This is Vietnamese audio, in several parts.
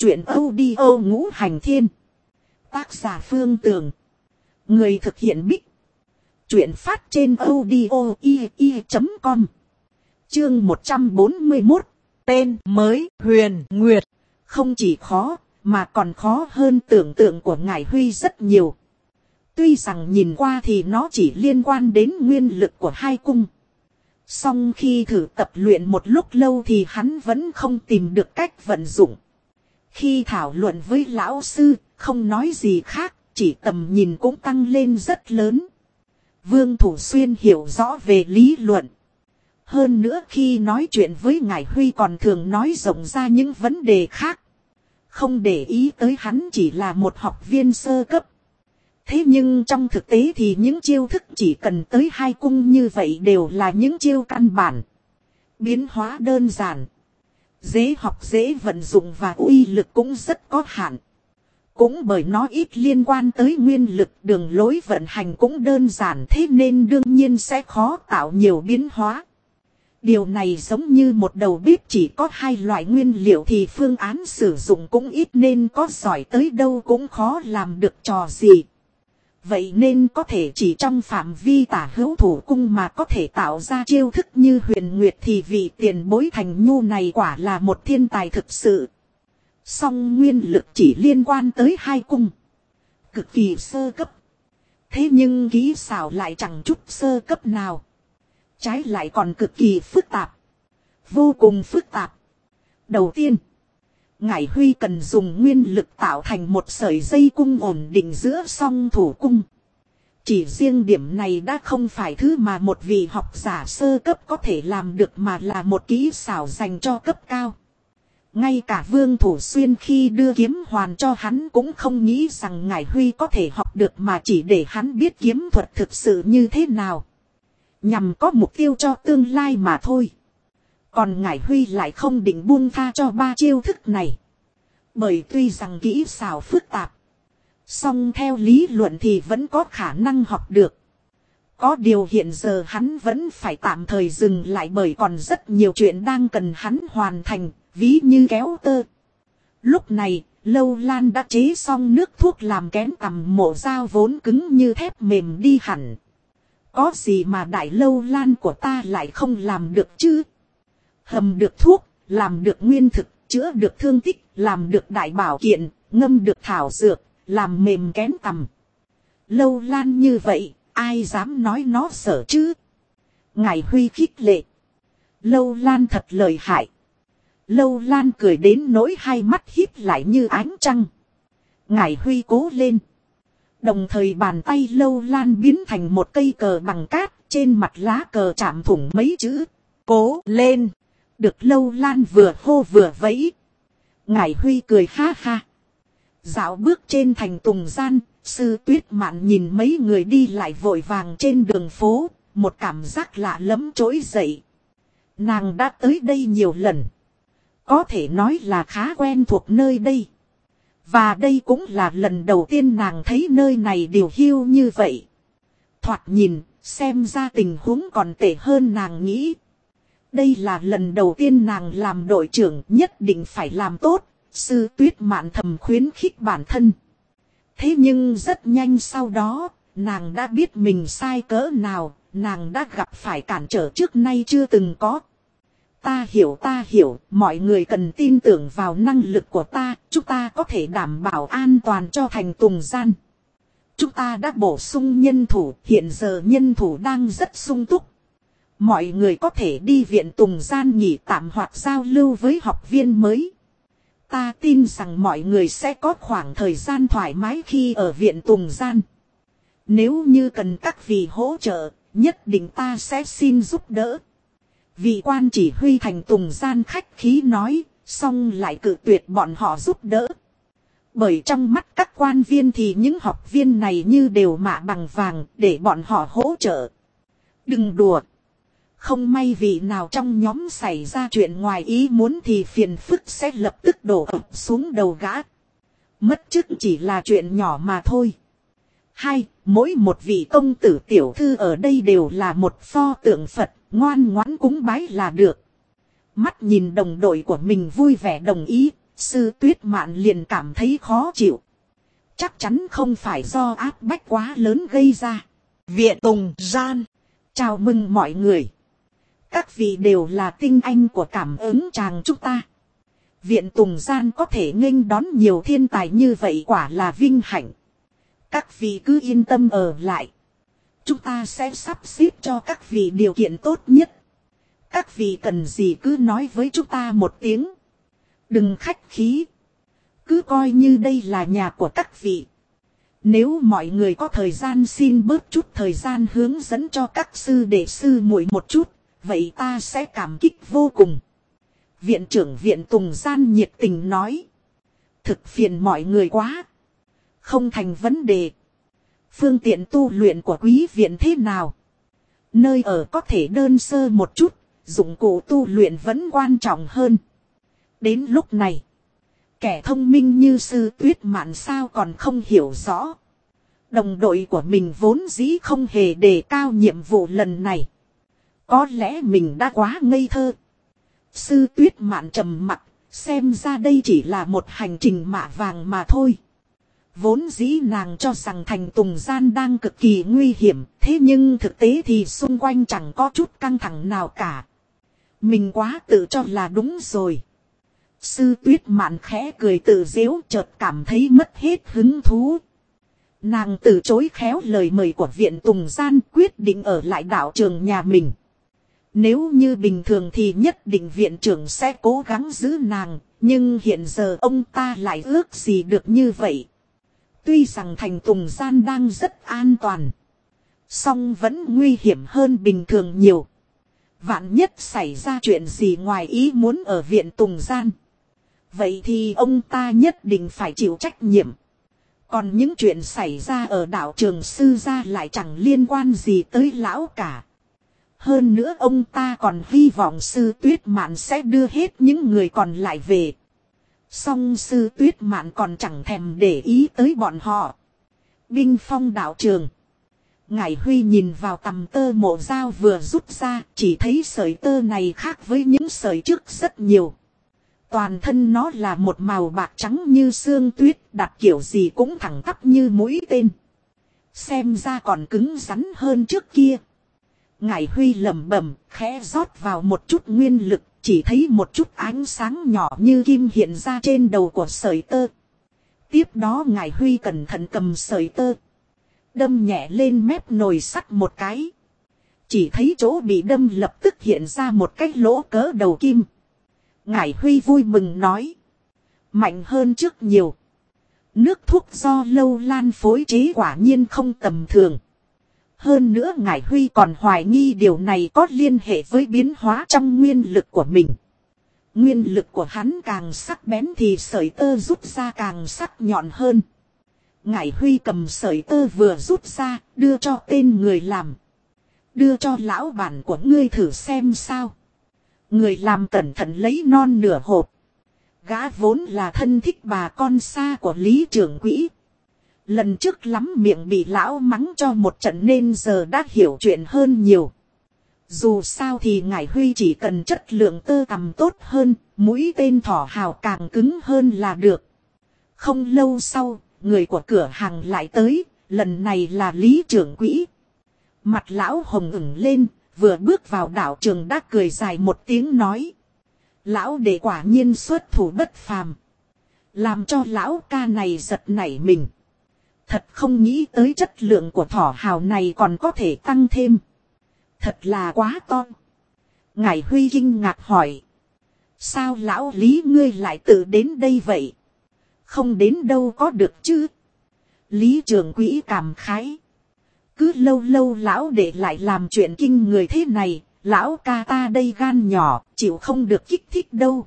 Chuyện audio ngũ hành thiên. Tác giả Phương Tường. Người thực hiện Bích. Chuyện phát trên audio.com. Chương 141. Tên mới Huyền Nguyệt. Không chỉ khó, mà còn khó hơn tưởng tượng của Ngải Huy rất nhiều. Tuy rằng nhìn qua thì nó chỉ liên quan đến nguyên lực của hai cung. Song khi thử tập luyện một lúc lâu thì hắn vẫn không tìm được cách vận dụng. Khi thảo luận với lão sư, không nói gì khác, chỉ tầm nhìn cũng tăng lên rất lớn. Vương Thủ Xuyên hiểu rõ về lý luận. Hơn nữa khi nói chuyện với Ngải Huy còn thường nói rộng ra những vấn đề khác. Không để ý tới hắn chỉ là một học viên sơ cấp. Thế nhưng trong thực tế thì những chiêu thức chỉ cần tới hai cung như vậy đều là những chiêu căn bản. Biến hóa đơn giản. Dễ học dễ vận dụng và uy lực cũng rất có hạn. Cũng bởi nó ít liên quan tới nguyên lực, đường lối vận hành cũng đơn giản, thế nên đương nhiên sẽ khó tạo nhiều biến hóa. Điều này giống như một đầu bếp chỉ có hai loại nguyên liệu thì phương án sử dụng cũng ít, nên có giỏi tới đâu cũng khó làm được trò gì. Vậy nên có thể chỉ trong phạm vi tả hữu thủ cung mà có thể tạo ra chiêu thức như Huyền Nguyệt thì vị tiền bối Thành Nhu này quả là một thiên tài thực sự. Song nguyên lực chỉ liên quan tới hai cung. Cực kỳ sơ cấp. Thế nhưng kỹ xảo lại chẳng chút sơ cấp nào. Trái lại còn cực kỳ phức tạp. Vô cùng phức tạp. Đầu tiên, Ngải Huy cần dùng nguyên lực tạo thành một sợi dây cung ổn định giữa song thủ cung. Chỉ riêng điểm này đã không phải thứ mà một vị học giả sơ cấp có thể làm được, mà là một kỹ xảo dành cho cấp cao. Ngay cả Vương Thủ Xuyên khi đưa kiếm hoàn cho hắn cũng không nghĩ rằng Ngải Huy có thể học được, mà chỉ để hắn biết kiếm thuật thực sự như thế nào. Nhằm có mục tiêu cho tương lai mà thôi. Còn Ngải Huy lại không định buông tha cho ba chiêu thức này. Bởi tuy rằng kỹ xảo phức tạp, song theo lý luận thì vẫn có khả năng học được. Có điều hiện giờ hắn vẫn phải tạm thời dừng lại bởi còn rất nhiều chuyện đang cần hắn hoàn thành, ví như kéo tơ. Lúc này, Lâu Lan đã chế xong nước thuốc làm kén tằm mổ dao vốn cứng như thép mềm đi hẳn. Có gì mà đại Lâu Lan của ta lại không làm được chứ? Hầm được thuốc, làm được nguyên thực, chữa được thương tích, làm được đại bảo kiện, ngâm được thảo dược, làm mềm kén tằm. Lâu Lan như vậy, ai dám nói nó sở chứ? Ngải Huy khích lệ. Lâu Lan thật lợi hại. Lâu Lan cười đến nỗi hai mắt híp lại như ánh trăng. Ngải Huy cố lên. Đồng thời bàn tay Lâu Lan biến thành một cây cờ bằng cát, trên mặt lá cờ chạm thủng mấy chữ cố lên. Được Lâu Lan vừa hô vừa vẫy. Ngải Huy cười ha ha. Dạo bước trên thành Tùng Gian, Sư Tuyết Mạn nhìn mấy người đi lại vội vàng trên đường phố, một cảm giác lạ lẫm trỗi dậy. Nàng đã tới đây nhiều lần, có thể nói là khá quen thuộc nơi đây. Và đây cũng là lần đầu tiên nàng thấy nơi này điều hiu như vậy. Thoạt nhìn, xem ra tình huống còn tệ hơn nàng nghĩ. Đây là lần đầu tiên nàng làm đội trưởng, nhất định phải làm tốt. Sư Tuyết Mạn thầm khuyến khích bản thân. Thế nhưng rất nhanh sau đó, nàng đã biết mình sai cỡ nào, nàng đã gặp phải cản trở trước nay chưa từng có. Ta hiểu, mọi người cần tin tưởng vào năng lực của ta, chúng ta có thể đảm bảo an toàn cho thành Tùng Gian. Chúng ta đã bổ sung nhân thủ, hiện giờ nhân thủ đang rất sung túc. Mọi người có thể đi viện Tùng Gian nghỉ tạm hoặc giao lưu với học viên mới. Ta tin rằng mọi người sẽ có khoảng thời gian thoải mái khi ở viện Tùng Gian. Nếu như cần các vị hỗ trợ, nhất định ta sẽ xin giúp đỡ. Vị quan chỉ huy thành Tùng Gian khách khí nói, xong lại cự tuyệt bọn họ giúp đỡ. Bởi trong mắt các quan viên thì những học viên này như đều mạ bằng vàng để bọn họ hỗ trợ. Đừng đùa. Không may vị nào trong nhóm xảy ra chuyện ngoài ý muốn thì phiền phức sẽ lập tức đổ ập xuống đầu gã. Mất chức chỉ là chuyện nhỏ mà thôi. Mỗi một vị công tử tiểu thư ở đây đều là một pho tượng Phật, ngoan ngoãn cúng bái là được. Mắt nhìn đồng đội của mình vui vẻ đồng ý, Sư Tuyết Mạn liền cảm thấy khó chịu. Chắc chắn không phải do áp bách quá lớn gây ra. Viện Tùng Gian. Chào mừng mọi người. Các vị đều là tinh anh của cảm ứng chàng chúng ta. Viện Tùng Gian có thể nghênh đón nhiều thiên tài như vậy quả là vinh hạnh. Các vị cứ yên tâm ở lại. Chúng ta sẽ sắp xếp cho các vị điều kiện tốt nhất. Các vị cần gì cứ nói với chúng ta một tiếng. Đừng khách khí. Cứ coi như đây là nhà của các vị. Nếu mọi người có thời gian xin bớt chút thời gian hướng dẫn cho các sư đệ sư muội một chút. Vậy ta sẽ cảm kích vô cùng. Viện trưởng Viện Tùng Gian nhiệt tình nói. Thực phiền mọi người quá. Không thành vấn đề. Phương tiện tu luyện của quý viện thế nào? Nơi ở có thể đơn sơ một chút. Dụng cụ tu luyện vẫn quan trọng hơn. Đến lúc này. Kẻ thông minh như Sư Tuyết Mạn sao còn không hiểu rõ. Đồng đội của mình vốn dĩ không hề đề cao nhiệm vụ lần này. Có lẽ mình đã quá ngây thơ. Sư Tuyết Mạn trầm mặc, xem ra đây chỉ là một hành trình mạ vàng mà thôi. Vốn dĩ nàng cho rằng thành Tùng Gian đang cực kỳ nguy hiểm, thế nhưng thực tế thì xung quanh chẳng có chút căng thẳng nào cả. Mình quá tự cho là đúng rồi. Sư Tuyết Mạn khẽ cười tự giễu, chợt cảm thấy mất hết hứng thú. Nàng từ chối khéo lời mời của Viện Tùng Gian, quyết định ở lại đạo trường nhà mình. Nếu như bình thường thì nhất định viện trưởng sẽ cố gắng giữ nàng, nhưng hiện giờ ông ta lại ước gì được như vậy. Tuy rằng thành Tùng Gian đang rất an toàn, song vẫn nguy hiểm hơn bình thường nhiều. Vạn nhất xảy ra chuyện gì ngoài ý muốn ở Viện Tùng Gian, vậy thì ông ta nhất định phải chịu trách nhiệm. Còn những chuyện xảy ra ở đạo trường sư gia lại chẳng liên quan gì tới lão cả. Hơn nữa ông ta còn hy vọng Sư Tuyết Mạn sẽ đưa hết những người còn lại về. Song Sư Tuyết Mạn còn chẳng thèm để ý tới bọn họ. Binh phong đạo trường. Ngải Huy nhìn vào tầm tơ mộ dao vừa rút ra, chỉ thấy sợi tơ này khác với những sợi trước rất nhiều. Toàn thân nó là một màu bạc trắng như sương tuyết, đặt kiểu gì cũng thẳng tắp như mũi tên. Xem ra còn cứng rắn hơn trước kia. Ngải Huy lẩm bẩm, khẽ rót vào một chút nguyên lực, chỉ thấy một chút ánh sáng nhỏ như kim hiện ra trên đầu của sợi tơ. Tiếp đó Ngải Huy cẩn thận cầm sợi tơ, đâm nhẹ lên mép nồi sắt một cái. Chỉ thấy chỗ bị đâm lập tức hiện ra một cái lỗ cỡ đầu kim. Ngải Huy vui mừng nói. Mạnh hơn trước nhiều. Nước thuốc do Lâu Lan phối chế quả nhiên không tầm thường. Hơn nữa Ngải Huy còn hoài nghi điều này có liên hệ với biến hóa trong nguyên lực của mình. Nguyên lực của hắn càng sắc bén thì sợi tơ rút ra càng sắc nhọn hơn. Ngải Huy cầm sợi tơ vừa rút ra, đưa cho tên người làm. Đưa cho lão bản của ngươi thử xem sao. Người làm cẩn thận lấy non nửa hộp. Gã vốn là thân thích bà con xa của Lý trưởng quỹ. Lần trước lắm miệng bị lão mắng cho một trận nên giờ đã hiểu chuyện hơn nhiều. Dù sao thì Ngải Huy chỉ cần chất lượng tơ tằm tốt hơn, mũi tên thỏ hào càng cứng hơn là được. Không lâu sau, người của cửa hàng lại tới, lần này là Lý trưởng quỹ. Mặt lão hồng ửng lên, vừa bước vào đạo trường đã cười dài một tiếng nói. Lão đệ quả nhiên xuất thủ bất phàm. Làm cho lão ca này giật nảy mình. Thật không nghĩ tới chất lượng của thỏ hào này còn có thể tăng thêm. Thật là quá to. Ngải Huy kinh ngạc hỏi. Sao lão Lý ngươi lại tự đến đây vậy? Không đến đâu có được chứ? Lý trưởng quỹ cảm khái. Cứ lâu lâu lão đệ lại làm chuyện kinh người thế này. Lão ca ta đây gan nhỏ, chịu không được kích thích đâu.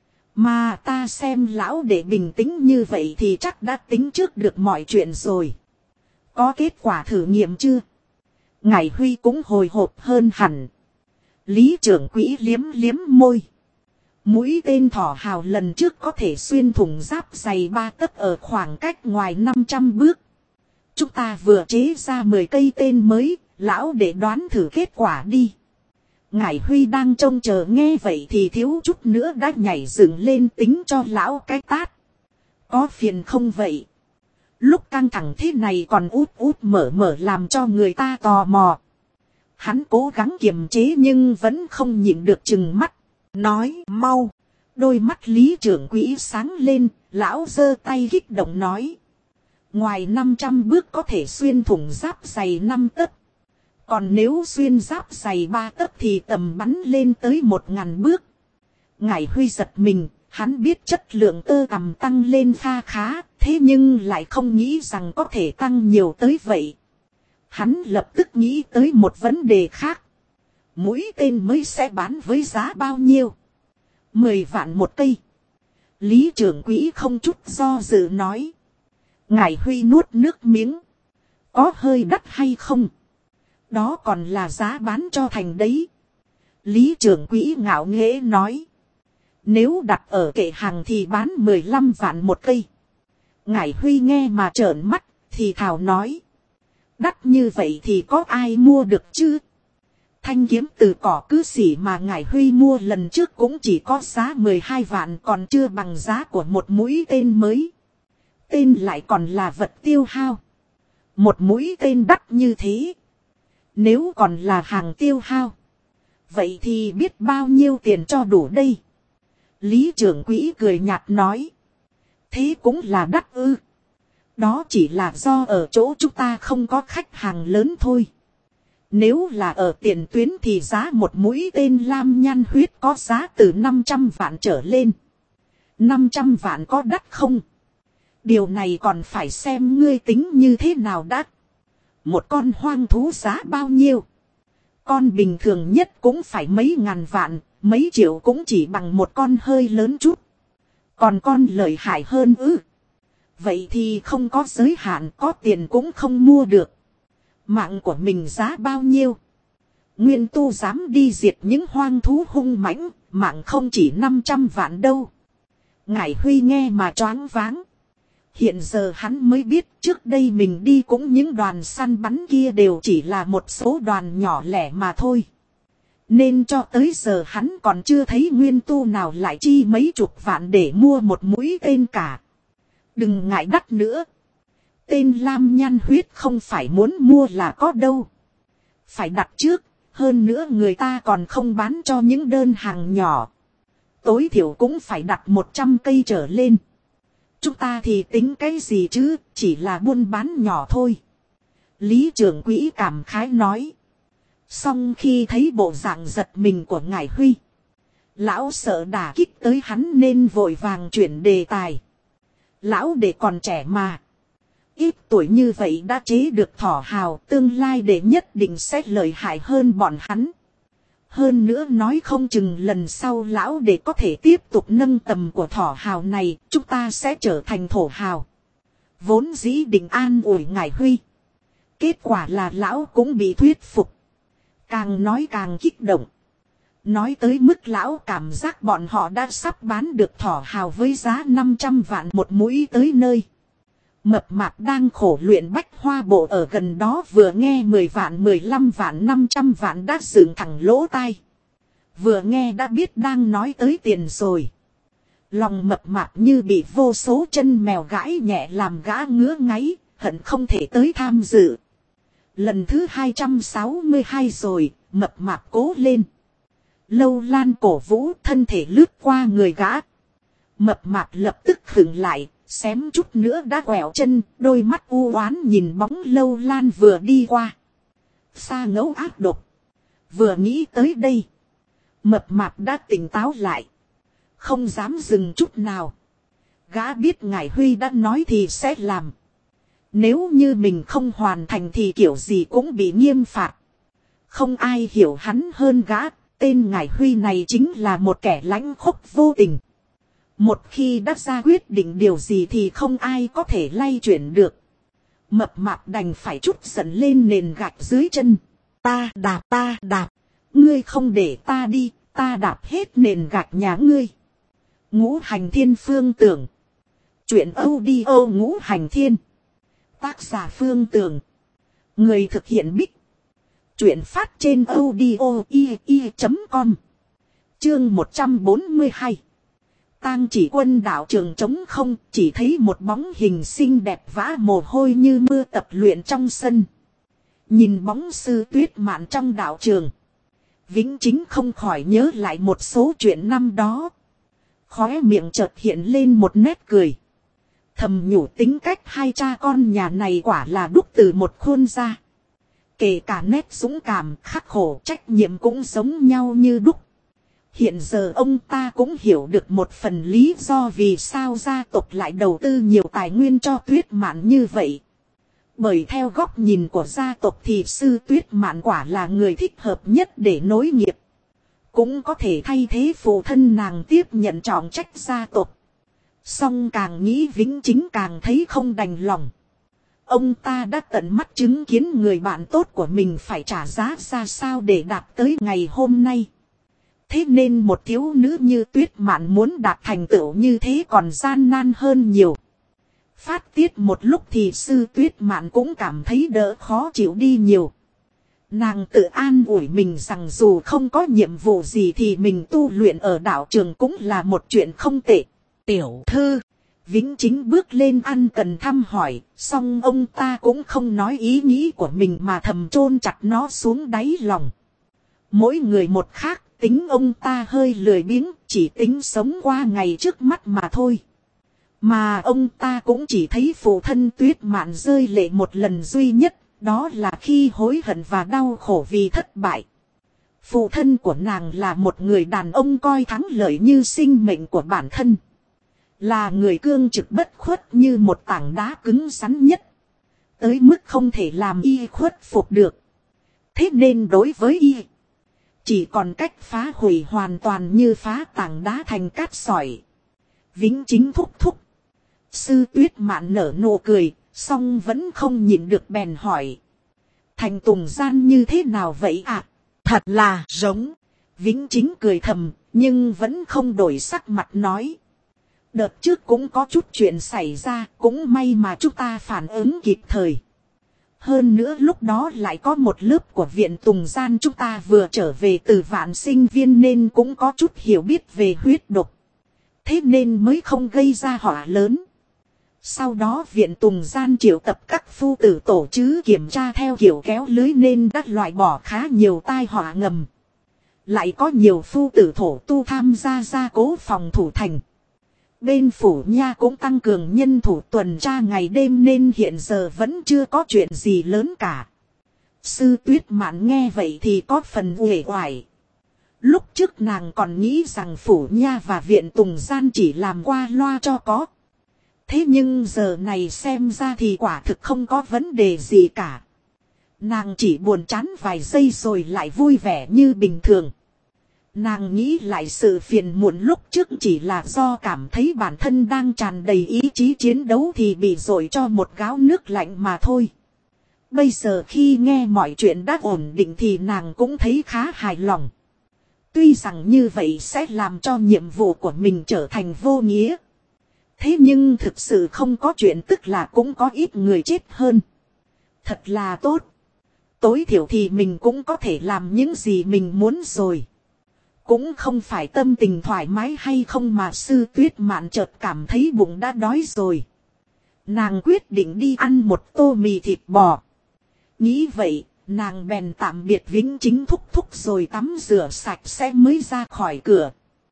Mà ta xem lão đệ bình tĩnh như vậy thì chắc đã tính trước được mọi chuyện rồi. Có kết quả thử nghiệm chưa? Ngải Huy cũng hồi hộp hơn hẳn. Lý trưởng quỹ liếm liếm môi. Mũi tên thỏ hào lần trước có thể xuyên thủng giáp dày 3 tấc ở khoảng cách ngoài 500 bước. Chúng ta vừa chế ra 10 cây tên mới, lão để đoán thử kết quả đi. Ngải Huy đang trông chờ nghe vậy thì thiếu chút nữa đã nhảy dựng lên tính cho lão cái tát. Có phiền không vậy? Lúc căng thẳng thế này còn út út mở mở làm cho người ta tò mò. Hắn cố gắng kiềm chế nhưng vẫn không nhịn được chừng mắt. Nói mau. Đôi mắt Lý trưởng quỹ sáng lên, lão giơ tay kích động nói. Ngoài 500 bước có thể xuyên thủng giáp dày 5 tấc. Còn nếu xuyên giáp dày 3 tấc thì tầm bắn lên tới 1000 bước. Ngải Huy giật mình, hắn biết chất lượng tơ tằm tăng lên kha khá, thế nhưng lại không nghĩ rằng có thể tăng nhiều tới vậy. Hắn lập tức nghĩ tới một vấn đề khác. Mũi tên mới sẽ bán với giá bao nhiêu? 10 vạn một cây. Lý trưởng quỹ không chút do dự nói. Ngải Huy nuốt nước miếng. Có hơi đắt hay không? Đó còn là giá bán cho thành đấy. Lý trưởng quỹ ngạo nghễ nói. Nếu đặt ở kệ hàng thì bán 15 vạn một cây. Ngải Huy nghe mà trợn mắt, thì thào nói. Đắt như vậy thì có ai mua được chứ? Thanh kiếm từ cỏ cứ xỉ mà Ngải Huy mua lần trước cũng chỉ có giá 12 vạn, còn chưa bằng giá của một mũi tên mới. Tên lại còn là vật tiêu hao. Một mũi tên đắt như thế. Nếu còn là hàng tiêu hao, vậy thì biết bao nhiêu tiền cho đủ đây? Lý trưởng quỹ cười nhạt nói. Thế cũng là đắt ư? Đó chỉ là do ở chỗ chúng ta không có khách hàng lớn thôi. Nếu là ở tiền tuyến thì giá một mũi tên lam nhan huyết có giá từ 500 vạn trở lên. 500 vạn có đắt không? Điều này còn phải xem ngươi tính như thế nào đắt. Một con hoang thú giá bao nhiêu? Con bình thường nhất cũng phải mấy ngàn vạn, mấy triệu cũng chỉ bằng một con hơi lớn chút. Còn con lợi hại hơn ư? Vậy thì không có giới hạn, có tiền cũng không mua được. Mạng của mình giá bao nhiêu? Nguyên tu dám đi diệt những hoang thú hung mãnh, mạng không chỉ 500 vạn đâu. Ngải Huy nghe mà choáng váng. Hiện giờ hắn mới biết trước đây mình đi cũng những đoàn săn bắn kia đều chỉ là một số đoàn nhỏ lẻ mà thôi. Nên cho tới giờ hắn còn chưa thấy nguyên tu nào lại chi mấy chục vạn để mua một mũi tên cả. Đừng ngại đắt nữa. Tên lam nhan huyết không phải muốn mua là có đâu. Phải đặt trước, hơn nữa người ta còn không bán cho những đơn hàng nhỏ. Tối thiểu cũng phải đặt 100 cây trở lên. Chúng ta thì tính cái gì chứ, chỉ là buôn bán nhỏ thôi. Lý trưởng quỹ cảm khái nói. Xong khi thấy bộ dạng giật mình của Ngải Huy, lão sợ đả kích tới hắn nên vội vàng chuyển đề tài. Lão để còn trẻ mà. Ít tuổi như vậy đã chế được thỏ hào, tương lai để nhất định sẽ lợi hại hơn bọn hắn. Hơn nữa nói không chừng lần sau lão để có thể tiếp tục nâng tầm của thỏ hào này, chúng ta sẽ trở thành thổ hào. Vốn dĩ định an ủi Ngải Huy. Kết quả là lão cũng bị thuyết phục. Càng nói càng kích động. Nói tới mức lão cảm giác bọn họ đã sắp bán được thỏ hào với giá 500 vạn một mũi tới nơi. Mập mạp đang khổ luyện bách hoa bộ ở gần đó vừa nghe 10 vạn 15 vạn 500 vạn đã dựng thẳng lỗ tai. Vừa nghe đã biết đang nói tới tiền rồi. Lòng mập mạp như bị vô số chân mèo gãi nhẹ làm gã ngứa ngáy, hận không thể tới tham dự. Lần thứ 262 rồi, mập mạp cố lên. Lâu Lan cổ vũ thân thể lướt qua người gã. Mập mạp lập tức khựng lại, xém chút nữa đã quẹo chân, đôi mắt u oán nhìn bóng Lâu Lan vừa đi qua. Xa ngẫu ác độc. Vừa nghĩ tới đây, mập mạp đã tỉnh táo lại. Không dám dừng chút nào. Gã biết Ngải Huy đã nói thì sẽ làm. Nếu như mình không hoàn thành thì kiểu gì cũng bị nghiêm phạt. Không ai hiểu hắn hơn gã. Tên Ngải Huy này chính là một kẻ lãnh khốc vô tình. Một khi đã ra quyết định điều gì thì không ai có thể lay chuyển được. Mập mạp đành phải trút giận lên nền gạch dưới chân. Ta đạp. Ngươi không để ta đi, ta đạp hết nền gạch nhà ngươi. Ngũ Hành Thiên Phương Tưởng. Chuyện audio Ngũ Hành Thiên. Tác giả Phương Tưởng. Người thực hiện Bích. Chuyện phát trên audio.com. Chương 142. Tang Chỉ Quân đạo trường trống không, chỉ thấy một bóng hình xinh đẹp vã mồ hôi như mưa tập luyện trong sân. Nhìn bóng Sư Tuyết Mạn trong đạo trường, Vĩnh Chính không khỏi nhớ lại một số chuyện năm đó. Khóe miệng chợt hiện lên một nét cười. Thầm nhủ tính cách hai cha con nhà này quả là đúc từ một khuôn ra. Kể cả nét dũng cảm, khắc khổ, trách nhiệm cũng giống nhau như đúc. Hiện giờ ông ta cũng hiểu được một phần lý do vì sao gia tộc lại đầu tư nhiều tài nguyên cho Tuyết Mạn như vậy. Bởi theo góc nhìn của gia tộc thì Sư Tuyết Mạn quả là người thích hợp nhất để nối nghiệp. Cũng có thể thay thế phụ thân nàng tiếp nhận trọng trách gia tộc. Song càng nghĩ Vĩnh Chính càng thấy không đành lòng. Ông ta đã tận mắt chứng kiến người bạn tốt của mình phải trả giá ra sao để đạt tới ngày hôm nay. Thế nên một thiếu nữ như Tuyết Mạn muốn đạt thành tựu như thế còn gian nan hơn nhiều. Phát tiết một lúc thì Sư Tuyết Mạn cũng cảm thấy đỡ khó chịu đi nhiều. Nàng tự an ủi mình rằng dù không có nhiệm vụ gì thì mình tu luyện ở đạo trường cũng là một chuyện không tệ. Tiểu thư, Vĩnh Chính bước lên ăn cần thăm hỏi, song ông ta cũng không nói ý nghĩ của mình mà thầm chôn chặt nó xuống đáy lòng. Mỗi người một khác, tính ông ta hơi lười biếng, chỉ tính sống qua ngày trước mắt mà thôi. Mà ông ta cũng chỉ thấy phụ thân Tuyết Mạn rơi lệ một lần duy nhất, đó là khi hối hận và đau khổ vì thất bại. Phụ thân của nàng là một người đàn ông coi thắng lợi như sinh mệnh của bản thân. Là người cương trực bất khuất như một tảng đá cứng rắn nhất. Tới mức không thể làm y khuất phục được. Thế nên đối với y, chỉ còn cách phá hủy hoàn toàn như phá tảng đá thành cát sỏi. Vĩnh Chính thúc thúc. Sư Tuyết Mạn nở nụ cười, song vẫn không nhịn được bèn hỏi. Thành Tùng Gian như thế nào vậy ạ? Thật là giống. Vĩnh Chính cười thầm, nhưng vẫn không đổi sắc mặt nói. Đợt trước cũng có chút chuyện xảy ra, cũng may mà chúng ta phản ứng kịp thời. Hơn nữa lúc đó lại có một lớp của viện Tùng Gian chúng ta vừa trở về từ Vạn Sinh Viên nên cũng có chút hiểu biết về huyết độc. Thế nên mới không gây ra họa lớn. Sau đó viện Tùng Gian triệu tập các phu tử tổ chứ kiểm tra theo kiểu kéo lưới nên đã loại bỏ khá nhiều tai họa ngầm. Lại có nhiều phu tử thổ tu tham gia gia cố phòng thủ thành. Bên phủ nha cũng tăng cường nhân thủ tuần tra ngày đêm nên hiện giờ vẫn chưa có chuyện gì lớn cả. Sư Tuyết Mạn nghe vậy thì có phần uể oải. Lúc trước nàng còn nghĩ rằng phủ nha và viện Tùng Gian chỉ làm qua loa cho có. Thế nhưng giờ này xem ra thì quả thực không có vấn đề gì cả. Nàng chỉ buồn chán vài giây rồi lại vui vẻ như bình thường. Nàng nghĩ lại sự phiền muộn lúc trước chỉ là do cảm thấy bản thân đang tràn đầy ý chí chiến đấu thì bị dội cho một gáo nước lạnh mà thôi. Bây giờ khi nghe mọi chuyện đã ổn định thì nàng cũng thấy khá hài lòng. Tuy rằng như vậy sẽ làm cho nhiệm vụ của mình trở thành vô nghĩa. Thế nhưng thực sự không có chuyện tức là cũng có ít người chết hơn. Thật là tốt. Tối thiểu thì mình cũng có thể làm những gì mình muốn rồi. Cũng không phải tâm tình thoải mái hay không mà Sư Tuyết Mạn chợt cảm thấy bụng đã đói rồi. Nàng quyết định đi ăn một tô mì thịt bò. Nghĩ vậy, nàng bèn tạm biệt Vĩnh Chính thúc thúc rồi tắm rửa sạch sẽ mới ra khỏi cửa.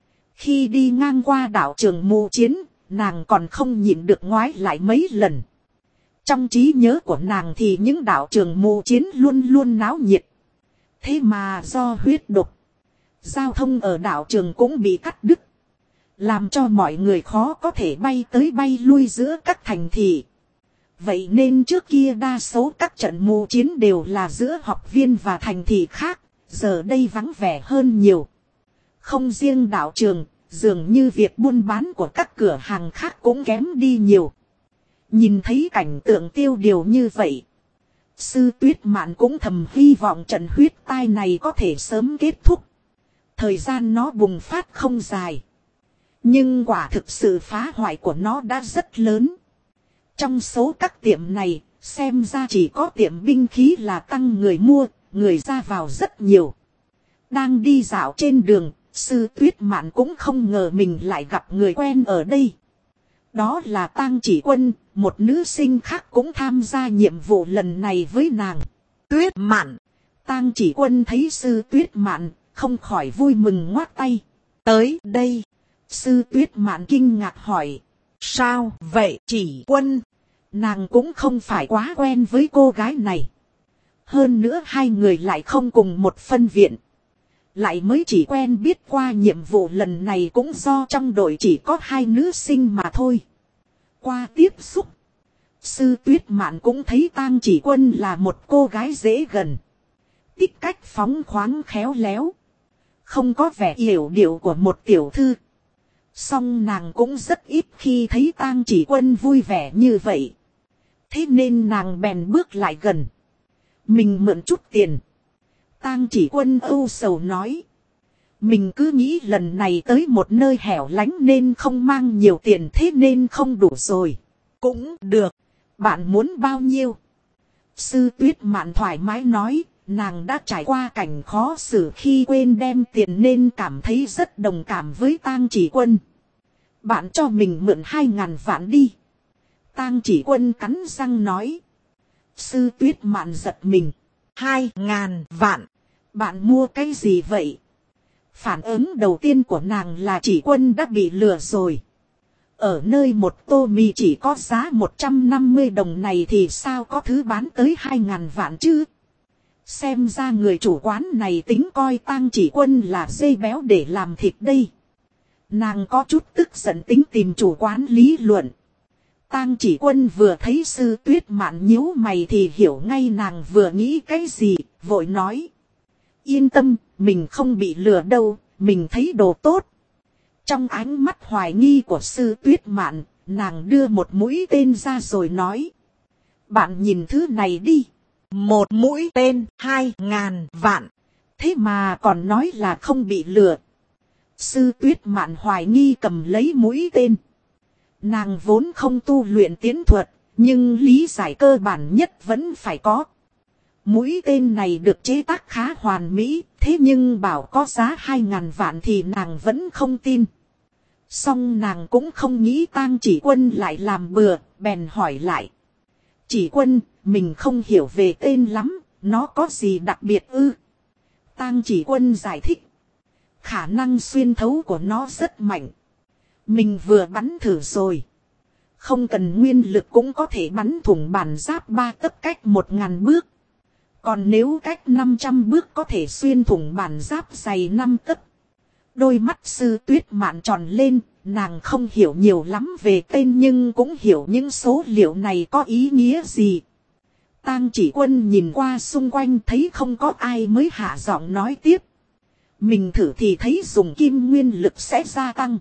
Khi đi ngang qua đạo trường Mù Chiến, nàng còn không nhịn được ngoái lại mấy lần. Trong trí nhớ của nàng thì những đạo trường Mù Chiến luôn luôn náo nhiệt. Thế mà do huyết độc, giao thông ở đạo trường cũng bị cắt đứt. Làm cho mọi người khó có thể bay tới bay lui giữa các thành thị. Vậy nên trước kia đa số các trận Mù Chiến đều là giữa học viên và thành thị khác. Giờ đây vắng vẻ hơn nhiều. Không riêng đạo trường, dường như việc buôn bán của các cửa hàng khác cũng kém đi nhiều. Nhìn thấy cảnh tượng tiêu điều như vậy, Sư Tuyết Mạn cũng thầm hy vọng trận huyết tai này có thể sớm kết thúc. Thời gian nó bùng phát không dài. Nhưng quả thực sự phá hoại của nó đã rất lớn. Trong số các tiệm này, xem ra chỉ có tiệm binh khí là tăng người mua, người ra vào rất nhiều. Đang đi dạo trên đường, Sư Tuyết Mạn cũng không ngờ mình lại gặp người quen ở đây. Đó là Tang Chỉ Quân, một nữ sinh khác cũng tham gia nhiệm vụ lần này với nàng. Tuyết Mạn. Tang Chỉ Quân thấy Sư Tuyết Mạn, không khỏi vui mừng ngoác tay. Tới đây. Sư Tuyết Mạn kinh ngạc hỏi. Sao vậy Chỉ Quân? Nàng cũng không phải quá quen với cô gái này. Hơn nữa hai người lại không cùng một phân viện. Lại mới chỉ quen biết qua nhiệm vụ lần này cũng do trong đội chỉ có hai nữ sinh mà thôi. Qua tiếp xúc, Sư Tuyết Mạn cũng thấy Tang Chỉ Quân là một cô gái dễ gần. Tích cách phóng khoáng khéo léo. Không có vẻ yểu điệu của một tiểu thư. Song nàng cũng rất ít khi thấy Tang Chỉ Quân vui vẻ như vậy. Thế nên nàng bèn bước lại gần. Mình mượn chút tiền. Tang Chỉ Quân âu sầu nói. Mình cứ nghĩ lần này tới một nơi hẻo lánh nên không mang nhiều tiền, thế nên không đủ rồi. Cũng được. Bạn muốn bao nhiêu? Sư Tuyết Mạn thoải mái nói. Nàng đã trải qua cảnh khó xử khi quên đem tiền nên cảm thấy rất đồng cảm với Tang Chỉ Quân. Bạn cho mình mượn 2.000 vạn đi. Tang Chỉ Quân cắn răng nói. Sư Tuyết Mạn giật mình. 2.000 vạn. Bạn mua cái gì vậy? Phản ứng đầu tiên của nàng là Chỉ Quân đã bị lừa rồi. Ở nơi một tô mì chỉ có giá 150 đồng này thì sao có thứ bán tới 2.000 vạn chứ? Xem ra người chủ quán này tính coi Tang Chỉ Quân là dây béo để làm thịt đây. Nàng có chút tức giận tính tìm chủ quán lý luận. Tang Chỉ Quân vừa thấy Sư Tuyết Mạn nhíu mày thì hiểu ngay nàng vừa nghĩ cái gì, vội nói. Yên tâm, mình không bị lừa đâu, mình thấy đồ tốt. Trong ánh mắt hoài nghi của Sư Tuyết Mạn, nàng đưa một mũi tên ra rồi nói. Bạn nhìn thứ này đi. Một mũi tên 2.000 vạn. Thế mà còn nói là không bị lừa. Sư Tuyết Mạn hoài nghi cầm lấy mũi tên. Nàng vốn không tu luyện tiến thuật, nhưng lý giải cơ bản nhất vẫn phải có. Mũi tên này được chế tác khá hoàn mỹ, thế nhưng bảo có giá 2.000 vạn thì nàng vẫn không tin. Song nàng cũng không nghĩ Tang Chỉ Quân lại làm bừa, bèn hỏi lại. Chỉ Quân, mình không hiểu về tên lắm, nó có gì đặc biệt ư? Tang Chỉ Quân giải thích. Khả năng xuyên thấu của nó rất mạnh. Mình vừa bắn thử rồi. Không cần nguyên lực cũng có thể bắn thủng bản giáp 3 tấc cách 1.000 bước. Còn nếu cách 500 bước có thể xuyên thủng bản giáp dày 5 tấc. Đôi mắt Sư Tuyết Mạn tròn lên, nàng không hiểu nhiều lắm về tên nhưng cũng hiểu những số liệu này có ý nghĩa gì. Tang Chỉ Quân nhìn qua xung quanh thấy không có ai mới hạ giọng nói tiếp. Mình thử thì thấy dùng kim nguyên lực sẽ gia tăng.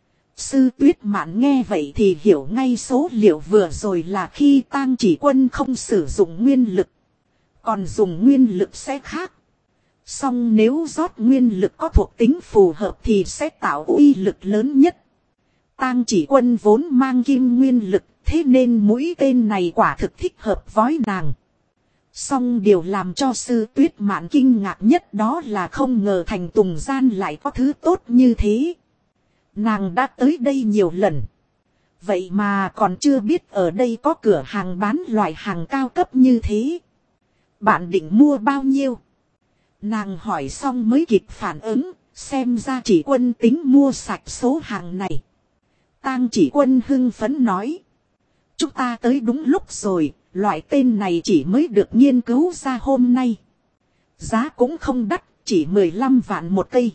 Sư Tuyết Mạn nghe vậy thì hiểu ngay số liệu vừa rồi là khi Tang Chỉ Quân không sử dụng nguyên lực. Còn dùng nguyên lực sẽ khác. Song nếu rót nguyên lực có thuộc tính phù hợp thì sẽ tạo uy lực lớn nhất. Tang Chỉ Quân vốn mang kim nguyên lực, thế nên mũi tên này quả thực thích hợp với nàng. Song điều làm cho Sư Tuyết Mạn kinh ngạc nhất đó là không ngờ thành Tùng Gian lại có thứ tốt như thế. Nàng đã tới đây nhiều lần. Vậy mà còn chưa biết ở đây có cửa hàng bán loại hàng cao cấp như thế. Bạn định mua bao nhiêu? Nàng hỏi xong mới kịp phản ứng, xem ra Chỉ Quân tính mua sạch số hàng này. Tang Chỉ Quân hưng phấn nói. Chúng ta tới đúng lúc rồi, loại tên này chỉ mới được nghiên cứu ra hôm nay. Giá cũng không đắt, chỉ 15 vạn một cây.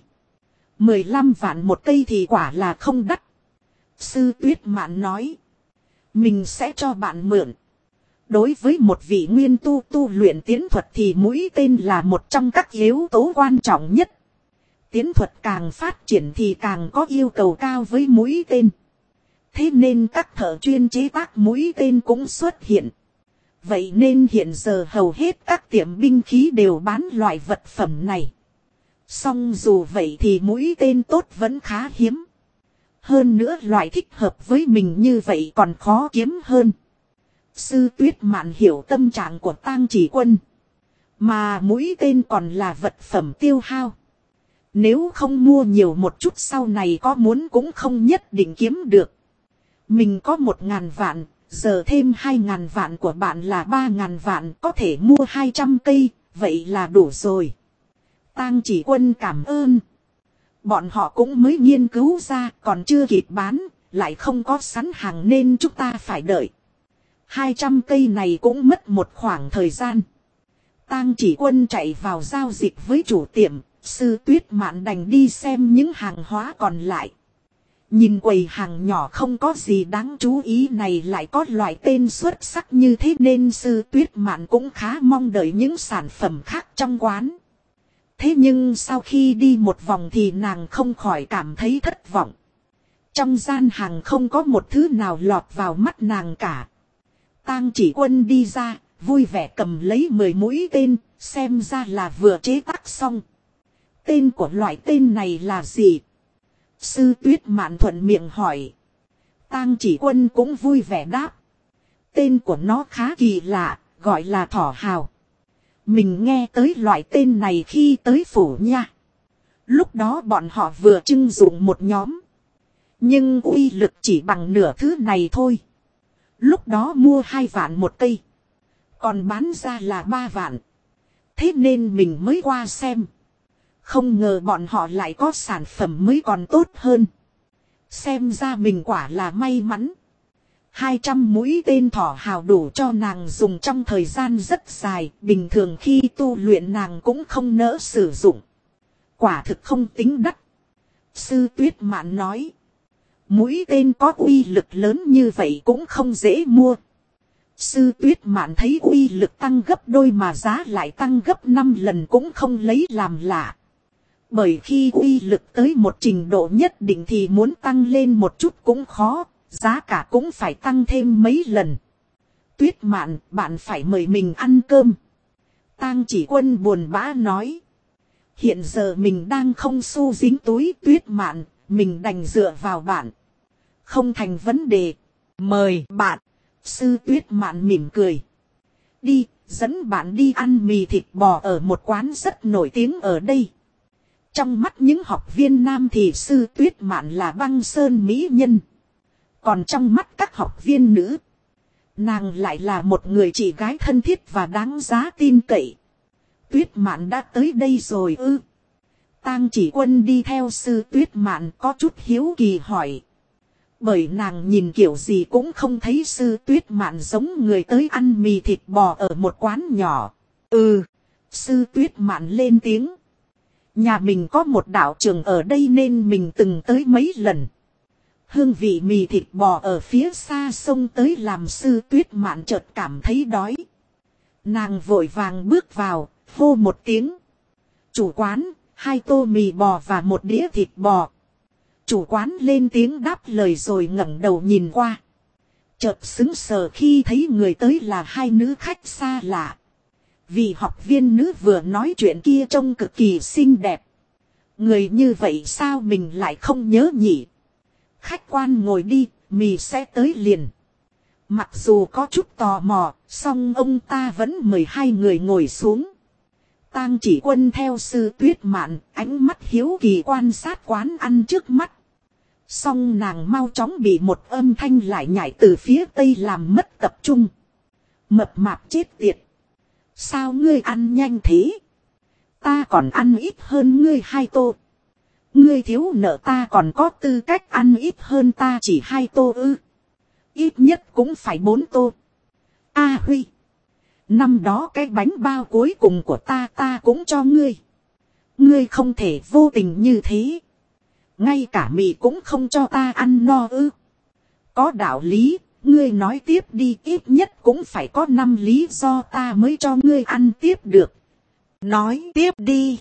15 vạn một cây thì quả là không đắt. Sư Tuyết Mạn nói. Mình sẽ cho bạn mượn. Đối với một vị nguyên tu luyện tiến thuật thì mũi tên là một trong các yếu tố quan trọng nhất. Tiến thuật càng phát triển thì càng có yêu cầu cao với mũi tên. Thế nên các thợ chuyên chế tác mũi tên cũng xuất hiện. Vậy nên hiện giờ hầu hết các tiệm binh khí đều bán loại vật phẩm này. Song dù vậy thì mũi tên tốt vẫn khá hiếm. Hơn nữa loại thích hợp với mình như vậy còn khó kiếm hơn. Sư Tuyết Mạn hiểu tâm trạng của Tang Chỉ Quân. Mà mũi tên còn là vật phẩm tiêu hao. Nếu không mua nhiều một chút sau này có muốn cũng không nhất định kiếm được. Mình có 1.000 vạn, giờ thêm 2.000 vạn của bạn là 3.000 vạn, có thể mua 200 cây, vậy là đủ rồi. Tang Chỉ Quân cảm ơn. Bọn họ cũng mới nghiên cứu ra, còn chưa kịp bán, lại không có sẵn hàng nên chúng ta phải đợi. 200 cây này cũng mất một khoảng thời gian. Tang Chỉ Quân chạy vào giao dịch với chủ tiệm, Sư Tuyết Mạn đành đi xem những hàng hóa còn lại. Nhìn quầy hàng nhỏ không có gì đáng chú ý này lại có loại tên xuất sắc như thế nên Sư Tuyết Mạn cũng khá mong đợi những sản phẩm khác trong quán. Thế nhưng sau khi đi một vòng thì nàng không khỏi cảm thấy thất vọng. Trong gian hàng không có một thứ nào lọt vào mắt nàng cả. Tang Chỉ Quân đi ra, vui vẻ cầm lấy 10 mũi tên, xem ra là vừa chế tác xong. Tên của loại tên này là gì? Sư Tuyết Mạn thuận miệng hỏi. Tang Chỉ Quân cũng vui vẻ đáp. Tên của nó khá kỳ lạ, gọi là thỏ hào. Mình nghe tới loại tên này khi tới phủ nha. Lúc đó bọn họ vừa trưng dụng một nhóm. Nhưng uy lực chỉ bằng nửa thứ này thôi. Lúc đó mua 2 vạn một cây. Còn bán ra là 3 vạn. Thế nên mình mới qua xem. Không ngờ bọn họ lại có sản phẩm mới còn tốt hơn. Xem ra mình quả là may mắn. 200 mũi tên thỏ hào đủ cho nàng dùng trong thời gian rất dài. Bình thường khi tu luyện nàng cũng không nỡ sử dụng. Quả thực không tính đắt. Sư Tuyết Mạn nói. Mũi tên có uy lực lớn như vậy cũng không dễ mua. Sư Tuyết Mạn thấy uy lực tăng gấp đôi mà giá lại tăng gấp 5 lần cũng không lấy làm lạ. Bởi khi uy lực tới một trình độ nhất định thì muốn tăng lên một chút cũng khó, giá cả cũng phải tăng thêm mấy lần. Tuyết Mạn, bạn phải mời mình ăn cơm. Tang Chỉ Quân buồn bã nói. Hiện giờ mình đang không xu dính túi. Tuyết Mạn, mình đành dựa vào bạn. Không thành vấn đề. Mời bạn. Sư Tuyết Mạn mỉm cười. Đi, dẫn bạn đi ăn mì thịt bò ở một quán rất nổi tiếng ở đây. Trong mắt những học viên nam thì Sư Tuyết Mạn là băng sơn mỹ nhân. Còn trong mắt các học viên nữ, nàng lại là một người chị gái thân thiết và đáng giá tin cậy. Tuyết Mạn đã tới đây rồi ư? Tang Chỉ Quân đi theo Sư Tuyết Mạn có chút hiếu kỳ hỏi. Bởi nàng nhìn kiểu gì cũng không thấy Sư Tuyết Mạn giống người tới ăn mì thịt bò ở một quán nhỏ. Ừ, Sư Tuyết Mạn lên tiếng. Nhà mình có một đạo trường ở đây nên mình từng tới mấy lần. Hương vị mì thịt bò ở phía xa sông tới làm Sư Tuyết Mạn chợt cảm thấy đói. Nàng vội vàng bước vào, hô một tiếng. Chủ quán, 2 tô mì bò và 1 đĩa thịt bò. Chủ quán lên tiếng đáp lời rồi ngẩng đầu nhìn qua. Chợt sững sờ khi thấy người tới là 2 nữ khách xa lạ. Vì học viên nữ vừa nói chuyện kia trông cực kỳ xinh đẹp. Người như vậy sao mình lại không nhớ nhỉ? Khách quan ngồi đi, mì sẽ tới liền. Mặc dù có chút tò mò, song ông ta vẫn mời 2 người ngồi xuống. Tang Chỉ Quân theo Sư Tuyết Mạn, ánh mắt hiếu kỳ quan sát quán ăn trước mắt. Song nàng mau chóng bị một âm thanh lại nhảy từ phía tây làm mất tập trung. Mập mạp chết tiệt. Sao ngươi ăn nhanh thế? Ta còn ăn ít hơn ngươi 2 tô. Ngươi thiếu nợ ta còn có tư cách ăn ít hơn ta chỉ 2 tô ư? Ít nhất cũng phải 4 tô. A Huy. Năm đó cái bánh bao cuối cùng của ta cũng cho ngươi. Ngươi không thể vô tình như thế. Ngay cả mì cũng không cho ta ăn no ư? Có đạo lý, ngươi nói tiếp đi, ít nhất cũng phải có 5 lý do ta mới cho ngươi ăn tiếp được. Nói tiếp đi,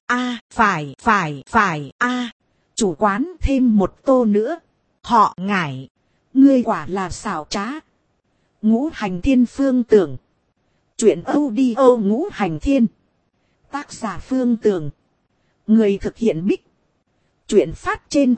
phải, Chủ quán thêm 1 tô nữa. Họ ngại. Ngươi quả là xảo trá. Ngũ Hành Thiên Phương Tưởng. Chuyện audio Ngũ Hành Thiên. Tác giả Phương Tưởng. Người thực hiện Bích. Chuyện phát trên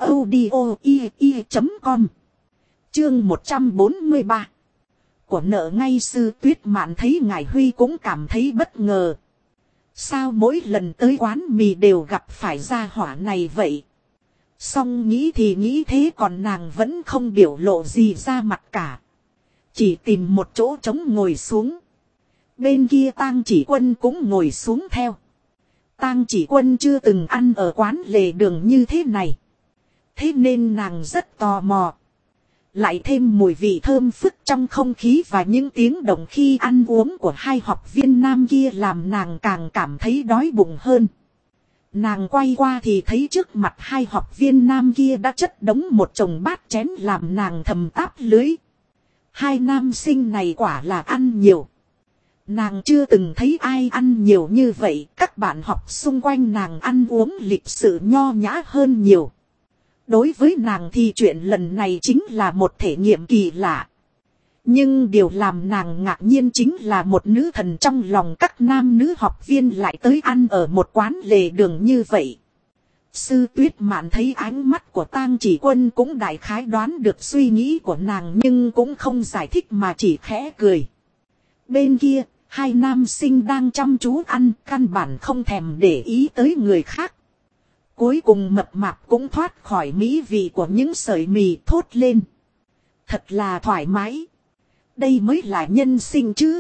audio.com. Chương 143. Của nợ ngay. Sư Tuyết Mạn thấy Ngải Huy cũng cảm thấy bất ngờ. Sao mỗi lần tới quán mì đều gặp phải gia hỏa này vậy? Xong nghĩ thì nghĩ thế còn nàng vẫn không biểu lộ gì ra mặt cả. Chỉ tìm một chỗ trống ngồi xuống. Bên kia Tang Chỉ Quân cũng ngồi xuống theo. Tang Chỉ Quân chưa từng ăn ở quán lề đường như thế này. Thế nên nàng rất tò mò. Lại thêm mùi vị thơm phức trong không khí và những tiếng động khi ăn uống của hai học viên nam kia làm nàng càng cảm thấy đói bụng hơn. Nàng quay qua thì thấy trước mặt hai học viên nam kia đã chất đống một chồng bát chén làm nàng thầm táp lưới. Hai nam sinh này quả là ăn nhiều. Nàng chưa từng thấy ai ăn nhiều như vậy, các bạn học xung quanh nàng ăn uống lịch sự nho nhã hơn nhiều. Đối với nàng thì chuyện lần này chính là một thể nghiệm kỳ lạ. Nhưng điều làm nàng ngạc nhiên chính là một nữ thần trong lòng các nam nữ học viên lại tới ăn ở một quán lề đường như vậy. Sư Tuyết Mạn thấy ánh mắt của Tang Chỉ Quân cũng đại khái đoán được suy nghĩ của nàng nhưng cũng không giải thích mà chỉ khẽ cười. Bên kia, hai nam sinh đang chăm chú ăn, căn bản không thèm để ý tới người khác. Cuối cùng Mập Mạp cũng thoát khỏi mỹ vị của những sợi mì thốt lên. Thật là thoải mái. Đây mới là nhân sinh chứ.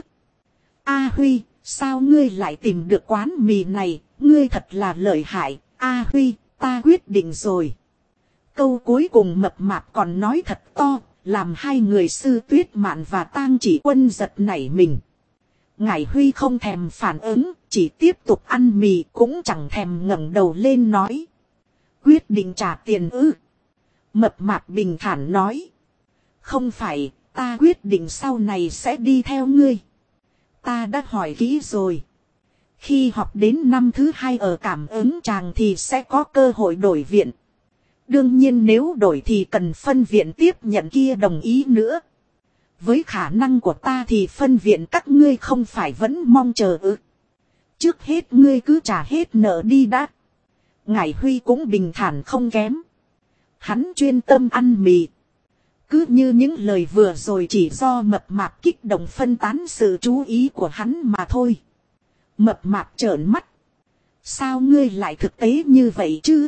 A Huy, sao ngươi lại tìm được quán mì này, ngươi thật là lợi hại. A Huy, ta quyết định rồi. Câu cuối cùng Mập Mạp còn nói thật to, làm hai người Sư Tuyết Mạn và Tang Chỉ Quân giật nảy mình. Ngải Huy không thèm phản ứng, chỉ tiếp tục ăn mì cũng chẳng thèm ngẩng đầu lên nói. Quyết định trả tiền ư? Mập Mạp bình thản nói. Không phải, ta quyết định sau này sẽ đi theo ngươi. Ta đã hỏi kỹ rồi. Khi học đến năm thứ 2 ở cảm ứng tràng thì sẽ có cơ hội đổi viện. Đương nhiên nếu đổi thì cần phân viện tiếp nhận kia đồng ý nữa. Với khả năng của ta thì phân viện các ngươi không phải vẫn mong chờ ư. Trước hết ngươi cứ trả hết nợ đi đã. Ngải Huy cũng bình thản không kém. Hắn chuyên tâm ăn mì. Cứ như những lời vừa rồi chỉ do Mập Mạp kích động phân tán sự chú ý của hắn mà thôi. Mập Mạp trợn mắt. Sao ngươi lại thực tế như vậy chứ?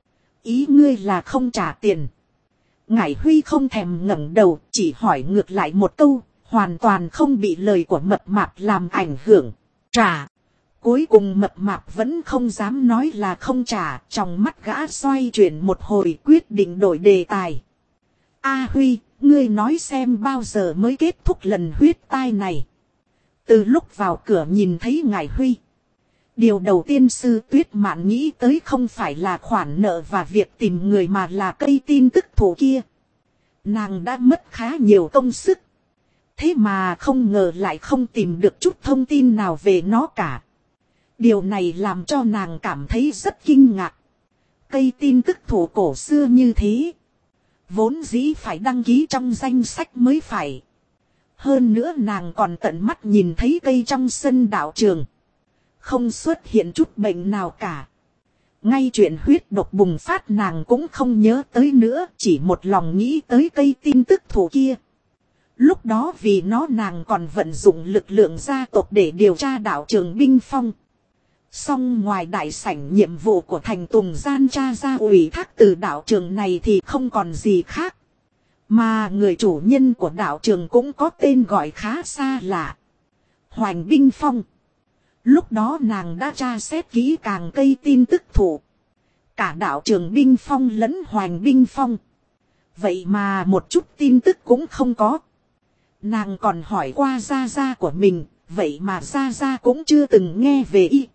Ý ngươi là không trả tiền. Ngải Huy không thèm ngẩng đầu, chỉ hỏi ngược lại một câu, hoàn toàn không bị lời của Mập Mạp làm ảnh hưởng. Trả. Cuối cùng Mập Mạp vẫn không dám nói là không trả, trong mắt gã xoay chuyển một hồi quyết định đổi đề tài. A Huy, ngươi nói xem bao giờ mới kết thúc lần huyết tai này. Từ lúc vào cửa nhìn thấy Ngải Huy, điều đầu tiên Sư Tuyết Mạn nghĩ tới không phải là khoản nợ và việc tìm người mà là cây tin tức thủ kia. Nàng đã mất khá nhiều công sức. Thế mà không ngờ lại không tìm được chút thông tin nào về nó cả. Điều này làm cho nàng cảm thấy rất kinh ngạc. Cây tin tức thủ cổ xưa như thế, vốn dĩ phải đăng ký trong danh sách mới phải. Hơn nữa nàng còn tận mắt nhìn thấy cây trong sân đạo trường. Không xuất hiện chút bệnh nào cả. Ngay chuyện huyết độc bùng phát nàng cũng không nhớ tới nữa. Chỉ một lòng nghĩ tới cây tin tức thủ kia. Lúc đó vì nó nàng còn vận dụng lực lượng gia tộc để điều tra đạo trường Binh Phong. Song ngoài đại sảnh nhiệm vụ của thành Tùng Gian tra ra ủy thác từ đạo trường này thì không còn gì khác. Mà người chủ nhân của đạo trường cũng có tên gọi khá xa lạ. Hoành Binh Phong. Lúc đó nàng đã tra xét kỹ càng cây tin tức thủ. Cả đạo trường Binh Phong lẫn Hoành Binh Phong. Vậy mà một chút tin tức cũng không có. Nàng còn hỏi qua gia gia của mình. Vậy mà gia gia cũng chưa từng nghe về y.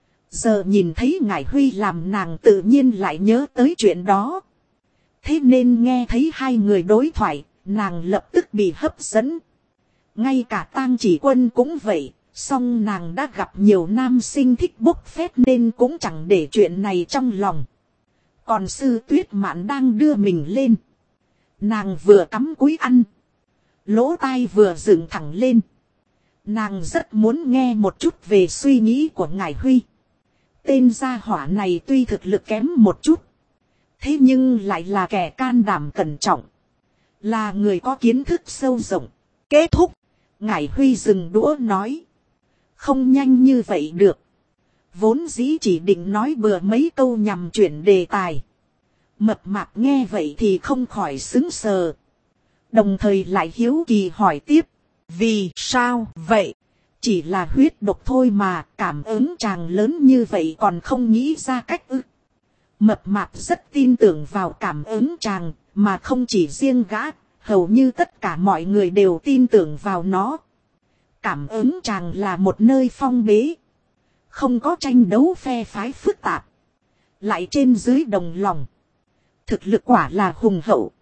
Giờ nhìn thấy Ngải Huy làm nàng tự nhiên lại nhớ tới chuyện đó. Thế nên nghe thấy hai người đối thoại, nàng lập tức bị hấp dẫn. Ngay cả Tang Chỉ Quân cũng vậy, song nàng đã gặp nhiều nam sinh thích bốc phét nên cũng chẳng để chuyện này trong lòng. Còn Sư Tuyết Mạn đang đưa mình lên. Nàng vừa cắm cúi ăn, lỗ tai vừa dựng thẳng lên. Nàng rất muốn nghe một chút về suy nghĩ của Ngải Huy. Tên gia hỏa này tuy thực lực kém một chút, thế nhưng lại là kẻ can đảm cẩn trọng. Là người có kiến thức sâu rộng. Kết thúc. Ngải Huy dừng đũa nói. Không nhanh như vậy được. Vốn dĩ chỉ định nói bừa mấy câu nhằm chuyển đề tài. Mập mạp nghe vậy thì không khỏi sững sờ. Đồng thời lại hiếu kỳ hỏi tiếp. Vì sao vậy? Chỉ là huyết độc thôi mà, cảm ứng chàng lớn như vậy còn không nghĩ ra cách ư? Mập mạp rất tin tưởng vào cảm ứng chàng, mà không chỉ riêng gã, hầu như tất cả mọi người đều tin tưởng vào nó. Cảm ứng chàng là một nơi phong bế, không có tranh đấu phe phái phức tạp, lại trên dưới đồng lòng. Thực lực quả là hùng hậu,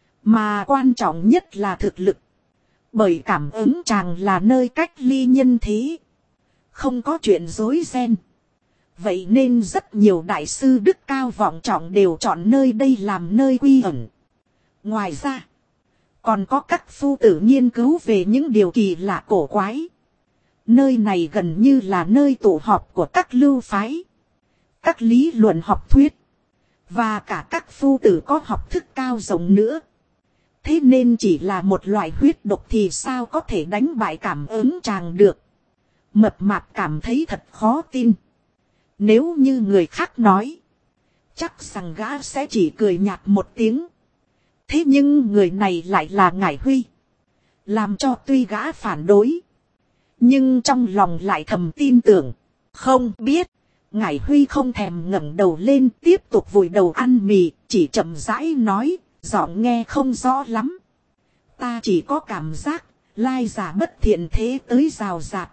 mà quan trọng nhất là thực lực. Bởi cảm ứng chàng là nơi cách ly nhân thế, không có chuyện rối ren. Vậy nên rất nhiều đại sư đức cao vọng trọng đều chọn nơi đây làm nơi quy ẩn. Ngoài ra, còn có các phu tử nghiên cứu về những điều kỳ lạ cổ quái. Nơi này gần như là nơi tụ họp của các lưu phái, các lý luận học thuyết, và cả các phu tử có học thức cao rộng nữa. Thế nên chỉ là một loại huyết độc thì sao có thể đánh bại cảm ứng chàng được. Mập mạp cảm thấy thật khó tin. Nếu như người khác nói, chắc rằng gã sẽ chỉ cười nhạt một tiếng. Thế nhưng người này lại là Ngải Huy, làm cho tuy gã phản đối, nhưng trong lòng lại thầm tin tưởng. Không biết, Ngải Huy không thèm ngẩng đầu lên, tiếp tục vùi đầu ăn mì, chỉ chậm rãi nói, giọng nghe không rõ lắm. Ta chỉ có cảm giác, lai giả bất thiện thế tới rào rạt.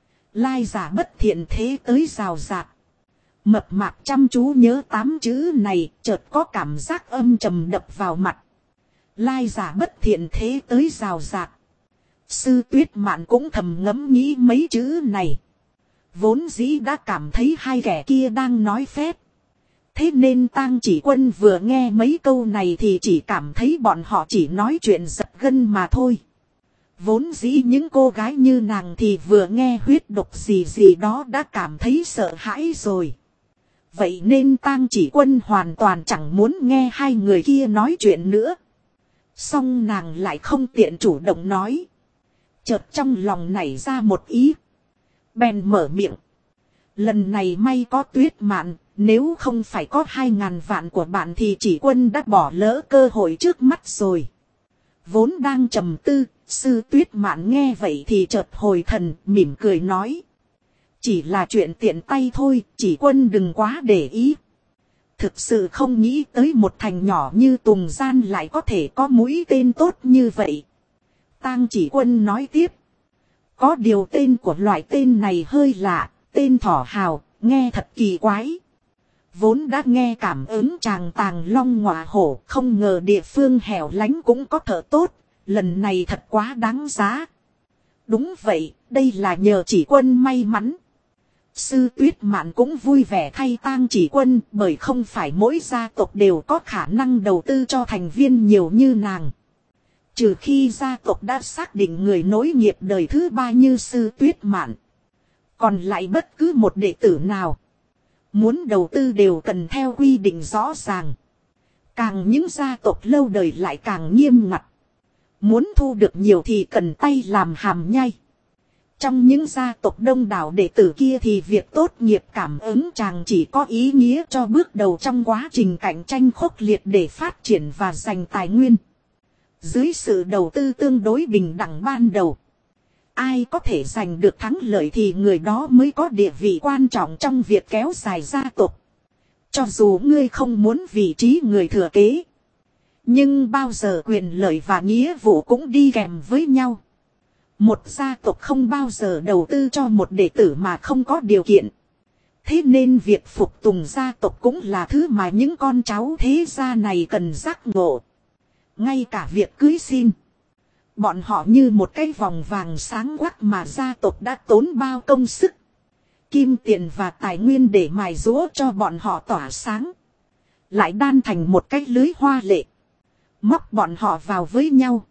Lai giả bất thiện thế tới rào rạt. Mập mạp chăm chú nhớ 8 chữ này, chợt có cảm giác âm trầm đập vào mặt. Lai giả bất thiện thế tới rào rạt. Sư Tuyết Mạn cũng thầm ngẫm nghĩ mấy chữ này. Vốn dĩ đã cảm thấy hai kẻ kia đang nói phét. Thế nên Tang Chỉ Quân vừa nghe mấy câu này thì chỉ cảm thấy bọn họ chỉ nói chuyện giật gân mà thôi. Vốn dĩ những cô gái như nàng thì vừa nghe huyết độc gì gì đó đã cảm thấy sợ hãi rồi. Vậy nên Tang Chỉ Quân hoàn toàn chẳng muốn nghe hai người kia nói chuyện nữa. Song nàng lại không tiện chủ động nói. Chợt trong lòng nảy ra một ý. Bèn mở miệng. Lần này may có Tuyết Mạn, nếu không phải có 2.000 vạn của bạn thì Chỉ Quân đã bỏ lỡ cơ hội trước mắt rồi. Vốn đang trầm tư, sư Tuyết Mạn nghe vậy thì chợt hồi thần, mỉm cười nói. Chỉ là chuyện tiện tay thôi, Chỉ Quân đừng quá để ý. Thực sự không nghĩ tới một thành nhỏ như Tùng Gian lại có thể có mũi tên tốt như vậy. Tang Chỉ Quân nói tiếp. Có điều tên của loại tên này hơi lạ, tên Thỏ Hào, nghe thật kỳ quái. Vốn đã nghe cảm ứng chàng tàng long ngọa hổ, không ngờ địa phương hẻo lánh cũng có thợ tốt, lần này thật quá đáng giá. Đúng vậy, đây là nhờ Chỉ Quân may mắn. Sư Tuyết Mạn cũng vui vẻ thay Tang Chỉ Quân, bởi không phải mỗi gia tộc đều có khả năng đầu tư cho thành viên nhiều như nàng. Trừ khi gia tộc đã xác định người nối nghiệp đời thứ 3 như sư Tuyết Mạn. Còn lại bất cứ một đệ tử nào muốn đầu tư đều cần theo quy định rõ ràng. Càng những gia tộc lâu đời lại càng nghiêm ngặt. Muốn thu được nhiều thì cần tay làm hàm nhai. Trong những gia tộc đông đảo đệ tử kia thì việc tốt nghiệp cảm ứng chàng chỉ có ý nghĩa cho bước đầu trong quá trình cạnh tranh khốc liệt để phát triển và giành tài nguyên. Dưới sự đầu tư tương đối bình đẳng ban đầu, ai có thể giành được thắng lợi thì người đó mới có địa vị quan trọng trong việc kéo dài gia tộc. Cho dù ngươi không muốn vị trí người thừa kế, nhưng bao giờ quyền lợi và nghĩa vụ cũng đi kèm với nhau. Một gia tộc không bao giờ đầu tư cho một đệ tử mà không có điều kiện. Thế nên việc phục tùng gia tộc cũng là thứ mà những con cháu thế gia này cần giác ngộ. Ngay cả việc cưới xin, bọn họ như một cái vòng vàng sáng quắc mà gia tộc đã tốn bao công sức, kim tiền và tài nguyên để mài giũa cho bọn họ tỏa sáng. Lại đan thành một cái lưới hoa lệ, móc bọn họ vào với nhau.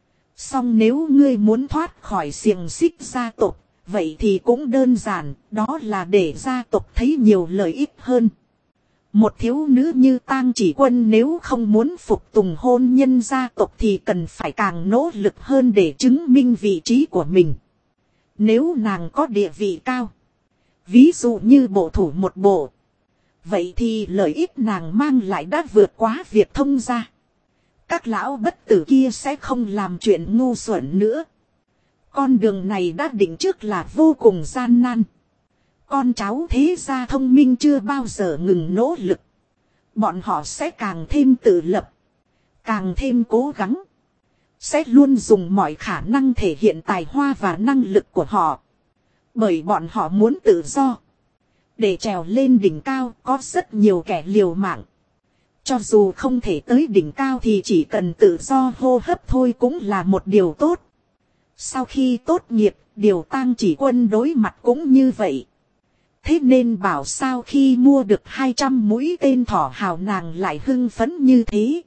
Song nếu ngươi muốn thoát khỏi xiềng xích gia tộc, vậy thì cũng đơn giản, đó là để gia tộc thấy nhiều lợi ích hơn. Một thiếu nữ như Tang Chỉ Quân nếu không muốn phục tùng hôn nhân gia tộc thì cần phải càng nỗ lực hơn để chứng minh vị trí của mình. Nếu nàng có địa vị cao, Ví dụ như bộ thủ một bộ. Vậy thì lợi ích nàng mang lại đã vượt quá việc thông gia. Các lão bất tử kia sẽ không làm chuyện ngu xuẩn nữa. Con đường này đã định trước là vô cùng gian nan. Con cháu thế gia thông minh chưa bao giờ ngừng nỗ lực. Bọn họ sẽ càng thêm tự lập. Càng thêm cố gắng. Sẽ luôn dùng mọi khả năng thể hiện tài hoa và năng lực của họ. Bởi bọn họ muốn tự do. Để trèo lên đỉnh cao có rất nhiều kẻ liều mạng. Cho dù không thể tới đỉnh cao thì chỉ cần tự do hô hấp thôi cũng là một điều tốt. Sau khi tốt nghiệp, điều Tang Chỉ Quân đối mặt cũng như vậy. Thế nên bảo sao khi mua được 200 mũi tên thỏ hào nàng lại hưng phấn như thế.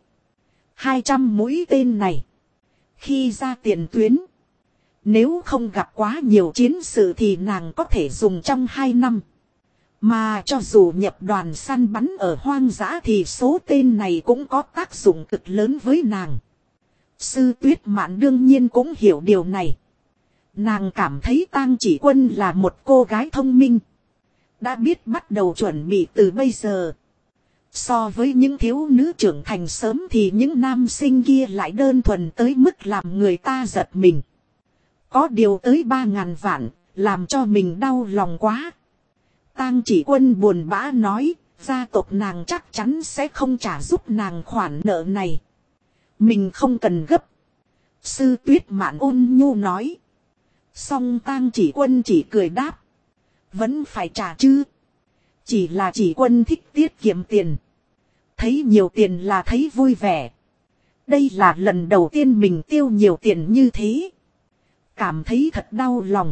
200 mũi tên này. Khi ra tiền tuyến. Nếu không gặp quá nhiều chiến sự thì nàng có thể dùng trong 2 năm. Mà cho dù nhập đoàn săn bắn ở hoang dã thì số tên này cũng có tác dụng cực lớn với nàng. Sư Tuyết Mạn đương nhiên cũng hiểu điều này. Nàng cảm thấy Tang Chỉ Quân là một cô gái thông minh. Đã biết bắt đầu chuẩn bị từ bây giờ. So với những thiếu nữ trưởng thành sớm thì những nam sinh kia lại đơn thuần tới mức làm người ta giật mình. Có điều tới 3.000 vạn, làm cho mình đau lòng quá. Tang Chỉ Quân buồn bã nói, gia tộc nàng chắc chắn sẽ không trả giúp nàng khoản nợ này. Mình không cần gấp. Sư Tuyết Mạn ôn nhu nói. Song Tang Chỉ Quân chỉ cười đáp. Vẫn phải trả chứ. Chỉ là Chỉ Quân thích tiết kiệm tiền. Thấy nhiều tiền là thấy vui vẻ. Đây là lần đầu tiên mình tiêu nhiều tiền như thế. Cảm thấy thật đau lòng.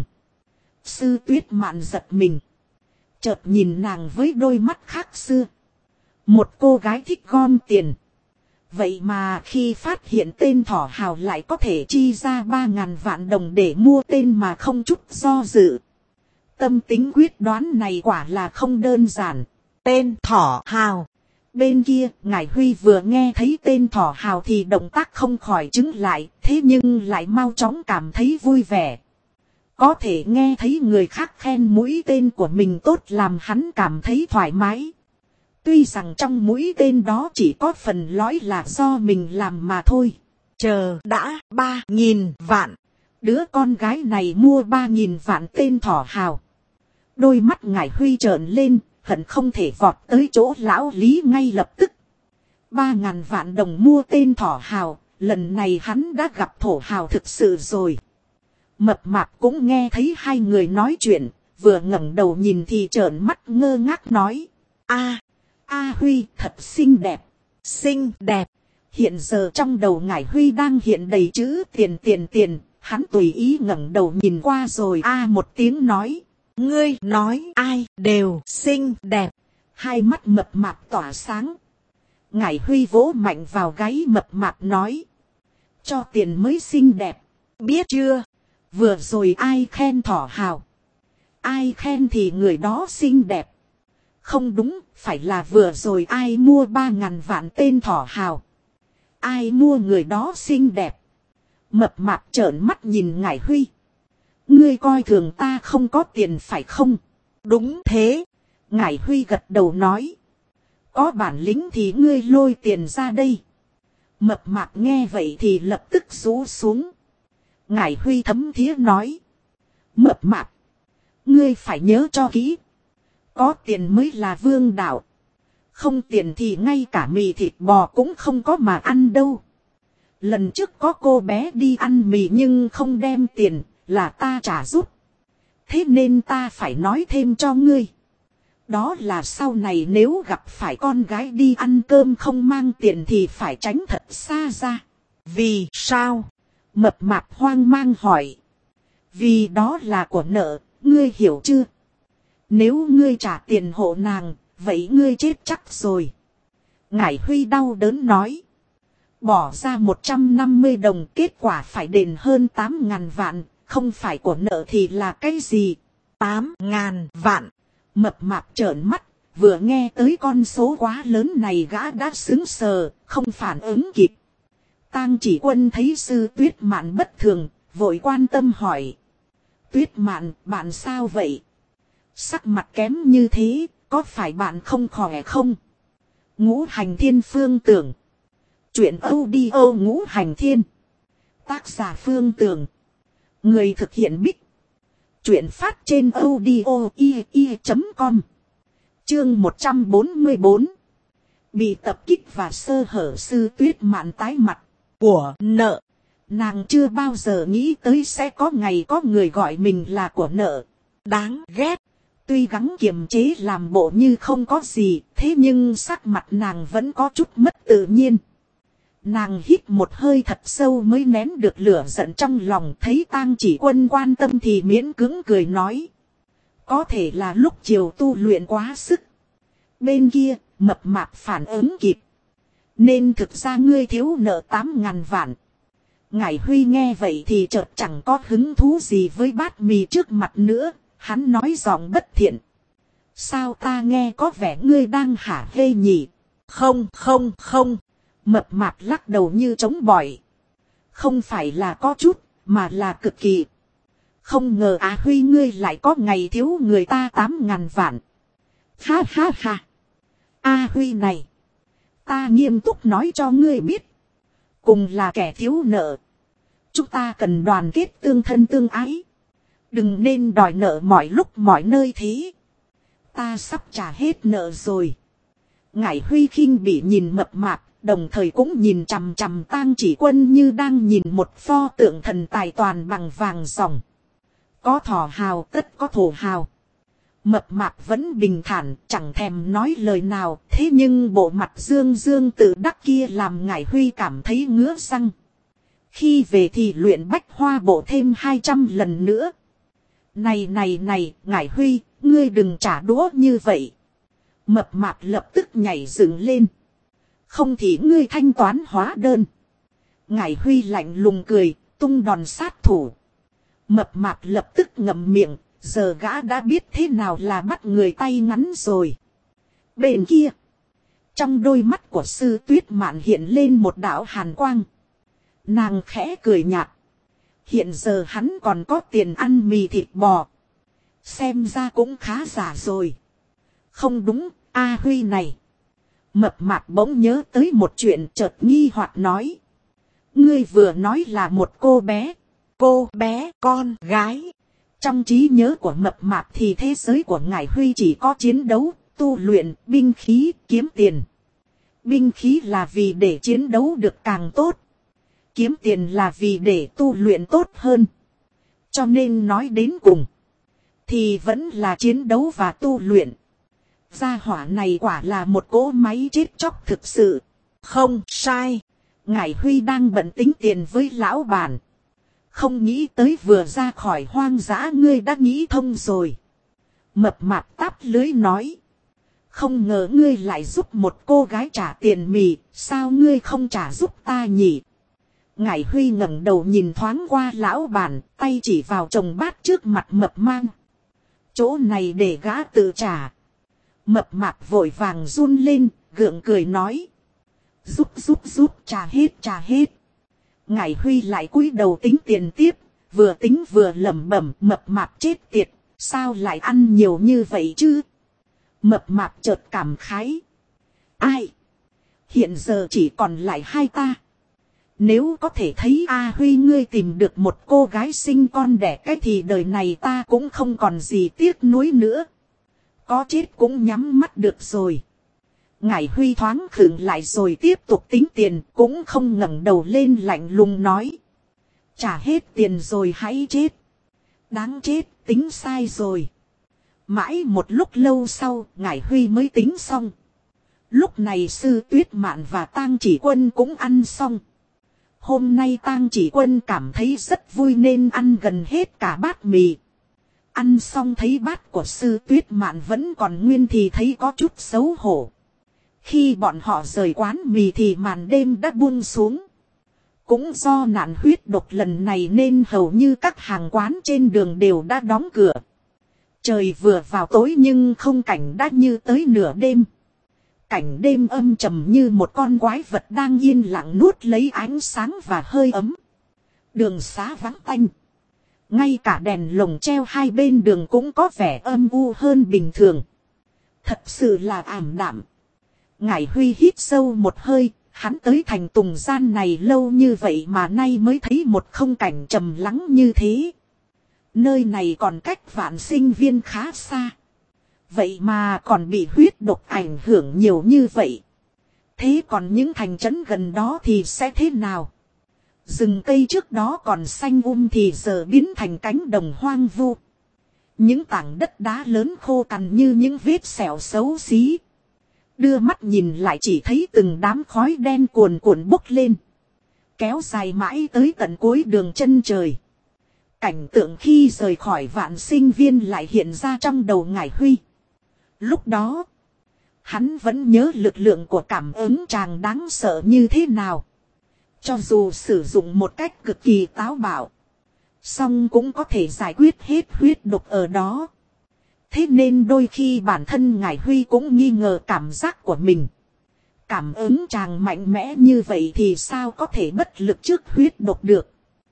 Sư Tuyết Mạn giật mình. Chợt nhìn nàng với đôi mắt khác xưa. Một cô gái thích gom tiền. Vậy mà khi phát hiện tên thỏ hào lại có thể chi ra 3.000 vạn đồng để mua tên mà không chút do dự. Tâm tính quyết đoán này quả là không đơn giản. Tên thỏ hào. Bên kia, Ngải Huy vừa nghe thấy tên thỏ hào thì động tác không khỏi chứng lại, thế nhưng lại mau chóng cảm thấy vui vẻ. Có thể nghe thấy người khác khen mũi tên của mình tốt làm hắn cảm thấy thoải mái. Tuy rằng trong mũi tên đó chỉ có phần lõi là do mình làm mà thôi. Chờ đã 3.000 vạn. Đứa con gái này mua 3.000 vạn tên thỏ hào. Đôi mắt Ngải Huy trợn lên, hận không thể vọt tới chỗ lão Lý ngay lập tức. 3.000 vạn đồng mua tên thỏ hào, lần này hắn đã gặp thổ hào thực sự rồi. Mập Mạp cũng nghe thấy hai người nói chuyện, vừa ngẩng đầu nhìn thì trợn mắt ngơ ngác nói. A Huy thật xinh đẹp, xinh đẹp. Hiện giờ trong đầu Ngải Huy đang hiện đầy chữ tiền, hắn tùy ý ngẩng đầu nhìn qua rồi một tiếng nói. Ngươi nói ai đều xinh đẹp. Hai mắt Mập Mạp tỏa sáng. Ngải Huy vỗ mạnh vào gáy Mập Mạp nói. Cho tiền mới xinh đẹp, biết chưa? Vừa rồi ai khen thỏ hào? Ai khen thì người đó xinh đẹp. Không đúng, phải là vừa rồi ai mua 3.000 vạn tên thỏ hào. Ai mua người đó xinh đẹp. Mập Mạp trợn mắt nhìn Ngải Huy. Ngươi coi thường ta không có tiền phải không? Đúng thế. Ngải Huy gật đầu nói. Có bản lĩnh thì ngươi lôi tiền ra đây. Mập Mạp nghe vậy thì lập tức rũ xuống. Ngải Huy thấm thía nói. Mập Mạp. Ngươi phải nhớ cho kỹ. Có tiền mới là vương đạo. Không tiền thì ngay cả mì thịt bò cũng không có mà ăn đâu. Lần trước có cô bé đi ăn mì nhưng không đem tiền, là ta trả giúp. Thế nên ta phải nói thêm cho ngươi. Đó là sau này nếu gặp phải con gái đi ăn cơm không mang tiền thì phải tránh thật xa ra. Vì sao? Mập Mạp hoang mang hỏi. Vì đó là của nợ, ngươi hiểu chưa? Nếu ngươi trả tiền hộ nàng, vậy ngươi chết chắc rồi. Ngải Huy đau đớn nói. Bỏ ra 150 đồng kết quả phải đền hơn 8.000 vạn, không phải của nợ thì là cái gì? 8.000 vạn. Mập Mạp trợn mắt, vừa nghe tới con số quá lớn này gã đã sững sờ, không phản ứng kịp. Tang Chỉ Quân thấy Sư Tuyết Mạn bất thường, vội quan tâm hỏi. Tuyết Mạn, bạn sao vậy? Sắc mặt kém như thế, có phải bạn không khỏe không? Ngũ Hành Thiên Phương Tưởng. Chuyện audio Ngũ Hành Thiên. Tác giả Phương Tưởng. Người thực hiện Bích. Chuyện phát trên audio.com. Chương 144. Bị tập kích và sơ hở Sư Tuyết Mạn tái mặt. Của nợ. Nàng chưa bao giờ nghĩ tới sẽ có ngày có người gọi mình là của nợ. Đáng ghét. Tuy gắng kiềm chế làm bộ như không có gì, thế nhưng sắc mặt nàng vẫn có chút mất tự nhiên. Nàng hít một hơi thật sâu mới nén được lửa giận trong lòng, thấy Tang Chỉ Quân quan tâm thì miễn cưỡng cười nói. Có thể là lúc chiều tu luyện quá sức. Bên kia, mập mạp phản ứng kịp. Nên thực ra ngươi thiếu nợ 8.000 vạn. Ngải Huy nghe vậy thì chợt chẳng có hứng thú gì với bát mì trước mặt nữa. Hắn nói giọng bất thiện. Sao ta nghe có vẻ ngươi đang hả hê nhỉ? Không. Mập mạp lắc đầu như trống bỏi. Không phải là có chút, mà là cực kỳ. Không ngờ Huy ngươi lại có ngày thiếu người ta 8.000 vạn. Ha. Huy này. Ta nghiêm túc nói cho ngươi biết. Cùng là kẻ thiếu nợ. Chúng ta cần đoàn kết tương thân tương ái. Đừng nên đòi nợ mọi lúc mọi nơi thế. Ta sắp trả hết nợ rồi. Ngải Huy khinh bị nhìn mập mạp. Đồng thời cũng nhìn chằm chằm Tang Chỉ Quân như đang nhìn một pho tượng thần tài toàn bằng vàng ròng. Có thỏ hào tất có thổ hào. Mập mạp vẫn bình thản chẳng thèm nói lời nào. Thế nhưng bộ mặt dương tự đắc kia làm Ngải Huy cảm thấy ngứa răng. Khi về thì luyện bách hoa bộ thêm 200 lần nữa. Này, Ngải Huy, ngươi đừng trả đũa như vậy. Mập mạp lập tức nhảy dựng lên. Không thì ngươi thanh toán hóa đơn. Ngải Huy lạnh lùng cười, tung đòn sát thủ. Mập mạp lập tức ngậm miệng, giờ gã đã biết thế nào là bắt người tay ngắn rồi. Bên kia, trong đôi mắt của Sư Tuyết Mạn hiện lên một đạo hàn quang. Nàng khẽ cười nhạt. Hiện giờ hắn còn có tiền ăn mì thịt bò. Xem ra cũng khá giả rồi. Không đúng, Huy này. Mập mạp bỗng nhớ tới một chuyện chợt nghi hoặc nói. Ngươi vừa nói là một cô bé. Cô bé con gái. Trong trí nhớ của mập mạp thì thế giới của Ngải Huy chỉ có chiến đấu, tu luyện, binh khí, kiếm tiền. Binh khí là vì để chiến đấu được càng tốt. Kiếm tiền là vì để tu luyện tốt hơn. Cho nên nói đến cùng. Thì vẫn là chiến đấu và tu luyện. Gia hỏa này quả là một cỗ máy chết chóc thực sự. Không sai. Ngải Huy đang bận tính tiền với lão bản. Không nghĩ tới vừa ra khỏi hoang dã ngươi đã nghĩ thông rồi. Mập mạp táp lưới nói. Không ngờ ngươi lại giúp một cô gái trả tiền mì. Sao ngươi không trả giúp ta nhỉ? Ngải Huy ngẩng đầu nhìn thoáng qua lão bản. Tay chỉ vào chồng bát trước mặt mập mang. Chỗ này để gã tự trả. Mập mạp vội vàng run lên, gượng cười nói. Giúp, trả hết. Ngải Huy lại cúi đầu tính tiền tiếp, vừa tính vừa lẩm bẩm mập mạp chết tiệt, sao lại ăn nhiều như vậy chứ? Mập mạp chợt cảm khái. Ai? Hiện giờ chỉ còn lại hai ta. Nếu có thể thấy Huy ngươi tìm được một cô gái sinh con đẻ cái thì đời này ta cũng không còn gì tiếc nuối nữa. Có chết cũng nhắm mắt được rồi. Ngải Huy thoáng khựng lại rồi tiếp tục tính tiền, cũng không ngẩng đầu lên lạnh lùng nói. Trả hết tiền rồi hãy chết. Đáng chết, tính sai rồi. Mãi một lúc lâu sau, Ngải Huy mới tính xong. Lúc này Sư Tuyết Mạn và Tang Chỉ Quân cũng ăn xong. Hôm nay Tang Chỉ Quân cảm thấy rất vui nên ăn gần hết cả bát mì. Ăn xong thấy bát của Sư Tuyết Mạn vẫn còn nguyên thì thấy có chút xấu hổ. Khi bọn họ rời quán mì thì màn đêm đã buông xuống. Cũng do nạn huyết độc lần này nên hầu như các hàng quán trên đường đều đã đóng cửa. Trời vừa vào tối nhưng không cảnh đã như tới nửa đêm. Cảnh đêm âm trầm như một con quái vật đang yên lặng nuốt lấy ánh sáng và hơi ấm. Đường xá vắng tanh. Ngay cả đèn lồng treo hai bên đường cũng có vẻ âm u hơn bình thường. Thật sự là ảm đạm. Ngải Huy hít sâu một hơi, hắn tới thành Tùng Gian này lâu như vậy mà nay mới thấy một không cảnh trầm lắng như thế. Nơi này còn cách Vạn Sinh Viên khá xa. Vậy mà còn bị huyết độc ảnh hưởng nhiều như vậy. Thế còn những thành trấn gần đó thì sẽ thế nào? Rừng cây trước đó còn xanh thì giờ biến thành cánh đồng hoang vu. Những tảng đất đá lớn khô cằn như những vết sẹo xấu xí. Đưa mắt nhìn lại chỉ thấy từng đám khói đen cuồn cuộn bốc lên. Kéo dài mãi tới tận cuối đường chân trời. Cảnh tượng khi rời khỏi Vạn Sinh Viên lại hiện ra trong đầu Ngải Huy. Lúc đó, hắn vẫn nhớ lực lượng của cảm ứng tràng đáng sợ như thế nào. Cho dù sử dụng một cách cực kỳ táo bạo, song cũng có thể giải quyết hết huyết độc ở đó. Thế nên đôi khi bản thân Ngải Huy cũng nghi ngờ cảm giác của mình. Cảm ứng tràng mạnh mẽ như vậy thì sao có thể bất lực trước huyết độc được.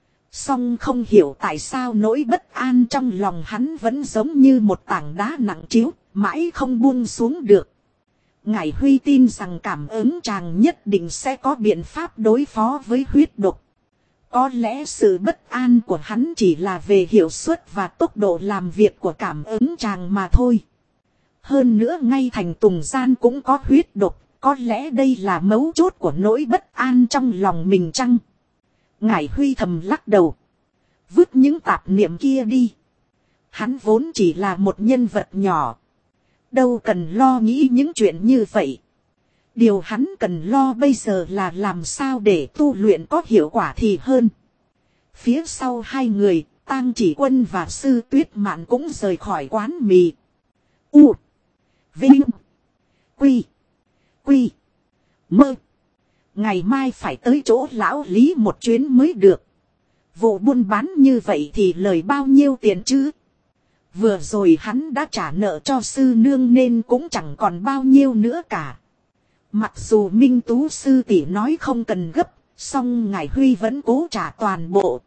Song không hiểu tại sao nỗi bất an trong lòng hắn vẫn giống như một tảng đá nặng trĩu, mãi không buông xuống được. Ngải Huy tin rằng cảm ứng tràng nhất định sẽ có biện pháp đối phó với huyết độc. Có lẽ sự bất an của hắn chỉ là về hiệu suất và tốc độ làm việc của cảm ứng tràng mà thôi. Hơn nữa ngay thành Tùng Gian cũng có huyết độc, có lẽ đây là mấu chốt của nỗi bất an trong lòng mình chăng? Ngải Huy thầm lắc đầu. Vứt những tạp niệm kia đi. Hắn vốn chỉ là một nhân vật nhỏ. Đâu cần lo nghĩ những chuyện như vậy. Điều hắn cần lo bây giờ là làm sao để tu luyện có hiệu quả thì hơn. Phía sau hai người, Tang Chỉ Quân và Sư Tuyết Mạn cũng rời khỏi quán mì. U. Vinh. Quy. Quy. Mơ. Ngày mai phải tới chỗ lão Lý một chuyến mới được. Vụ buôn bán như vậy thì lời bao nhiêu tiền chứ? Vừa rồi hắn đã trả nợ cho sư nương nên cũng chẳng còn bao nhiêu nữa cả. Mặc dù Minh Tú sư tỷ nói không cần gấp, song Ngải Huy vẫn cố trả toàn bộ.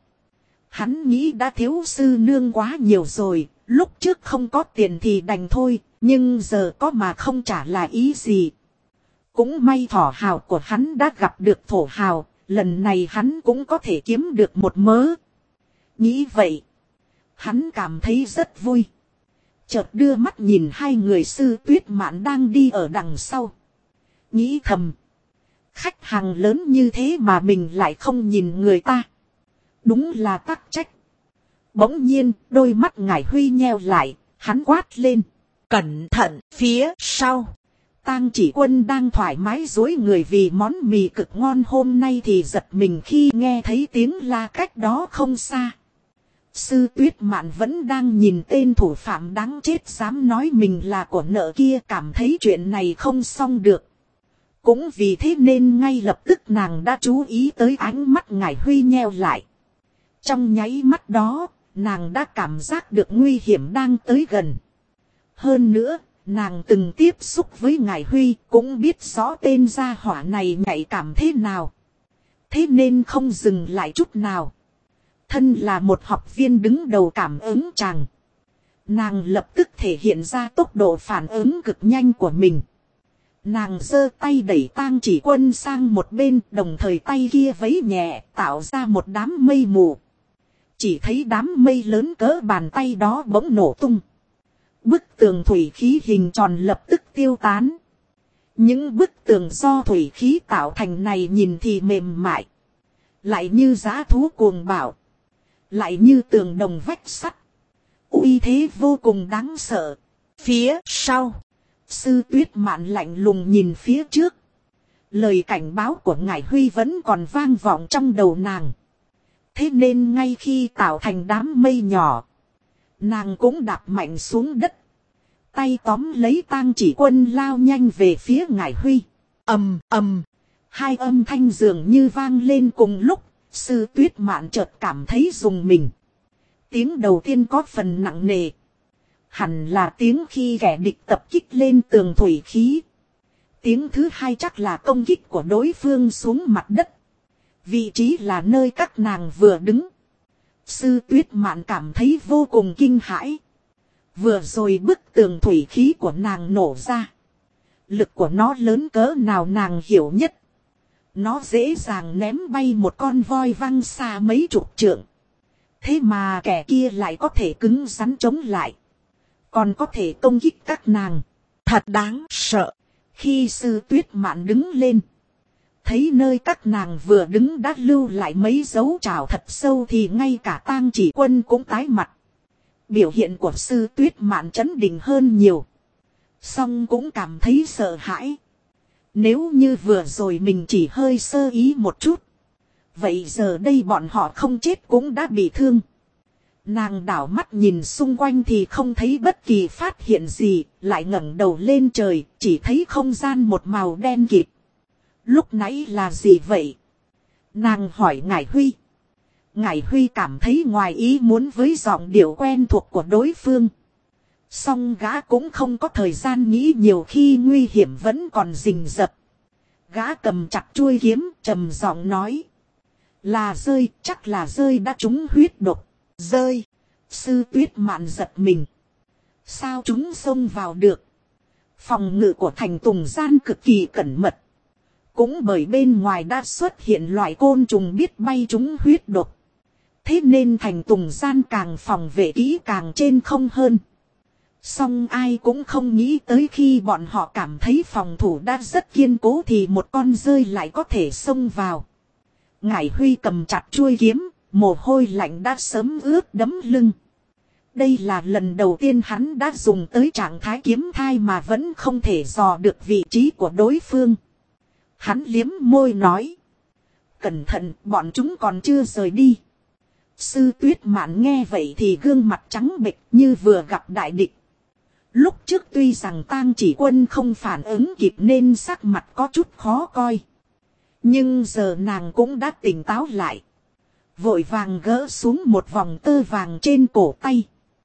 Hắn nghĩ đã thiếu sư nương quá nhiều rồi, lúc trước không có tiền thì đành thôi, nhưng giờ có mà không trả là ý gì. Cũng may thỏ hào của hắn đã gặp được thổ hào, lần này hắn cũng có thể kiếm được một mớ. Nghĩ vậy, hắn cảm thấy rất vui. Chợt đưa mắt nhìn hai người Sư Tuyết Mạn đang đi ở đằng sau. Nghĩ thầm, khách hàng lớn như thế mà mình lại không nhìn người ta. Đúng là tắc trách. Bỗng nhiên, đôi mắt Ngải Huy nheo lại, hắn quát lên. Cẩn thận, phía sau. Tang Chỉ Quân đang thoải mái dối người vì món mì cực ngon hôm nay thì giật mình khi nghe thấy tiếng la cách đó không xa. Sư Tuyết Mạn vẫn đang nhìn tên thủ phạm đáng chết dám nói mình là của nợ kia, cảm thấy chuyện này không xong được. Cũng vì thế nên ngay lập tức nàng đã chú ý tới ánh mắt Ngải Huy nheo lại. Trong nháy mắt đó, nàng đã cảm giác được nguy hiểm đang tới gần. Hơn nữa, nàng từng tiếp xúc với Ngải Huy, cũng biết rõ tên gia hỏa này nhạy cảm thế nào. Thế nên không dừng lại chút nào. Thân là một học viên đứng đầu cảm ứng tràng, nàng lập tức thể hiện ra tốc độ phản ứng cực nhanh của mình. Nàng giơ tay đẩy Tang Chỉ Quân sang một bên, đồng thời tay kia vẫy nhẹ tạo ra một đám mây mù. Chỉ thấy đám mây lớn cỡ bàn tay đó bỗng nổ tung. Bức tường thủy khí hình tròn lập tức tiêu tán. Những bức tường do thủy khí tạo thành này nhìn thì mềm mại, lại như dã thú cuồng bạo, lại như tường đồng vách sắt. Uy thế vô cùng đáng sợ. Phía sau, Sư Tuyết Mạn lạnh lùng nhìn phía trước. Lời cảnh báo của Ngải Huy vẫn còn vang vọng trong đầu nàng. Thế nên ngay khi tạo thành đám mây nhỏ, nàng cũng đạp mạnh xuống đất. Tay tóm lấy Tang Chỉ Quân lao nhanh về phía Ngải Huy. Ầm ầm, hai âm thanh dường như vang lên cùng lúc. Sư Tuyết Mạn chợt cảm thấy rùng mình. Tiếng đầu tiên có phần nặng nề. Hẳn là tiếng khi kẻ địch tập kích lên tường thủy khí. Tiếng thứ hai chắc là công kích của đối phương xuống mặt đất. Vị trí là nơi các nàng vừa đứng. Sư Tuyết Mạn cảm thấy vô cùng kinh hãi. Vừa rồi bức tường thủy khí của nàng nổ ra. Lực của nó lớn cỡ nào nàng hiểu nhất. Nó dễ dàng ném bay một con voi văng xa mấy chục trượng. Thế mà kẻ kia lại có thể cứng rắn chống lại. Còn có thể công kích các nàng. Thật đáng sợ. Khi Sư Tuyết Mạn đứng lên. Thấy nơi các nàng vừa đứng đã lưu lại mấy dấu trào thật sâu thì ngay cả Tang Chỉ Quân cũng tái mặt. Biểu hiện của Sư Tuyết Mạn chấn định hơn nhiều. Song cũng cảm thấy sợ hãi. Nếu như vừa rồi mình chỉ hơi sơ ý một chút. Vậy giờ đây bọn họ không chết cũng đã bị thương. Nàng đảo mắt nhìn xung quanh thì không thấy bất kỳ phát hiện gì. Lại ngẩng đầu lên trời, chỉ thấy không gian một màu đen kịt. Lúc nãy là gì vậy? Nàng hỏi Ngải Huy. Ngải Huy cảm thấy ngoài ý muốn với giọng điệu quen thuộc của đối phương. Song gã cũng không có thời gian nghĩ nhiều khi nguy hiểm vẫn còn rình rập. Gã cầm chặt chuôi kiếm, trầm giọng nói. Là rơi, chắc là rơi đã trúng huyết độc. Rơi. Sư Tuyết Mạn giật mình. Sao chúng xông vào được? Phòng ngự của Thành Tùng Gian cực kỳ cẩn mật. Cũng bởi bên ngoài đã xuất hiện loại côn trùng biết bay trúng huyết độc. Thế nên Thành Tùng Gian càng phòng vệ kỹ càng trên không hơn. Song ai cũng không nghĩ tới khi bọn họ cảm thấy phòng thủ đã rất kiên cố thì một con rơi lại có thể xông vào. Ngải Huy cầm chặt chuôi kiếm, mồ hôi lạnh đã sớm ướt đẫm lưng. Đây là lần đầu tiên hắn đã dùng tới trạng thái kiếm thai mà vẫn không thể dò được vị trí của đối phương. Hắn liếm môi nói. Cẩn thận, bọn chúng còn chưa rời đi. Sư Tuyết Mạn nghe vậy thì gương mặt trắng bệch như vừa gặp đại địch. Lúc trước tuy rằng Tang Chỉ Quân không phản ứng kịp nên sắc mặt có chút khó coi. Nhưng giờ nàng cũng đã tỉnh táo lại. Vội vàng gỡ xuống một vòng tơ vàng trên cổ tay.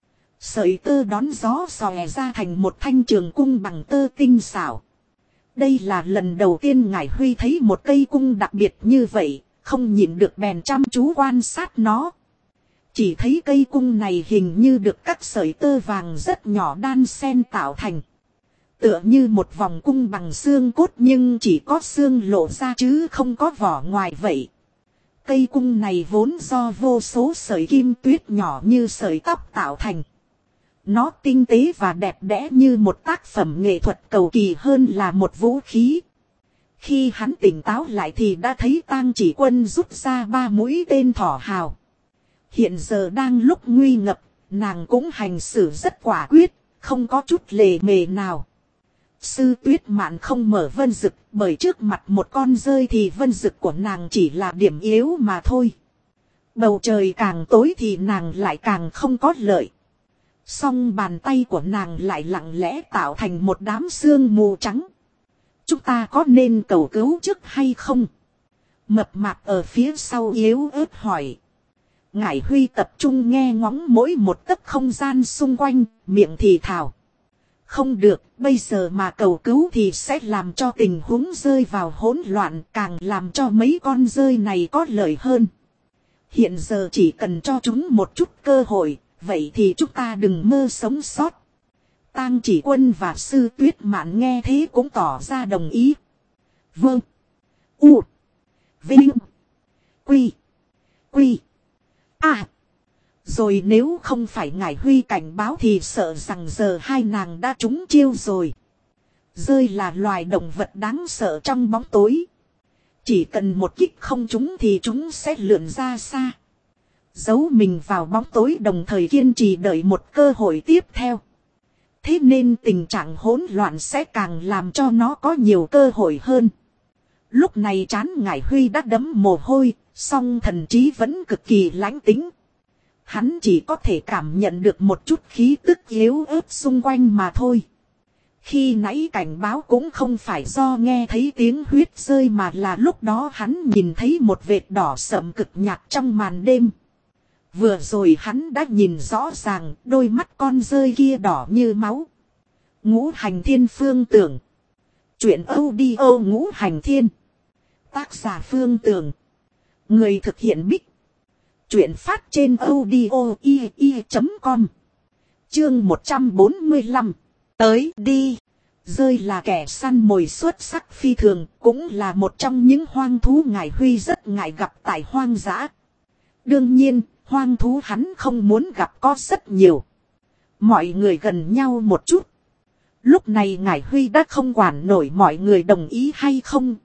Sợi tơ đón gió xòe ra thành một thanh trường cung bằng tơ tinh xảo. Đây là lần đầu tiên Ngải Huy thấy một cây cung đặc biệt như vậy, không nhịn được bèn chăm chú quan sát nó. Chỉ thấy cây cung này hình như được các sợi tơ vàng rất nhỏ đan xen tạo thành. Tựa như một vòng cung bằng xương cốt nhưng chỉ có xương lộ ra chứ không có vỏ ngoài vậy. Cây cung này vốn do vô số sợi kim tuyết nhỏ như sợi tóc tạo thành. Nó tinh tế và đẹp đẽ như một tác phẩm nghệ thuật cầu kỳ hơn là một vũ khí. Khi hắn tỉnh táo lại thì đã thấy Tang Chỉ Quân rút ra 3 mũi tên thỏ hào. Hiện giờ đang lúc nguy ngập, nàng cũng hành xử rất quả quyết, không có chút lề mề nào. Sư Tuyết Mạn không mở vân dực, bởi trước mặt một con rơi thì vân dực của nàng chỉ là điểm yếu mà thôi. Bầu trời càng tối thì nàng lại càng không có lợi. Song bàn tay của nàng lại lặng lẽ tạo thành một đám sương mù trắng. Chúng ta có nên cầu cứu trước hay không? Mập mạp ở phía sau yếu ớt hỏi. Ngải Huy tập trung nghe ngóng mỗi một tấc không gian xung quanh, miệng thì thào. Không được, bây giờ mà cầu cứu thì sẽ làm cho tình huống rơi vào hỗn loạn, càng làm cho mấy con rơi này có lợi hơn. Hiện giờ chỉ cần cho chúng một chút cơ hội, vậy thì chúng ta đừng mơ sống sót. Tang Chỉ Quân và Sư Tuyết Mạn nghe thế cũng tỏ ra đồng ý. Vâng. U. Vinh. Quy. Quy. À. Rồi nếu không phải Ngải Huy cảnh báo thì sợ rằng giờ hai nàng đã trúng chiêu rồi. Rơi là loài động vật đáng sợ trong bóng tối. Chỉ cần một kích không trúng thì chúng sẽ lượn ra xa. Giấu mình vào bóng tối đồng thời kiên trì đợi một cơ hội tiếp theo. Thế nên tình trạng hỗn loạn sẽ càng làm cho nó có nhiều cơ hội hơn. Lúc này trán Ngải Huy đã đẫm mồ hôi, song thần trí vẫn cực kỳ lãnh tĩnh. Hắn chỉ có thể cảm nhận được một chút khí tức yếu ớt xung quanh mà thôi. Khi nãy cảnh báo cũng không phải do nghe thấy tiếng huyết rơi mà là lúc đó hắn nhìn thấy một vệt đỏ sậm cực nhạt trong màn đêm. Vừa rồi hắn đã nhìn rõ ràng đôi mắt con rơi kia đỏ như máu. Ngũ Hành Thiên Phương Tưởng. Chuyện audio Ngũ Hành Thiên. Tác giả Phương Tưởng. Người thực hiện Bích Chuyện phát trên audio.com. Chương 145. Tới đi. Rơi là kẻ săn mồi xuất sắc phi thường, cũng là một trong những hoang thú Ngải Huy rất ngại gặp tại hoang dã. Đương nhiên, hoang thú hắn không muốn gặp có rất nhiều. Mọi người gần nhau một chút. Lúc này Ngải Huy đã không quản nổi mọi người đồng ý hay không.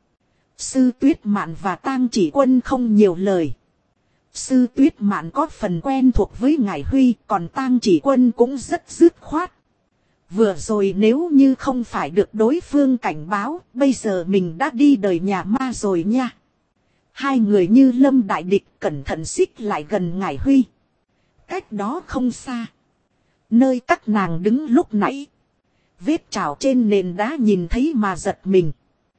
Sư Tuyết Mạn và Tang Chỉ Quân không nhiều lời. Sư Tuyết Mạn có phần quen thuộc với Ngải Huy, còn Tang Chỉ Quân cũng rất dứt khoát. Vừa rồi nếu như không phải được đối phương cảnh báo, bây giờ mình đã đi đời nhà ma rồi nha. Hai người như lâm đại địch cẩn thận xích lại gần Ngải Huy. Cách đó không xa. Nơi các nàng đứng lúc nãy. Vết trào trên nền đá nhìn thấy mà giật mình.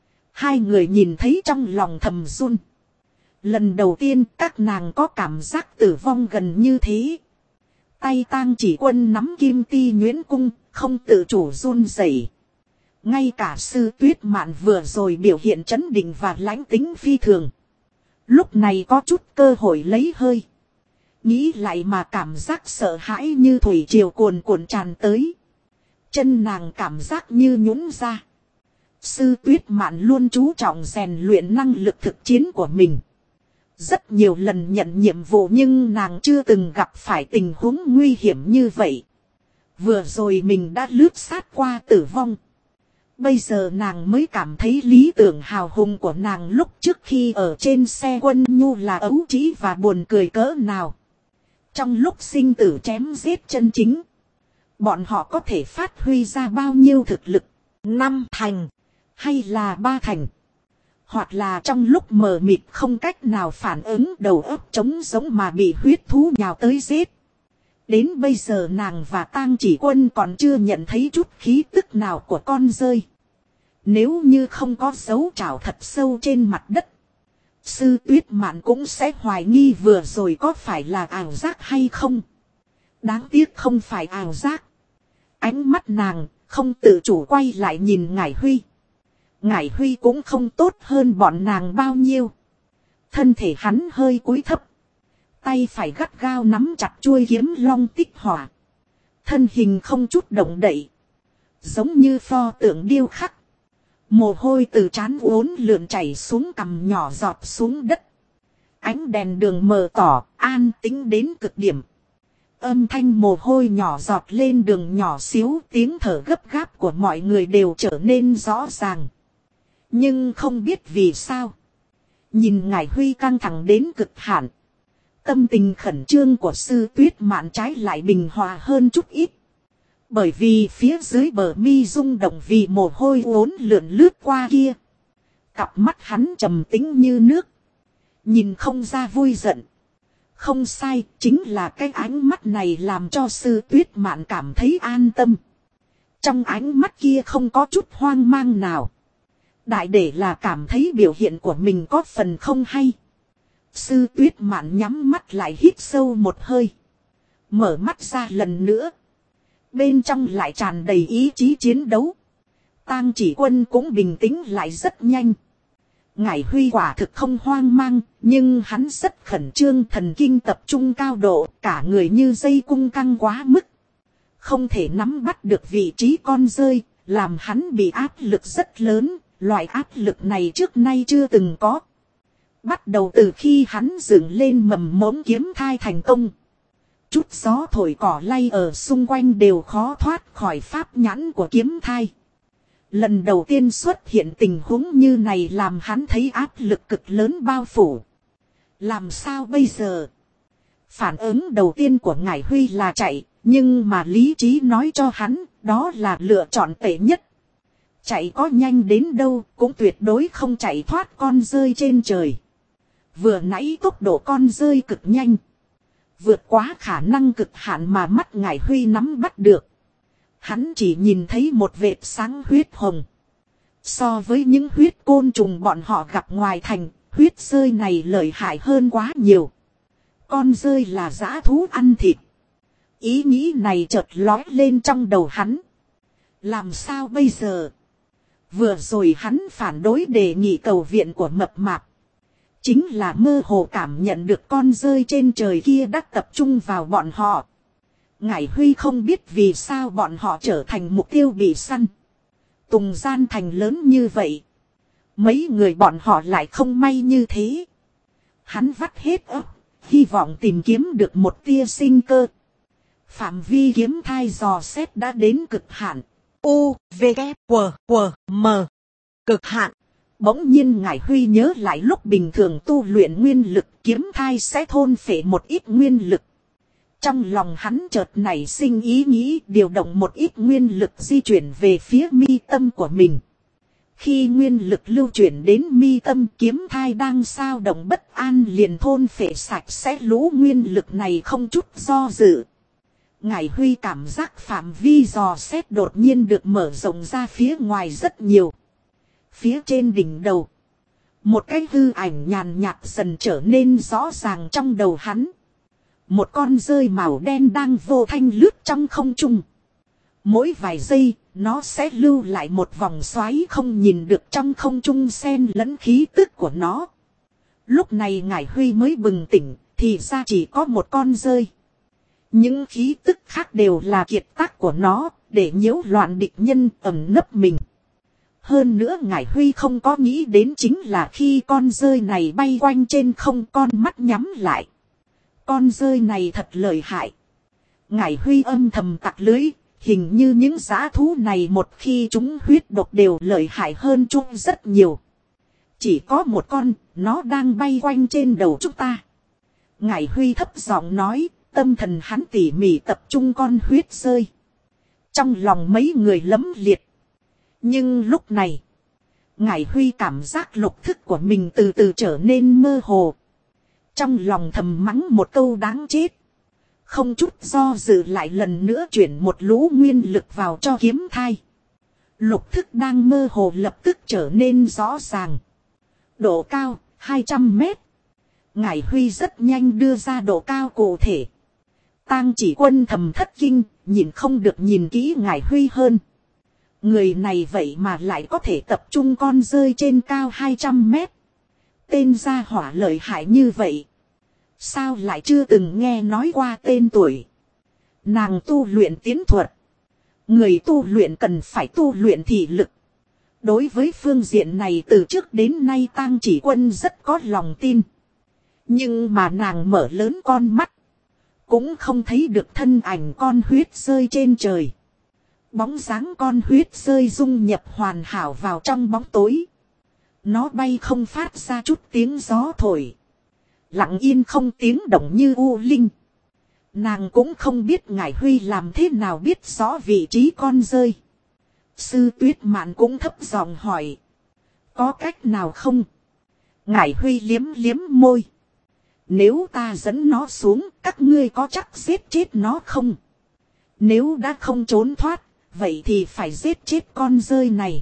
Hai người nhìn thấy trong lòng thầm run. Lần đầu tiên các nàng có cảm giác tử vong gần như thế. Tay Tang Chỉ Quân nắm kim ti nhuyễn cung, không tự chủ run rẩy. Ngay cả Sư Tuyết Mạn vừa rồi biểu hiện trấn định và lãnh tính phi thường. Lúc này có chút cơ hội lấy hơi. Nghĩ lại mà cảm giác sợ hãi như thủy triều cuồn cuộn tràn tới. Chân nàng cảm giác như nhũn ra. Sư Tuyết Mạn luôn chú trọng rèn luyện năng lực thực chiến của mình. Rất nhiều lần nhận nhiệm vụ nhưng nàng chưa từng gặp phải tình huống nguy hiểm như vậy. Vừa rồi mình đã lướt sát qua tử vong. Bây giờ nàng mới cảm thấy lý tưởng hào hùng của nàng lúc trước khi ở trên xe quân nhu là ấu trĩ và buồn cười cỡ nào. Trong lúc sinh tử chém giết chân chính, bọn họ có thể phát huy ra bao nhiêu thực lực, 5 thành, hay là 3 thành. Hoặc là trong lúc mờ mịt không cách nào phản ứng đầu óc trống giống mà bị huyết thú nhào tới giết. Đến bây giờ nàng và Tang Chỉ Quân còn chưa nhận thấy chút khí tức nào của con rơi. Nếu như không có dấu trảo thật sâu trên mặt đất, Sư Tuyết Mạn cũng sẽ hoài nghi vừa rồi có phải là ảo giác hay không. Đáng tiếc không phải ảo giác. Ánh mắt nàng không tự chủ quay lại nhìn Ngải Huy. Ngải Huy cũng không tốt hơn bọn nàng bao nhiêu. Thân thể hắn hơi cúi thấp. Tay phải gắt gao nắm chặt chuôi kiếm long tích hỏa. Thân hình không chút động đậy. Giống như pho tượng điêu khắc. Mồ hôi từ trán uốn lượn chảy xuống cằm nhỏ giọt xuống đất. Ánh đèn đường mờ tỏ, an tĩnh đến cực điểm. Âm thanh mồ hôi nhỏ giọt lên đường nhỏ xíu, tiếng thở gấp gáp của mọi người đều trở nên rõ ràng. Nhưng không biết vì sao. Nhìn Ngải Huy căng thẳng đến cực hạn. Tâm tình khẩn trương của Sư Tuyết Mạn trái lại bình hòa hơn chút ít. Bởi vì phía dưới bờ mi rung động vì mồ hôi uốn lượn lướt qua kia. Cặp mắt hắn trầm tĩnh như nước. Nhìn không ra vui giận. Không sai, chính là cái ánh mắt này làm cho Sư Tuyết Mạn cảm thấy an tâm. Trong ánh mắt kia không có chút hoang mang nào. Đại để là cảm thấy biểu hiện của mình có phần không hay. Sư Tuyết Mạn nhắm mắt lại hít sâu một hơi. Mở mắt ra lần nữa. Bên trong lại tràn đầy ý chí chiến đấu. Tang Chỉ Quân cũng bình tĩnh lại rất nhanh. Ngải Huy quả thực không hoang mang, nhưng hắn rất khẩn trương, thần kinh tập trung cao độ, cả người như dây cung căng quá mức. Không thể nắm bắt được vị trí con rơi, làm hắn bị áp lực rất lớn, loại áp lực này trước nay chưa từng có. Bắt đầu từ khi hắn dựng lên mầm mống kiếm thai thành công. Chút gió thổi cỏ lay ở xung quanh đều khó thoát khỏi pháp nhãn của kiếm thai. Lần đầu tiên xuất hiện tình huống như này làm hắn thấy áp lực cực lớn bao phủ. Làm sao bây giờ? Phản ứng đầu tiên của Ngải Huy là chạy, nhưng mà lý trí nói cho hắn, đó là lựa chọn tệ nhất. Chạy có nhanh đến đâu cũng tuyệt đối không chạy thoát con rơi trên trời. Vừa nãy tốc độ con rơi cực nhanh. Vượt quá khả năng cực hạn mà mắt Ngải Huy nắm bắt được. Hắn chỉ nhìn thấy một vệt sáng huyết hồng. So với những huyết côn trùng bọn họ gặp ngoài thành, huyết rơi này lợi hại hơn quá nhiều. Con rơi là dã thú ăn thịt. Ý nghĩ này chợt lói lên trong đầu hắn. Làm sao bây giờ? Vừa rồi hắn phản đối đề nghị cầu viện của mập mạp. chính là mơ hồ cảm nhận được con rơi trên trời kia đã tập trung vào bọn họ. Ngải Huy không biết vì sao bọn họ trở thành mục tiêu bị săn. Tùng Gian Thành lớn như vậy. Mấy người bọn họ lại không may như thế. Hắn vắt hết óc, hy vọng tìm kiếm được một tia sinh cơ. Phạm vi kiếm thai dò xét đã đến cực hạn. U, V, K, W, W, M. Cực hạn. Bỗng nhiên Ngải Huy nhớ lại lúc bình thường tu luyện nguyên lực kiếm thai sẽ thôn phệ một ít nguyên lực. Trong lòng hắn chợt nảy sinh ý nghĩ điều động một ít nguyên lực di chuyển về phía mi tâm của mình. Khi nguyên lực lưu chuyển đến mi tâm kiếm thai đang sao động bất an liền thôn phệ sạch sẽ lũ nguyên lực này không chút do dự. Ngải Huy cảm giác phạm vi dò xét đột nhiên được mở rộng ra phía ngoài rất nhiều. Phía trên đỉnh đầu, một cái hư ảnh nhàn nhạt dần trở nên rõ ràng trong đầu hắn. Một con rơi màu đen đang vô thanh lướt trong không trung. Mỗi vài giây, nó sẽ lưu lại một vòng xoáy không nhìn được trong không trung xen lẫn khí tức của nó. Lúc này Ngải Huy mới bừng tỉnh, thì ra chỉ có một con rơi. Những khí tức khác đều là kiệt tác của nó, để nhiễu loạn địch nhân ẩn nấp mình. Hơn nữa Ngải Huy không có nghĩ đến chính là khi con rơi này bay quanh trên không con mắt nhắm lại. Con rơi này thật lợi hại. Ngải Huy âm thầm tặc lưới, hình như những dã thú này một khi chúng huyết độc đều lợi hại hơn chúng rất nhiều. Chỉ có một con, nó đang bay quanh trên đầu chúng ta. Ngải Huy thấp giọng nói, tâm thần hắn tỉ mỉ tập trung con huyết rơi. Trong lòng mấy người lấm liệt. Nhưng lúc này, Ngải Huy cảm giác lục thức của mình từ từ trở nên mơ hồ. Trong lòng thầm mắng một câu đáng chết. Không chút do dự lại lần nữa chuyển một lũ nguyên lực vào cho kiếm thai. Lục thức đang mơ hồ lập tức trở nên rõ ràng. Độ cao 200 mét. Ngải Huy rất nhanh đưa ra độ cao cụ thể. Tang Chỉ Quân thầm thất kinh, nhìn không được nhìn kỹ Ngải Huy hơn. Người này vậy mà lại có thể tập trung con rơi trên cao 200 mét. Tên gia hỏa lợi hại như vậy. Sao lại chưa từng nghe nói qua tên tuổi. Nàng tu luyện tiến thuật. Người tu luyện cần phải tu luyện thị lực. Đối với phương diện này từ trước đến nay Tang Chỉ Quân rất có lòng tin. Nhưng mà nàng mở lớn con mắt. Cũng không thấy được thân ảnh con huyết rơi trên trời. Bóng dáng con huyết rơi dung nhập hoàn hảo vào trong bóng tối. Nó bay không phát ra chút tiếng gió thổi. Lặng yên không tiếng động như u linh. Nàng cũng không biết Ngải Huy làm thế nào biết rõ vị trí con rơi. Sư Tuyết Mạn cũng thấp giọng hỏi. Có cách nào không? Ngải Huy liếm liếm môi. Nếu ta dẫn nó xuống, các ngươi có chắc giết chết nó không? Nếu đã không trốn thoát, vậy thì phải giết chết con rơi này.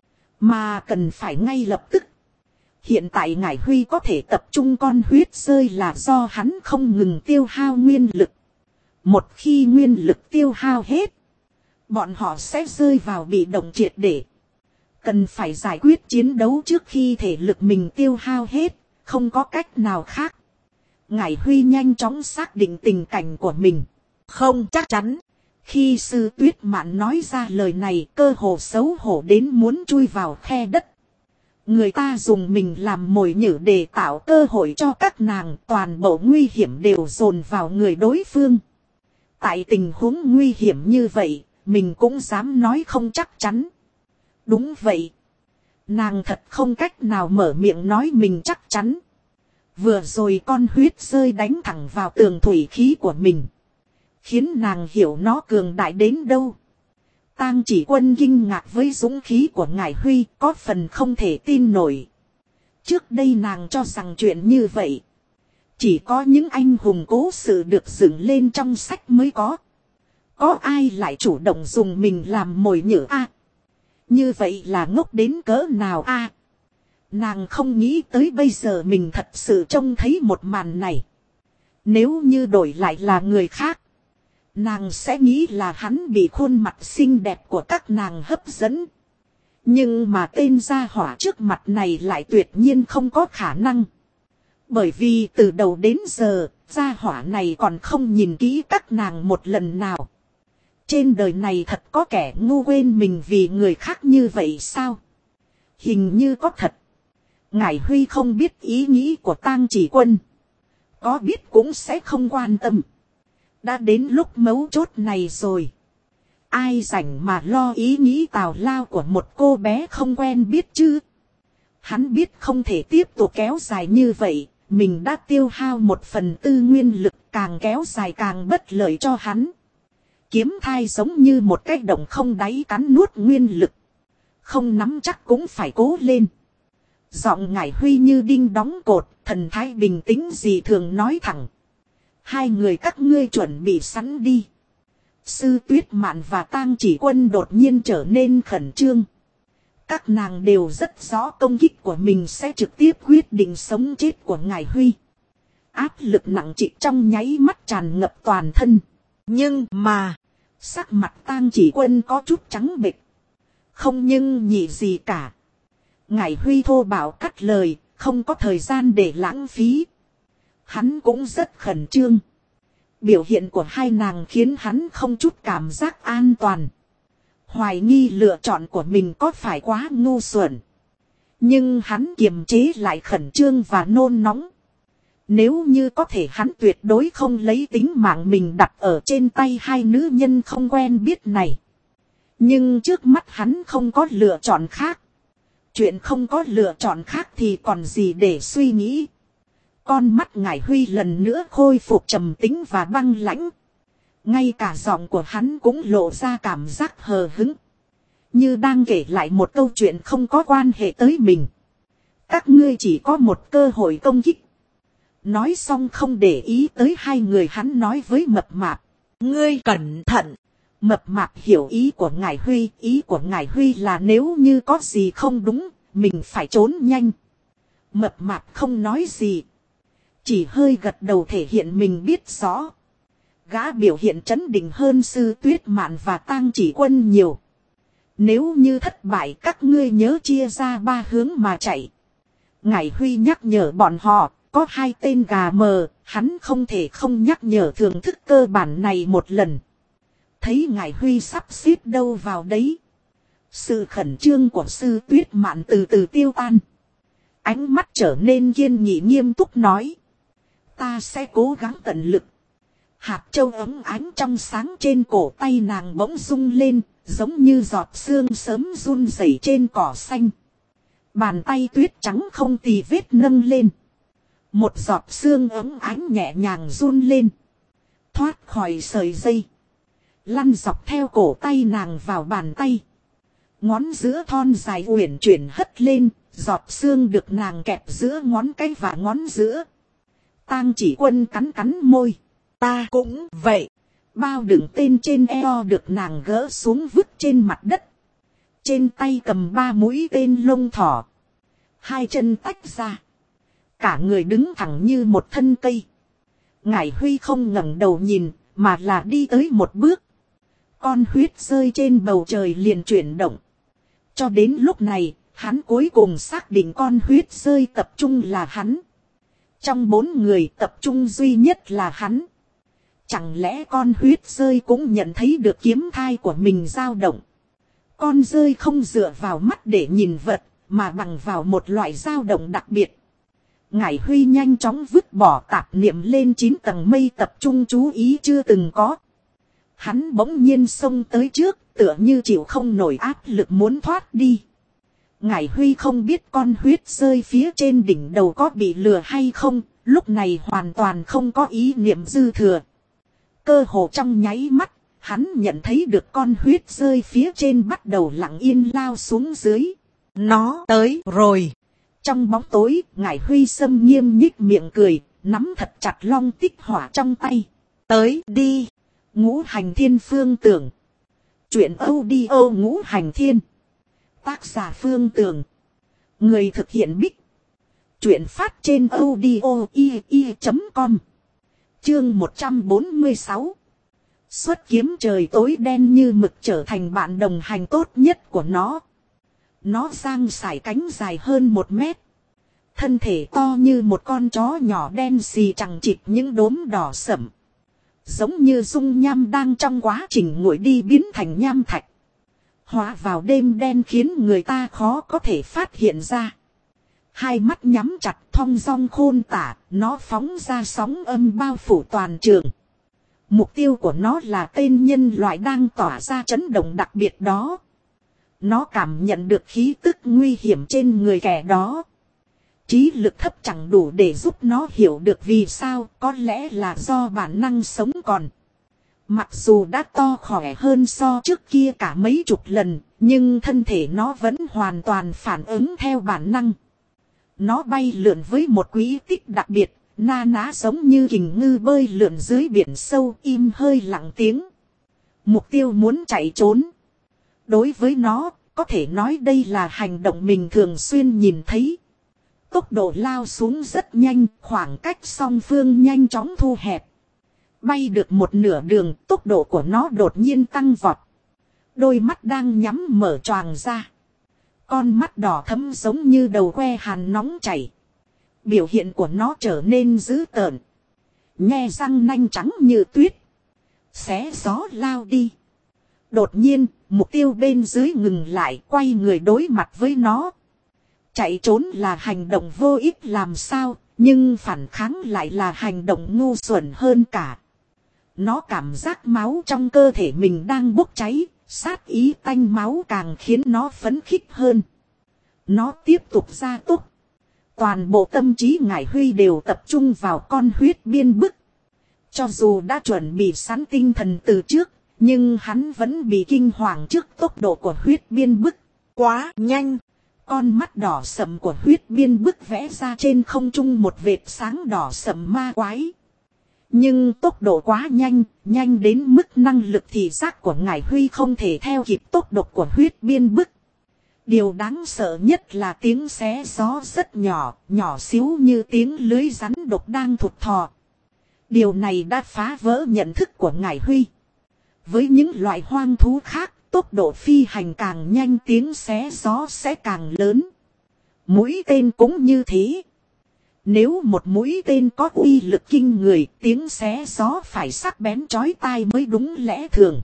Mà cần phải ngay lập tức. Hiện tại Ngải Huy có thể tập trung con huyết rơi là do hắn không ngừng tiêu hao nguyên lực. Một khi nguyên lực tiêu hao hết, bọn họ sẽ rơi vào bị động triệt để. Cần phải giải quyết chiến đấu trước khi thể lực mình tiêu hao hết, không có cách nào khác. Ngải Huy nhanh chóng xác định tình cảnh của mình. Không chắc chắn. Khi Sư Tuyết Mạn nói ra lời này cơ hồ xấu hổ đến muốn chui vào khe đất. Người ta dùng mình làm mồi nhử để tạo cơ hội cho các nàng, toàn bộ nguy hiểm đều dồn vào người đối phương. Tại tình huống nguy hiểm như vậy, mình cũng dám nói không chắc chắn. Đúng vậy. Nàng thật không cách nào mở miệng nói mình chắc chắn. Vừa rồi con huyết rơi đánh thẳng vào tường thủy khí của mình. Khiến nàng hiểu nó cường đại đến đâu. Tang Chỉ Quân kinh ngạc với dũng khí của Ngải Huy, có phần không thể tin nổi. Trước đây nàng cho rằng chuyện như vậy, chỉ có những anh hùng cố sự được dựng lên trong sách mới có. Có ai lại chủ động dùng mình làm mồi nhử a? Như vậy là ngốc đến cỡ nào a? Nàng không nghĩ tới bây giờ mình thật sự trông thấy một màn này. Nếu như đổi lại là người khác, nàng sẽ nghĩ là hắn bị khuôn mặt xinh đẹp của các nàng hấp dẫn. Nhưng mà tên gia hỏa trước mặt này lại tuyệt nhiên không có khả năng. Bởi vì từ đầu đến giờ, gia hỏa này còn không nhìn kỹ các nàng một lần nào. Trên đời này thật có kẻ ngu quên mình vì người khác như vậy sao? Hình như có thật. Ngải Huy không biết ý nghĩ của Tang Chỉ Quân. Có biết cũng sẽ không quan tâm. Đã đến lúc mấu chốt này rồi. Ai rảnh mà lo ý nghĩ tào lao của một cô bé không quen biết chứ? Hắn biết không thể tiếp tục kéo dài như vậy. Mình đã tiêu hao 1/4 nguyên lực, càng kéo dài càng bất lợi cho hắn. Kiếm thai giống như một cái động không đáy cắn nuốt nguyên lực. Không nắm chắc cũng phải cố lên. Giọng Ngải Huy như đinh đóng cột, thần thái bình tĩnh gì thường nói thẳng. Hai người các ngươi chuẩn bị sẵn đi. Sư Tuyết Mạn và Tang Chỉ Quân đột nhiên trở nên khẩn trương. Các nàng đều rất rõ công kích của mình sẽ trực tiếp quyết định sống chết của Ngải Huy. Áp lực nặng trịch trong nháy mắt tràn ngập toàn thân. Nhưng mà, sắc mặt Tang Chỉ Quân có chút trắng bệch. Không nhưng nhị gì cả. Ngải Huy thô bạo cắt lời, không có thời gian để lãng phí. Hắn cũng rất khẩn trương. Biểu hiện của hai nàng khiến hắn không chút cảm giác an toàn. Hoài nghi lựa chọn của mình có phải quá ngu xuẩn. Nhưng hắn kiềm chế lại khẩn trương và nôn nóng. Nếu như có thể hắn tuyệt đối không lấy tính mạng mình đặt ở trên tay hai nữ nhân không quen biết này. Nhưng trước mắt hắn không có lựa chọn khác. Chuyện không có lựa chọn khác thì còn gì để suy nghĩ. Con mắt Ngải Huy lần nữa khôi phục trầm tĩnh và băng lãnh. Ngay cả giọng của hắn cũng lộ ra cảm giác hờ hững. Như đang kể lại một câu chuyện không có quan hệ tới mình. Các ngươi chỉ có một cơ hội công kích. Nói xong không để ý tới hai người, hắn nói với Mập Mạp. Ngươi cẩn thận. Mập Mạp hiểu ý của Ngải Huy. Ý của Ngải Huy là nếu như có gì không đúng, mình phải trốn nhanh. Mập Mạp không nói gì. Chỉ hơi gật đầu thể hiện mình biết rõ. Gã biểu hiện trấn định hơn Sư Tuyết Mạn và Tang Chỉ Quân nhiều. Nếu như thất bại các ngươi nhớ chia ra 3 hướng mà chạy. Ngải Huy nhắc nhở bọn họ, có 2 tên gà mờ, hắn không thể không nhắc nhở thưởng thức cơ bản này một lần. Thấy Ngải Huy sắp xếp đâu vào đấy. Sự khẩn trương của Sư Tuyết Mạn từ từ tiêu tan. Ánh mắt trở nên kiên nghị nghiêm túc nói. Ta sẽ cố gắng tận lực. Hạt châu ấm ánh trong sáng trên cổ tay nàng bỗng rung lên, giống như giọt sương sớm run rẩy trên cỏ xanh. Bàn tay tuyết trắng không tì vết nâng lên. Một giọt sương ấm ánh nhẹ nhàng run lên. Thoát khỏi sợi dây. Lăn dọc theo cổ tay nàng vào bàn tay. Ngón giữa thon dài uyển chuyển hất lên, giọt sương được nàng kẹp giữa ngón cái và ngón giữa. Tang Chỉ Quân cắn cắn môi. Ta cũng vậy. Bao đựng tên trên eo được nàng gỡ xuống vứt trên mặt đất. Trên tay cầm 3 mũi tên lông thỏ. 2 chân tách ra. Cả người đứng thẳng như một thân cây. Ngải Huy không ngẩng đầu nhìn, mà là đi tới một bước. Con huyết rơi trên bầu trời liền chuyển động. Cho đến lúc này, hắn cuối cùng xác định con huyết rơi tập trung là hắn. Trong 4 người tập trung duy nhất là hắn. Chẳng lẽ con huyết rơi cũng nhận thấy được kiếm thai của mình dao động. Con rơi không dựa vào mắt để nhìn vật, mà bằng vào một loại dao động đặc biệt. Ngải Huy nhanh chóng vứt bỏ tạp niệm lên 9 tầng mây tập trung chú ý chưa từng có. Hắn bỗng nhiên xông tới trước, tựa như chịu không nổi áp lực muốn thoát đi. Ngải Huy không biết con huyết rơi phía trên đỉnh đầu có bị lừa hay không, lúc này hoàn toàn không có ý niệm dư thừa. Cơ hồ trong nháy mắt, hắn nhận thấy được con huyết rơi phía trên bắt đầu lặng yên lao xuống dưới. Nó tới rồi. Trong bóng tối, Ngải Huy sâm nghiêm nhích miệng cười, nắm thật chặt long tích hỏa trong tay. Tới đi. Ngũ Hành Thiên Phương Tưởng. Chuyện audio Ngũ Hành Thiên. Tác giả Phương Tưởng. Người thực hiện Bích. Chuyện phát trên audio.com. Chương 146. Xuất kiếm trời tối đen như mực trở thành bạn đồng hành tốt nhất của nó. Nó giang sải cánh dài hơn 1 mét. Thân thể to như một con chó nhỏ đen xì chằng chịt những đốm đỏ sẫm. Giống như dung nham đang trong quá trình nguội đi biến thành nham thạch. Hóa vào đêm đen khiến người ta khó có thể phát hiện ra. Hai mắt nhắm chặt thong dong khôn tả, nó phóng ra sóng âm bao phủ toàn trường. Mục tiêu của nó là tên nhân loại đang tỏa ra chấn động đặc biệt đó. Nó cảm nhận được khí tức nguy hiểm trên người kẻ đó. Trí lực thấp chẳng đủ để giúp nó hiểu được vì sao, có lẽ là do bản năng sống còn. Mặc dù đã to khỏe hơn so trước kia cả mấy chục lần, nhưng thân thể nó vẫn hoàn toàn phản ứng theo bản năng. Nó bay lượn với một quỹ tích đặc biệt, na ná giống như kình ngư bơi lượn dưới biển sâu, im hơi lặng tiếng. Mục tiêu muốn chạy trốn. Đối với nó, có thể nói đây là hành động mình thường xuyên nhìn thấy. Tốc độ lao xuống rất nhanh, khoảng cách song phương nhanh chóng thu hẹp. Bay được một nửa đường, tốc độ của nó đột nhiên tăng vọt. Đôi mắt đang nhắm mở choàng ra. Con mắt đỏ thẫm giống như đầu que hàn nóng chảy. Biểu hiện của nó trở nên dữ tợn. Nhe răng nanh trắng như tuyết. Xé gió lao đi. Đột nhiên, mục tiêu bên dưới ngừng lại, quay người đối mặt với nó. Chạy trốn là hành động vô ích làm sao, nhưng phản kháng lại là hành động ngu xuẩn hơn cả. Nó cảm giác máu trong cơ thể mình đang bốc cháy, sát ý tanh máu càng khiến nó phấn khích hơn. Nó tiếp tục gia tốc. Toàn bộ tâm trí Ngải Huy đều tập trung vào con huyết biên bức. Cho dù đã chuẩn bị sẵn tinh thần từ trước, nhưng hắn vẫn bị kinh hoàng trước tốc độ của huyết biên bức. Quá nhanh! Con mắt đỏ sậm của huyết biên bức vẽ ra trên không trung một vệt sáng đỏ sậm ma quái. Nhưng tốc độ quá nhanh, nhanh đến mức năng lực thị giác của Ngải Huy không thể theo kịp tốc độ của huyết biên bức. Điều đáng sợ nhất là tiếng xé gió rất nhỏ, nhỏ xíu như tiếng lưới rắn độc đang thụt thò. Điều này đã phá vỡ nhận thức của Ngải Huy. Với những loại hoang thú khác, tốc độ phi hành càng nhanh tiếng xé gió sẽ càng lớn. Mũi tên cũng như thế. Nếu một mũi tên có uy lực kinh người, tiếng xé gió phải sắc bén chói tai mới đúng lẽ thường.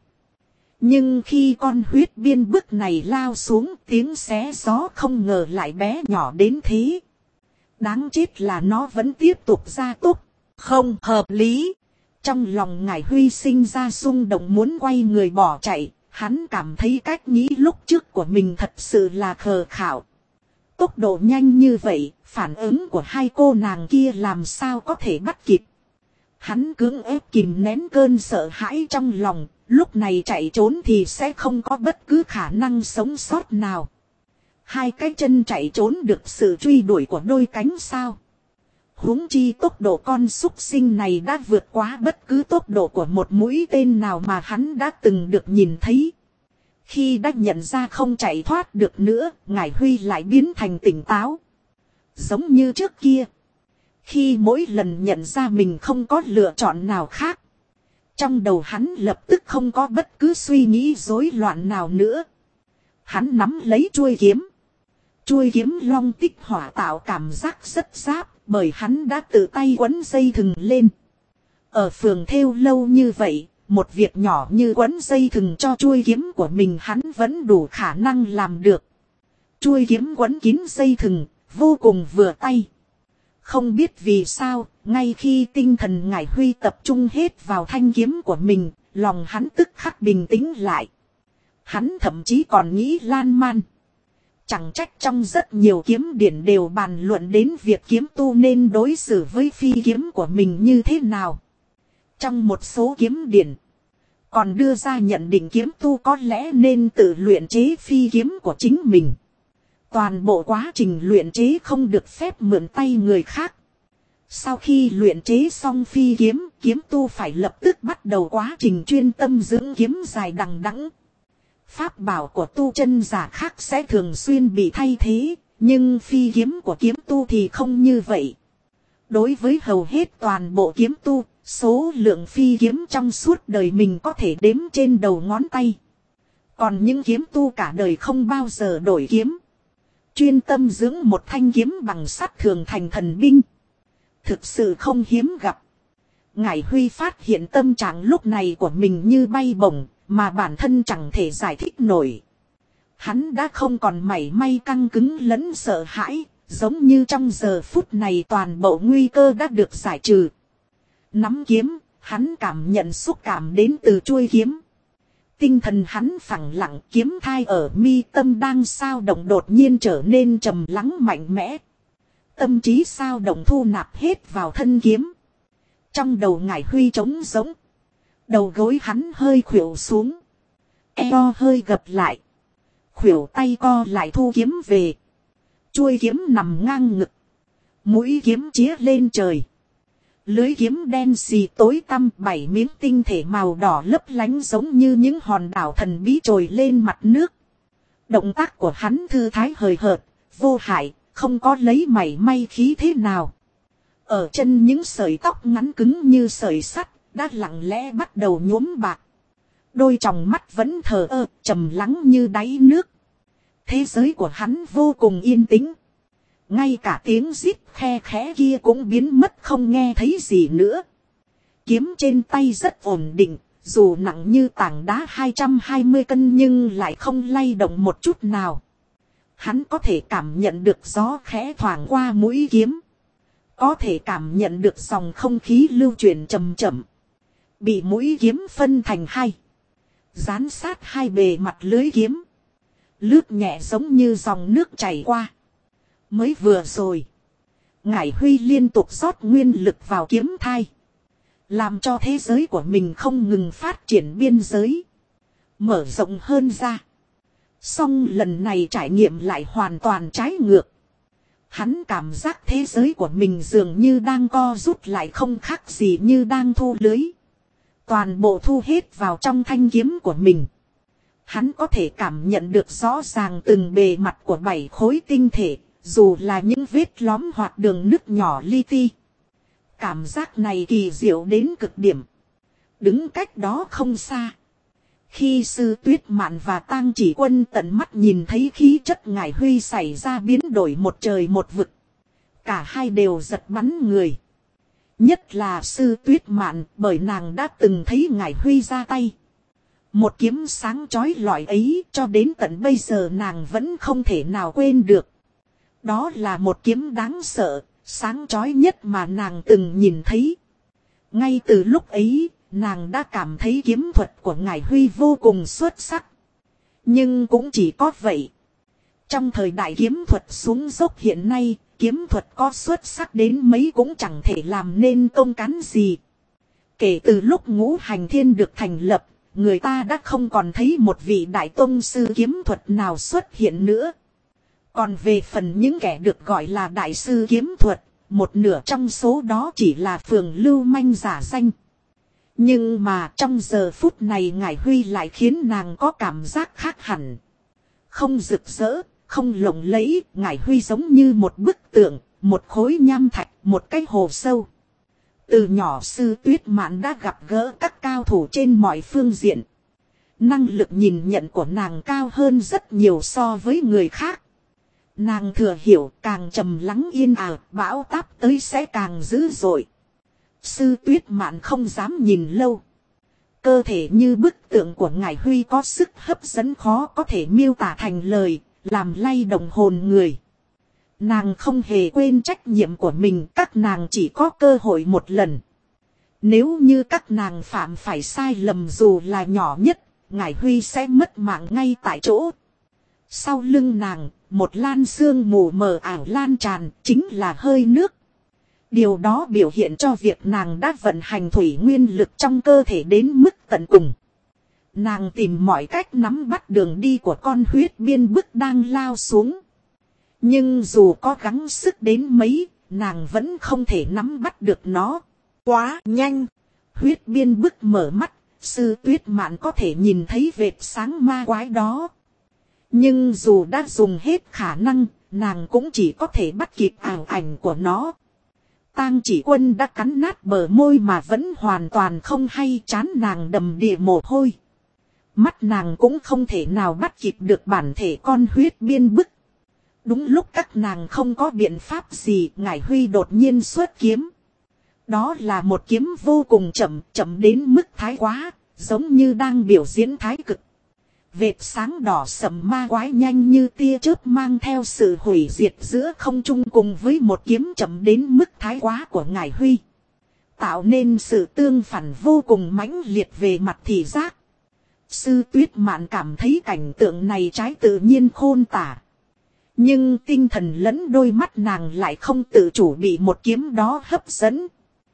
Nhưng khi con huyết biên bức này lao xuống, tiếng xé gió không ngờ lại bé nhỏ đến thế. Đáng chết là nó vẫn tiếp tục gia tốc. Không hợp lý. Trong lòng Ngải Huy sinh ra xung động muốn quay người bỏ chạy. Hắn cảm thấy cách nghĩ lúc trước của mình thật sự là khờ khảo. Tốc độ nhanh như vậy, phản ứng của hai cô nàng kia làm sao có thể bắt kịp. Hắn cưỡng ép kìm nén cơn sợ hãi trong lòng, lúc này chạy trốn thì sẽ không có bất cứ khả năng sống sót nào. Hai cái chân chạy trốn được sự truy đuổi của đôi cánh sao. Huống chi tốc độ con súc sinh này đã vượt quá bất cứ tốc độ của một mũi tên nào mà hắn đã từng được nhìn thấy. Khi đã nhận ra không chạy thoát được nữa, Ngải Huy lại biến thành tỉnh táo. Giống như trước kia. Khi mỗi lần nhận ra mình không có lựa chọn nào khác. Trong đầu hắn lập tức không có bất cứ suy nghĩ rối loạn nào nữa. Hắn nắm lấy chuôi kiếm. Chuôi kiếm long tích hỏa tạo cảm giác rất giáp. Bởi hắn đã tự tay quấn dây thừng lên. Ở phường thêu lâu như vậy, một việc nhỏ như quấn dây thừng cho chuôi kiếm của mình hắn vẫn đủ khả năng làm được. Chuôi kiếm quấn kín dây thừng, vô cùng vừa tay. Không biết vì sao, ngay khi tinh thần Ngải Huy tập trung hết vào thanh kiếm của mình, lòng hắn tức khắc bình tĩnh lại. Hắn thậm chí còn nghĩ lan man. Chẳng trách trong rất nhiều kiếm điển đều bàn luận đến việc kiếm tu nên đối xử với phi kiếm của mình như thế nào. Trong một số kiếm điển, còn đưa ra nhận định kiếm tu có lẽ nên tự luyện chế phi kiếm của chính mình. Toàn bộ quá trình luyện chế không được phép mượn tay người khác. Sau khi luyện chế xong phi kiếm, kiếm tu phải lập tức bắt đầu quá trình chuyên tâm dưỡng kiếm dài đằng đẵng. Pháp bảo của tu chân giả khác sẽ thường xuyên bị thay thế, nhưng phi kiếm của kiếm tu thì không như vậy. Đối với hầu hết toàn bộ kiếm tu, số lượng phi kiếm trong suốt đời mình có thể đếm trên đầu ngón tay. Còn những kiếm tu cả đời không bao giờ đổi kiếm. Chuyên tâm dưỡng một thanh kiếm bằng sắt thường thành thần binh. Thực sự không hiếm gặp. Ngải Huy phát hiện tâm trạng lúc này của mình như bay bổng, mà bản thân chẳng thể giải thích nổi. Hắn đã không còn mảy may căng cứng lẫn sợ hãi, giống như trong giờ phút này toàn bộ nguy cơ đã được giải trừ. Nắm kiếm, hắn cảm nhận xúc cảm đến từ chuôi kiếm. Tinh thần hắn phẳng lặng, kiếm thai ở mi tâm đang sao động đột nhiên trở nên trầm lắng mạnh mẽ. Tâm trí sao động thu nạp hết vào thân kiếm. Trong đầu Ngải Huy trống rỗng. Đầu gối hắn hơi khuỵu xuống. Eo hơi gập lại. Khuỷu tay co lại thu kiếm về. Chuôi kiếm nằm ngang ngực. Mũi kiếm chĩa lên trời. Lưới kiếm đen xì tối tăm, 7 miếng tinh thể màu đỏ lấp lánh giống như những hòn đảo thần bí trồi lên mặt nước. Động tác của hắn thư thái hời hợt, vô hại, không có lấy mảy may khí thế nào. Ở chân những sợi tóc ngắn cứng như sợi sắt, đã lặng lẽ bắt đầu nhuốm bạc. Đôi tròng mắt vẫn thờ ơ, trầm lắng như đáy nước. Thế giới của hắn vô cùng yên tĩnh. Ngay cả tiếng rít khe khẽ kia cũng biến mất không nghe thấy gì nữa. Kiếm trên tay rất ổn định, dù nặng như tảng đá 220 cân nhưng lại không lay động một chút nào. Hắn có thể cảm nhận được gió khẽ thoảng qua mũi kiếm. Có thể cảm nhận được dòng không khí lưu chuyển chậm chậm. Bị mũi kiếm phân thành hai. Dán sát hai bề mặt lưới kiếm. Lướt nhẹ giống như dòng nước chảy qua. Mới vừa rồi. Ngải Huy liên tục rót nguyên lực vào kiếm thai. Làm cho thế giới của mình không ngừng phát triển biên giới. Mở rộng hơn ra. Song lần này trải nghiệm lại hoàn toàn trái ngược. Hắn cảm giác thế giới của mình dường như đang co rút lại không khác gì như đang thu lưới. Toàn bộ thu hết vào trong thanh kiếm của mình. Hắn có thể cảm nhận được rõ ràng từng bề mặt của 7 khối tinh thể, dù là những vết lõm hoặc đường nứt nhỏ li ti. Cảm giác này kỳ diệu đến cực điểm. Đứng cách đó không xa. Khi Sư Tuyết Mạn và Tang Chỉ Quân tận mắt nhìn thấy khí chất Ngải Huy xảy ra biến đổi một trời một vực. Cả hai đều giật bắn người. Nhất là Sư Tuyết Mạn, bởi nàng đã từng thấy Ngải Huy ra tay. Một kiếm sáng chói lọi ấy cho đến tận bây giờ nàng vẫn không thể nào quên được. Đó là một kiếm đáng sợ, sáng chói nhất mà nàng từng nhìn thấy. Ngay từ lúc ấy, nàng đã cảm thấy kiếm thuật của Ngải Huy vô cùng xuất sắc. Nhưng cũng chỉ có vậy. Trong thời đại kiếm thuật xuống dốc hiện nay, kiếm thuật có xuất sắc đến mấy cũng chẳng thể làm nên công cán gì. Kể từ lúc Ngũ Hành Thiên được thành lập, người ta đã không còn thấy một vị đại tông sư kiếm thuật nào xuất hiện nữa. Còn về phần những kẻ được gọi là đại sư kiếm thuật, một nửa trong số đó chỉ là phường lưu manh giả danh. Nhưng mà trong giờ phút này Ngải Huy lại khiến nàng có cảm giác khác hẳn. Không rực rỡ, không lộng lẫy, Ngải Huy giống như một bức tượng, một khối nham thạch, một cái hồ sâu. Từ nhỏ Sư Tuyết Mạn đã gặp gỡ các cao thủ trên mọi phương diện. Năng lực nhìn nhận của nàng cao hơn rất nhiều so với người khác. Nàng thừa hiểu càng trầm lắng yên ả, bão táp tới sẽ càng dữ dội. Sư Tuyết Mạn không dám nhìn lâu. Cơ thể như bức tượng của Ngải Huy có sức hấp dẫn khó có thể miêu tả thành lời, làm lay động hồn người. Nàng không hề quên trách nhiệm của mình, các nàng chỉ có cơ hội một lần. Nếu như các nàng phạm phải sai lầm dù là nhỏ nhất, Ngải Huy sẽ mất mạng ngay tại chỗ. Sau lưng nàng, một lan sương mù mờ ảo lan tràn, chính là hơi nước. Điều đó biểu hiện cho việc nàng đã vận hành thủy nguyên lực trong cơ thể đến mức tận cùng. Nàng tìm mọi cách nắm bắt đường đi của con huyết biên bức đang lao xuống. Nhưng dù có gắng sức đến mấy, nàng vẫn không thể nắm bắt được nó. Quá nhanh. Huyết biên bức mở mắt, Sư Tuyết Mạn có thể nhìn thấy vệt sáng ma quái đó. Nhưng dù đã dùng hết khả năng, nàng cũng chỉ có thể bắt kịp ảo ảnh của nó. Tang Chỉ Quân đã cắn nát bờ môi mà vẫn hoàn toàn không hay, trán nàng đầm đìa mồ hôi. Mắt nàng cũng không thể nào bắt kịp được bản thể con huyết biên bức. Đúng lúc các nàng không có biện pháp gì, Ngải Huy đột nhiên xuất kiếm. Đó là một kiếm vô cùng chậm, chậm đến mức thái quá, giống như đang biểu diễn thái cực. Vệt sáng đỏ sẫm ma quái nhanh như tia chớp mang theo sự hủy diệt giữa không trung cùng với một kiếm chậm đến mức thái quá của Ngải Huy. Tạo nên sự tương phản vô cùng mãnh liệt về mặt thị giác. Sư Tuyết Mạn cảm thấy cảnh tượng này trái tự nhiên khôn tả. Nhưng tinh thần lẫn đôi mắt nàng lại không tự chủ bị một kiếm đó hấp dẫn.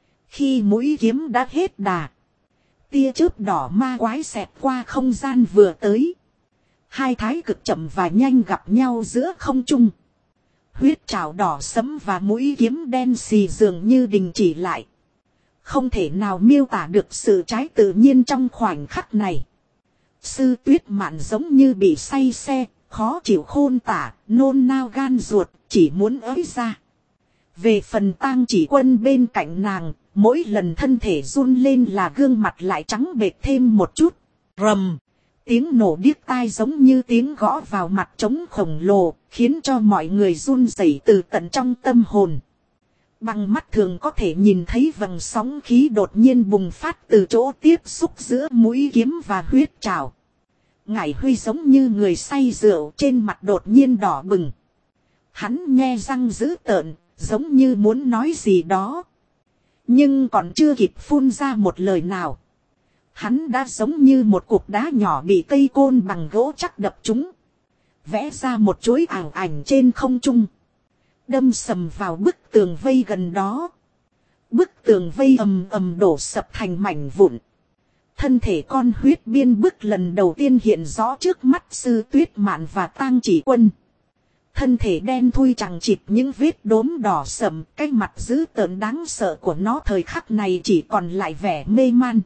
Khi mũi kiếm đã hết đà, tia chớp đỏ ma quái xẹt qua không gian vừa tới. Hai thái cực chậm và nhanh gặp nhau giữa không trung. Huyết trảo đỏ sẫm và mũi kiếm đen xì dường như đình chỉ lại. Không thể nào miêu tả được sự trái tự nhiên trong khoảnh khắc này. Sư Tuyết Mạn giống như bị say xe, khó chịu khôn tả, nôn nao gan ruột, chỉ muốn ới ra. Về phần Tang Chỉ Quân bên cạnh nàng, mỗi lần thân thể run lên là gương mặt lại trắng bệch thêm một chút. Rầm, tiếng nổ điếc tai giống như tiếng gõ vào mặt trống khổng lồ, khiến cho mọi người run rẩy từ tận trong tâm hồn. Bằng mắt thường có thể nhìn thấy vầng sóng khí đột nhiên bùng phát từ chỗ tiếp xúc giữa mũi kiếm và huyết trảo. Ngải Huy giống như người say rượu, trên mặt đột nhiên đỏ bừng. Hắn nhe răng dữ tợn, giống như muốn nói gì đó. Nhưng còn chưa kịp phun ra một lời nào. Hắn đã giống như một cục đá nhỏ bị cây côn bằng gỗ chắc đập trúng. Vẽ ra một chuỗi ảo ảnh trên không trung. Đâm sầm vào bức tường vây gần đó. Bức tường vây ầm ầm đổ sập thành mảnh vụn. Thân thể con huyết biên bức lần đầu tiên hiện rõ trước mắt Sư Tuyết Mạn và Tang Chỉ Quân. Thân thể đen thui chằng chịt những vết đốm đỏ sậm, cái mặt dữ tợn đáng sợ của nó thời khắc này chỉ còn lại vẻ mê man.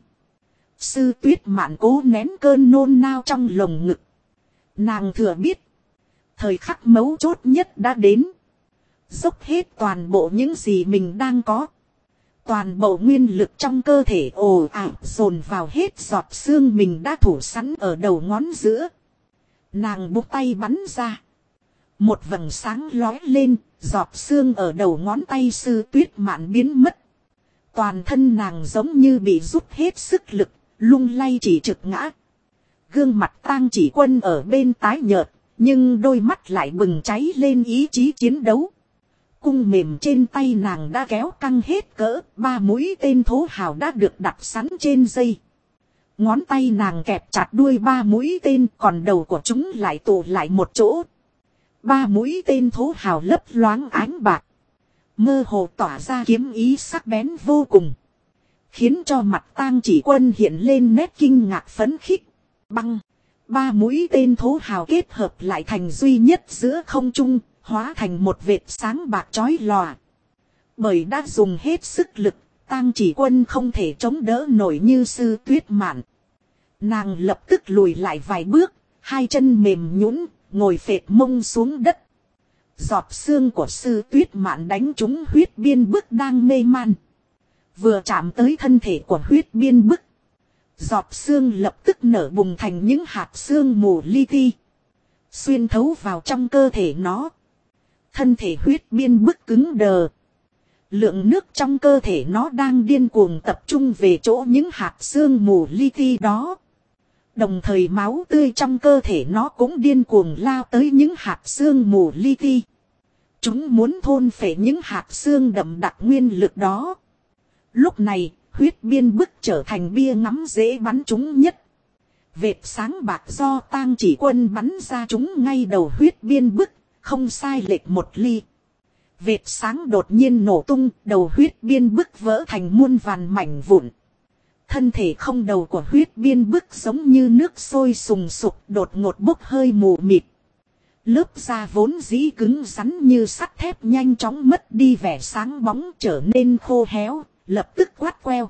Sư Tuyết Mạn cố nén cơn nôn nao trong lồng ngực. Nàng thừa biết, thời khắc mấu chốt nhất đã đến. Dốc hết toàn bộ những gì mình đang có. Toàn bộ nguyên lực trong cơ thể ồ ạt dồn vào hết giọt xương mình đã thủ sẵn ở đầu ngón giữa. Nàng buông tay bắn ra. Một vầng sáng lóe lên, giọt xương ở đầu ngón tay Sư Tuyết Mạn biến mất. Toàn thân nàng giống như bị rút hết sức lực, lung lay chỉ trực ngã. Gương mặt Tang Chỉ Quân ở bên tái nhợt, nhưng đôi mắt lại bừng cháy lên ý chí chiến đấu. Cung mềm trên tay nàng đã kéo căng hết cỡ, 3 mũi tên thố hào đã được đặt sẵn trên dây. Ngón tay nàng kẹp chặt đuôi 3 mũi tên, còn đầu của chúng lại tụ lại một chỗ. 3 mũi tên thố hào lấp loáng ánh bạc, mơ hồ tỏa ra kiếm ý sắc bén vô cùng, khiến cho mặt Tang Chỉ Quân hiện lên nét kinh ngạc phấn khích. Băng, 3 mũi tên thố hào kết hợp lại thành duy nhất giữa không trung, hóa thành một vệt sáng bạc chói lòa. Bởi đã dùng hết sức lực, Tang Chỉ Quân không thể chống đỡ nổi như Sư Tuyết Mạn. Nàng lập tức lùi lại vài bước, hai chân mềm nhũn, ngồi phệt mông xuống đất. Giọt xương của Sư Tuyết Mạn đánh trúng huyết biên bức đang mê man. Vừa chạm tới thân thể của huyết biên bức, giọt xương lập tức nở bùng thành những hạt xương mù li ti, xuyên thấu vào trong cơ thể nó. Thân thể huyết biên bức cứng đờ. Lượng nước trong cơ thể nó đang điên cuồng tập trung về chỗ những hạt xương mù li ti đó. Đồng thời máu tươi trong cơ thể nó cũng điên cuồng lao tới những hạt xương mù li ti. Chúng muốn thôn phệ những hạt xương đậm đặc nguyên lực đó. Lúc này, huyết biên bức trở thành bia ngắm dễ bắn chúng nhất. Vệt sáng bạc do Tang Chỉ Quân bắn ra chúng ngay đầu huyết biên bức, không sai lệch một ly. Vệt sáng đột nhiên nổ tung, đầu huyết biên bức vỡ thành muôn vàn mảnh vụn. Thân thể không đầu của huyết biên bức giống như nước sôi sùng sục đột ngột bốc hơi mù mịt. Lớp da vốn dĩ cứng rắn như sắt thép nhanh chóng mất đi vẻ sáng bóng, trở nên khô héo, lập tức quát queo.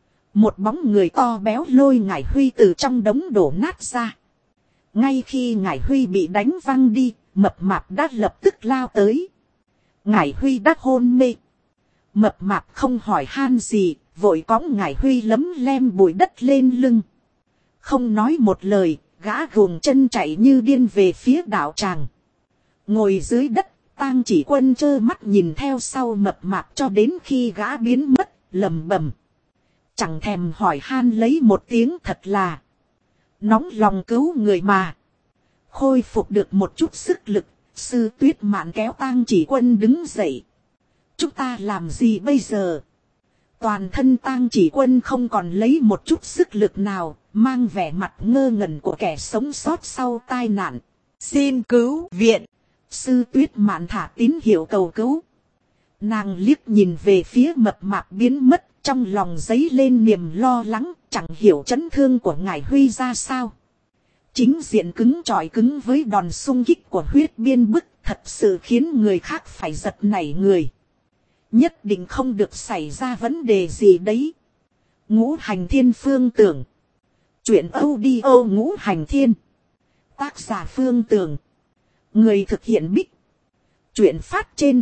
Một bóng người to béo lôi Ngải Huy từ trong đống đổ nát ra. Ngay khi Ngải Huy bị đánh văng đi, mập mạp đã lập tức lao tới. Ngải Huy đã hôn mê. Mập mạp không hỏi han gì, vội cõng Ngải Huy lấm lem bụi đất lên lưng. Không nói một lời, gã guồng chân chạy như điên về phía đạo tràng. Ngồi dưới đất, Tang Chỉ Quân trơ mắt nhìn theo sau mập mạp cho đến khi gã biến mất, lẩm bẩm. Chẳng thèm hỏi han lấy một tiếng, thật là nóng lòng cứu người mà. Khôi phục được một chút sức lực, Sư Tuyết Mạn kéo Tang Chỉ Quân đứng dậy. Chúng ta làm gì bây giờ? Toàn thân Tang Chỉ Quân không còn lấy một chút sức lực nào, mang vẻ mặt ngơ ngẩn của kẻ sống sót sau tai nạn. Xin cứu viện. Sư Tuyết Mạn thả tín hiệu cầu cứu. Nàng liếc nhìn về phía mập mạp biến mất, trong lòng dấy lên niềm lo lắng, chẳng hiểu chấn thương của ngải Huy ra sao. Chính diện cứng chọi cứng với đòn xung kích của huyết biên bức, thật sự khiến người khác phải giật nảy người. Nhất định không được xảy ra vấn đề gì đấy. Ngũ Hành Thiên Phương Tưởng. Chuyện audio Ngũ Hành Thiên. Tác giả Phương Tưởng. Người thực hiện Bích. Chuyện phát trên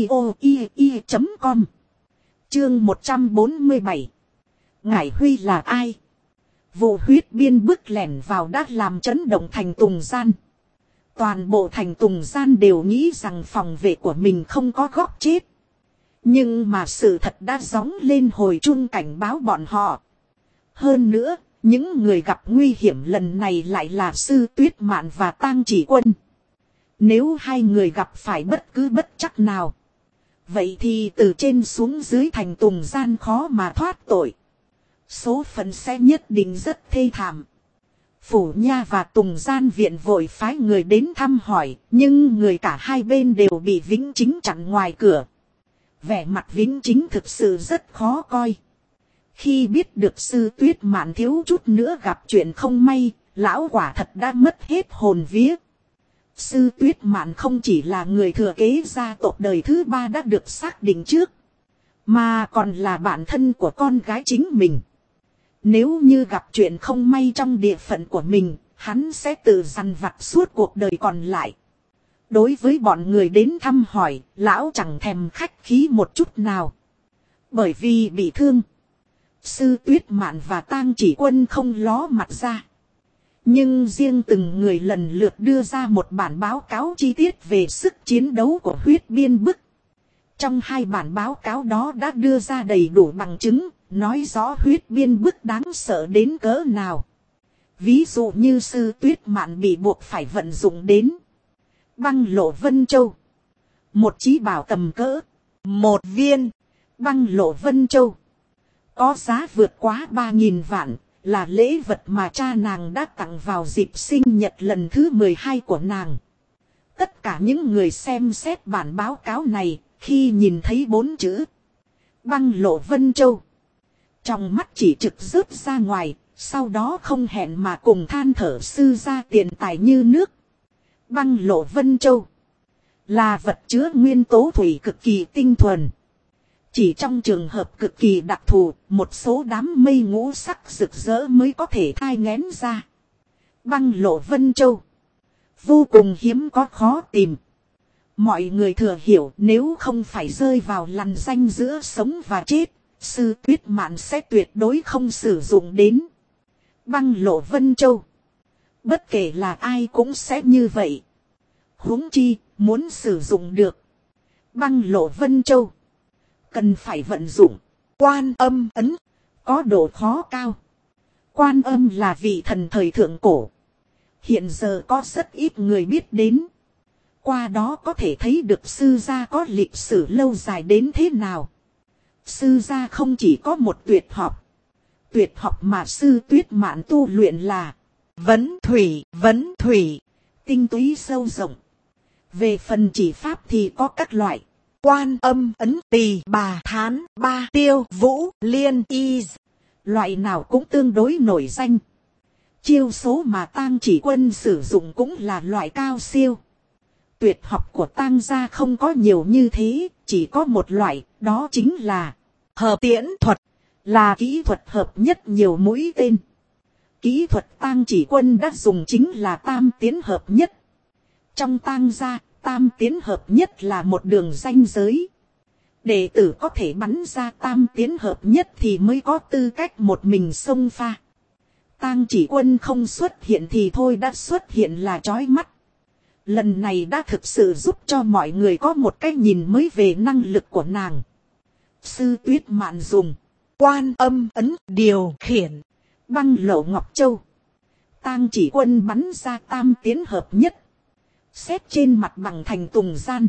audio.com. Chương 147. Ngải Huy là ai? Vụ huyết biên bức lẻn vào đã làm chấn động thành Tùng Gian. Toàn bộ thành Tùng Gian đều nghĩ rằng phòng vệ của mình không có góp chết. Nhưng mà sự thật đã gióng lên hồi chuông cảnh báo bọn họ. Hơn nữa, những người gặp nguy hiểm lần này lại là Sư Tuyết Mạn và Tang Chỉ Quân. Nếu hai người gặp phải bất cứ bất trắc nào, vậy thì từ trên xuống dưới thành Tùng Gian khó mà thoát tội. Số phận sẽ nhất định rất thê thảm. Phủ Nha và Tùng Gian viện vội phái người đến thăm hỏi, nhưng người cả hai bên đều bị Vĩnh Chính chặn ngoài cửa. Vẻ mặt Vĩnh Chính thực sự rất khó coi. Khi biết được Sư Tuyết Mạn thiếu chút nữa gặp chuyện không may, lão quả thật đã mất hết hồn vía. Sư Tuyết Mạn không chỉ là người thừa kế gia tộc đời thứ 3 đã được xác định trước, mà còn là bạn thân của con gái chính mình. Nếu như gặp chuyện không may trong địa phận của mình, hắn sẽ tự dằn vặt suốt cuộc đời còn lại. Đối với bọn người đến thăm hỏi, lão chẳng thèm khách khí một chút nào. Bởi vì bị thương, Sư Tuyết Mạn và Tang Chỉ Quân không ló mặt ra. Nhưng riêng từng người lần lượt đưa ra một bản báo cáo chi tiết về sức chiến đấu của huyết biên bức. Trong hai bản báo cáo đó đã đưa ra đầy đủ bằng chứng, nói rõ huyết biên bức đáng sợ đến cỡ nào. Ví dụ như Sư Tuyết Mạn bị buộc phải vận dụng đến băng lộ Vân Châu. Một chí bảo tầm cỡ 1 viên băng lộ Vân Châu có giá vượt quá 3.000 vạn, là lễ vật mà cha nàng đã tặng vào dịp sinh nhật lần thứ 12 của nàng. Tất cả những người xem xét bản báo cáo này, khi nhìn thấy 4 chữ băng lộ Vân Châu, trong mắt chỉ trực rớt ra ngoài, sau đó không hẹn mà cùng than thở sư ra tiền tài như nước. Băng lộ Vân Châu là vật chứa nguyên tố thủy cực kỳ tinh thuần. Chỉ trong trường hợp cực kỳ đặc thù, một số đám mây ngũ sắc rực rỡ mới có thể thai nghén ra. Băng lộ Vân Châu vô cùng hiếm có, khó tìm. Mọi người thừa hiểu nếu không phải rơi vào lằn ranh giữa sống và chết, Sư Tuyết Mạn sẽ tuyệt đối không sử dụng đến băng lộ Vân Châu. Bất kể là ai cũng sẽ như vậy. Huống chi, muốn sử dụng được băng lộ Vân Châu, cần phải vận dụng Quan Âm ấn, có độ khó cao. Quan Âm là vị thần thời thượng cổ, hiện giờ có rất ít người biết đến. Qua đó có thể thấy được sư gia có lịch sử lâu dài đến thế nào. Sư gia không chỉ có một tuyệt học mà Sư Tuyết Mạn tu luyện là vấn thủy, tinh túy sâu rộng. Về phần chỉ pháp thì có các loại Quan Âm ấn, Tỳ Bà Thán, Ba Tiêu, Vũ, Liên, Y. Loại nào cũng tương đối nổi danh. Chiêu số mà Tang Chỉ Quân sử dụng cũng là loại cao siêu. Tuyệt học của Tang gia không có nhiều như thế, chỉ có một loại, đó chính là hợp tiễn thuật, là kỹ thuật hợp nhất nhiều mũi tên. Kỹ thuật Tang Chỉ Quân đã dùng chính là tam tiến hợp nhất. Trong Tang gia, tam tiến hợp nhất là một đường ranh giới. Đệ tử có thể bắn ra tam tiến hợp nhất thì mới có tư cách một mình xông pha. Tang Chỉ Quân không xuất hiện thì thôi đã xuất hiện là chói mắt. Lần này đã thực sự giúp cho mọi người có một cái nhìn mới về năng lực của nàng. Sư Tuyết Mạn dùng Quan Âm ấn điều khiển Băng Lộ Ngọc Châu. Tang Chỉ Quân bắn ra tam tiến hợp nhất. Xét trên mặt bằng thành tùng gian.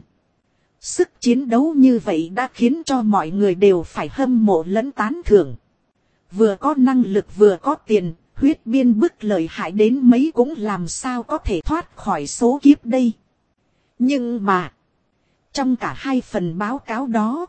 Sức chiến đấu như vậy đã khiến cho mọi người đều phải hâm mộ lẫn tán thưởng. Vừa có năng lực vừa có tiền, huyết biên bức lợi hại đến mấy cũng làm sao có thể thoát khỏi số kiếp đây. Nhưng mà, trong cả hai phần báo cáo đó,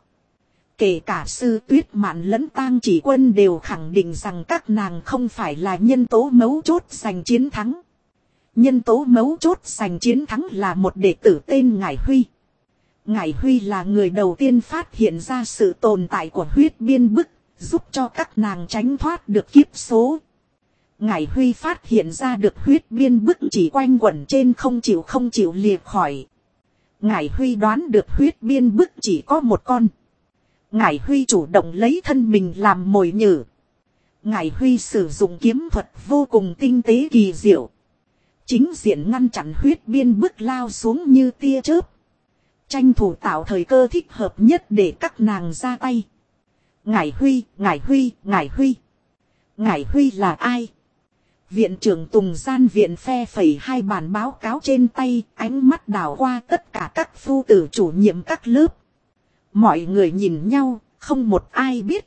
kể cả Sư Tuyết Mạn lẫn Tang Chỉ Quân đều khẳng định rằng các nàng không phải là nhân tố mấu chốt giành chiến thắng. Nhân tố mấu chốt giành chiến thắng là một đệ tử tên Ngải Huy. Ngải Huy là người đầu tiên phát hiện ra sự tồn tại của huyết biên bức, giúp cho các nàng tránh thoát được kiếp số. Ngải Huy phát hiện ra được huyết biên bức chỉ quanh quẩn trên không chịu lìa khỏi. Ngải Huy đoán được huyết biên bức chỉ có một con. Ngải Huy chủ động lấy thân mình làm mồi nhử. Ngải Huy sử dụng kiếm thuật vô cùng tinh tế kỳ diệu. Chính diện ngăn chặn huyết biên bức lao xuống như tia chớp. Tranh thủ tạo thời cơ thích hợp nhất để các nàng ra tay. Ngải Huy, Ngải Huy, Ngải Huy. Ngải Huy là ai? Viện trưởng Tùng Gian viện phe phẩy hai bản báo cáo trên tay, ánh mắt đảo qua tất cả các phu tử chủ nhiệm các lớp. Mọi người nhìn nhau, không một ai biết.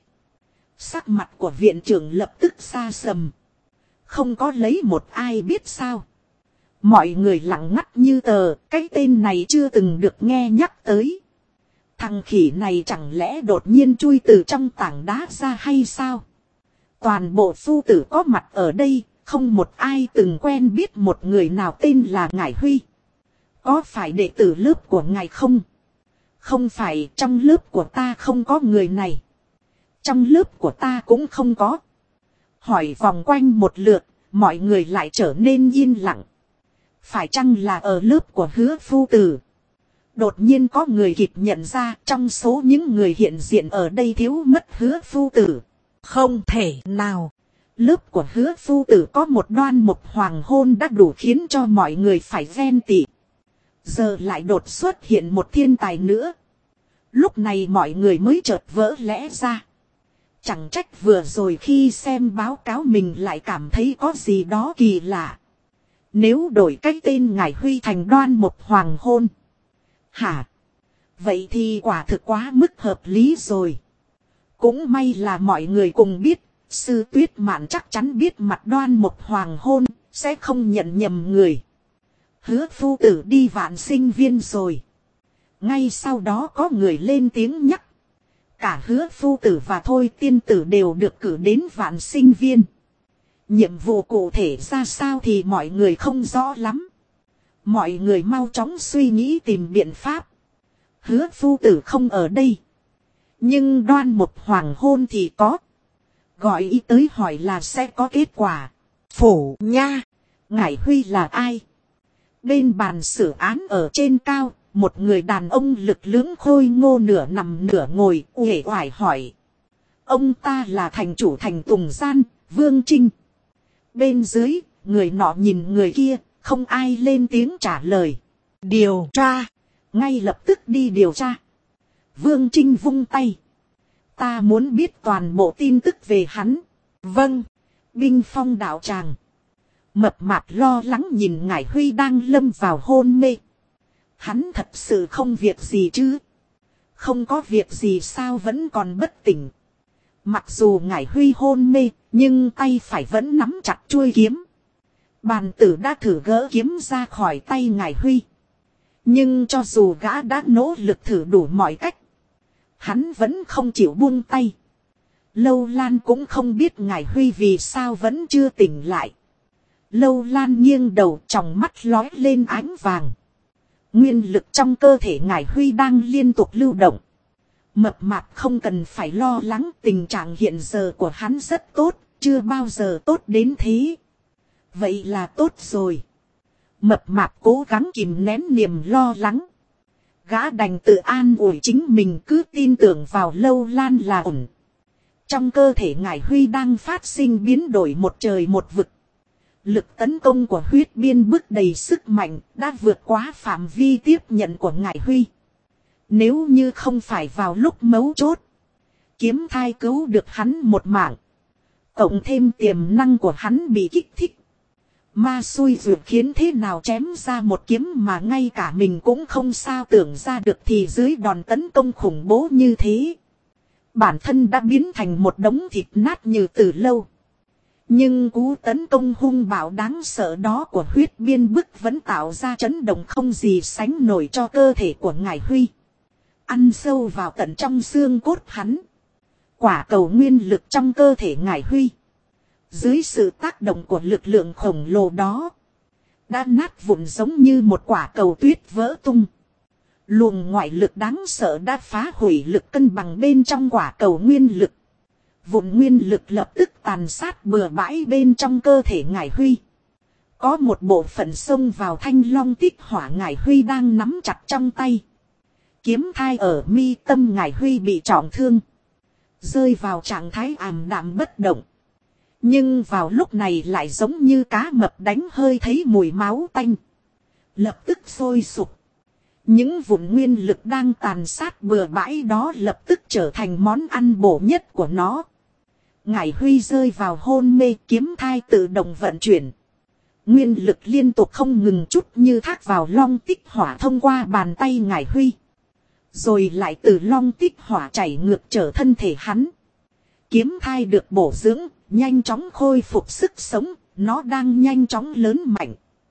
Sắc mặt của viện trưởng lập tức xa sầm. Không có lấy một ai biết sao. Mọi người lặng ngắt như tờ, cái tên này chưa từng được nghe nhắc tới. Thằng khỉ này chẳng lẽ đột nhiên chui từ trong tảng đá ra hay sao? Toàn bộ phu tử có mặt ở đây, không một ai từng quen biết một người nào tên là Ngải Huy. Có phải đệ tử lớp của ngài không? Không phải, trong lớp của ta không có người này. Trong lớp của ta cũng không có. Hỏi vòng quanh một lượt, mọi người lại trở nên yên lặng. Phải chăng là ở lớp của Hứa phu tử? Đột nhiên có người kịp nhận ra trong số những người hiện diện ở đây thiếu mất Hứa phu tử. Không thể nào. Lớp của Hứa phu tử có một đoan mục hoàng hôn đã đủ khiến cho mọi người phải ghen tị. Giờ lại đột xuất hiện một thiên tài nữa. Lúc này mọi người mới chợt vỡ lẽ ra. Chẳng trách vừa rồi khi xem báo cáo mình lại cảm thấy có gì đó kỳ lạ. Nếu đổi cái tên Ngải Huy thành đoan mục hoàng hôn. Hả? Vậy thì quả thực quá mức hợp lý rồi. Cũng may là mọi người cùng biết. Sư Tuyết Mạn chắc chắn biết mặt đoan mục hoàng hôn. Sẽ không nhận nhầm người. Hứa phu tử đi vạn sinh viên rồi. Ngay sau đó có người lên tiếng nhắc. Cả Hứa phu tử và Thôi tiên tử đều được cử đến vạn sinh viên. Nhiệm vụ cụ thể ra sao thì mọi người không rõ lắm. Mọi người mau chóng suy nghĩ tìm biện pháp. Hứa phu tử không ở đây. Nhưng đoan mục hoàng hôn thì có. Gọi y tới hỏi là sẽ có kết quả. Phủ nha. Ngải Huy là ai? Bên bàn xử án ở trên cao. Một người đàn ông lực lưỡng khôi ngô nửa nằm nửa ngồi uể oải hỏi. Ông ta là thành chủ thành Tùng Gian, Vương Trinh. Bên dưới, người nọ nhìn người kia, không ai lên tiếng trả lời. Điều tra. Ngay lập tức đi điều tra. Vương Trinh vung tay. Ta muốn biết toàn bộ tin tức về hắn. Vâng. Binh phong đạo tràng. Mập mạp lo lắng nhìn Ngải Huy đang lâm vào hôn mê. Hắn thật sự không việc gì chứ. Không có việc gì sao vẫn còn bất tỉnh. Mặc dù Ngải Huy hôn mê, nhưng tay phải vẫn nắm chặt chuôi kiếm. Bàn tử đã thử gỡ kiếm ra khỏi tay Ngải Huy. Nhưng cho dù gã đã nỗ lực thử đủ mọi cách, hắn vẫn không chịu buông tay. Lâu Lan cũng không biết Ngải Huy vì sao vẫn chưa tỉnh lại. Lâu Lan nghiêng đầu, tròng mắt lóe lên ánh vàng. Nguyên lực trong cơ thể Ngải Huy đang liên tục lưu động. Mập mạp không cần phải lo lắng, tình trạng hiện giờ của hắn rất tốt, chưa bao giờ tốt đến thế. Vậy là tốt rồi. Mập mạp cố gắng kìm nén niềm lo lắng. Gã đành tự an ủi chính mình, cứ tin tưởng vào Lâu Lan là ổn. Trong cơ thể Ngải Huy đang phát sinh biến đổi một trời một vực. Lực tấn công của huyết biên bức đầy sức mạnh đã vượt quá phạm vi tiếp nhận của Ngải Huy. Nếu như không phải vào lúc mấu chốt, kiếm thai cứu được hắn một mạng. Cộng thêm tiềm năng của hắn bị kích thích. Ma xui ruột khiến thế nào chém ra một kiếm mà ngay cả mình cũng không sao tưởng ra được thì dưới đòn tấn công khủng bố như thế. Bản thân đã biến thành một đống thịt nát như từ lâu. Nhưng cú tấn công hung bạo đáng sợ đó của huyết biên bức vẫn tạo ra chấn động không gì sánh nổi cho cơ thể của Ngải Huy. Ăn sâu vào tận trong xương cốt hắn. Quả cầu nguyên lực trong cơ thể Ngải Huy. Dưới sự tác động của lực lượng khổng lồ đó. Đã nát vụn giống như một quả cầu tuyết vỡ tung. Luồng ngoại lực đáng sợ đã phá hủy lực cân bằng bên trong quả cầu nguyên lực. Vụn nguyên lực lập tức tàn sát bừa bãi bên trong cơ thể Ngải Huy. Có một bộ phận xông vào thanh long tích hỏa Ngải Huy đang nắm chặt trong tay. Kiếm thai ở mi tâm Ngải Huy bị trọng thương. Rơi vào trạng thái ảm đạm bất động. Nhưng vào lúc này lại giống như cá mập đánh hơi thấy mùi máu tanh. Lập tức sôi sục. Những vụn nguyên lực đang tàn sát bừa bãi đó lập tức trở thành món ăn bổ nhất của nó. Ngải Huy rơi vào hôn mê, kiếm thai tự động vận chuyển. Nguyên lực liên tục không ngừng chút như thác vào long tích hỏa thông qua bàn tay Ngải Huy. Rồi lại từ long tích hỏa chảy ngược trở thân thể hắn. Kiếm thai được bổ dưỡng, nhanh chóng khôi phục sức sống, nó đang nhanh chóng lớn mạnh.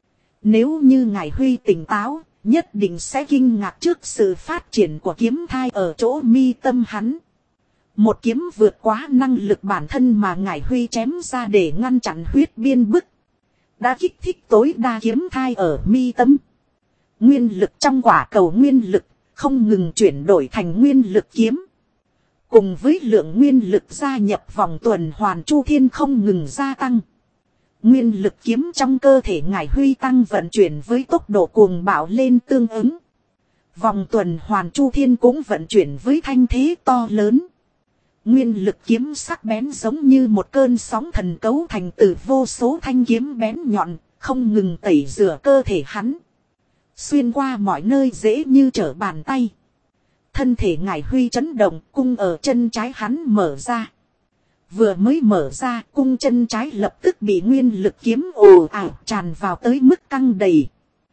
Nếu như Ngải Huy tỉnh táo, nhất định sẽ kinh ngạc trước sự phát triển của kiếm thai ở chỗ mi tâm hắn. Một kiếm vượt quá năng lực bản thân mà Ngải Huy chém ra để ngăn chặn huyết biên bức. Đã kích thích tối đa kiếm thai ở mi tâm. Nguyên lực trong quả cầu nguyên lực không ngừng chuyển đổi thành nguyên lực kiếm. Cùng với lượng nguyên lực gia nhập vòng tuần hoàn chu thiên không ngừng gia tăng. Nguyên lực kiếm trong cơ thể Ngải Huy tăng vận chuyển với tốc độ cuồng bạo lên tương ứng. Vòng tuần hoàn chu thiên cũng vận chuyển với thanh thế to lớn. Nguyên lực kiếm sắc bén giống như một cơn sóng thần cấu thành từ vô số thanh kiếm bén nhọn, không ngừng tẩy rửa cơ thể hắn. Xuyên qua mọi nơi dễ như trở bàn tay. Thân thể Ngải Huy chấn động, cung ở chân trái hắn mở ra. Vừa mới mở ra, cung chân trái lập tức bị nguyên lực kiếm ồ ạt tràn vào tới mức căng đầy.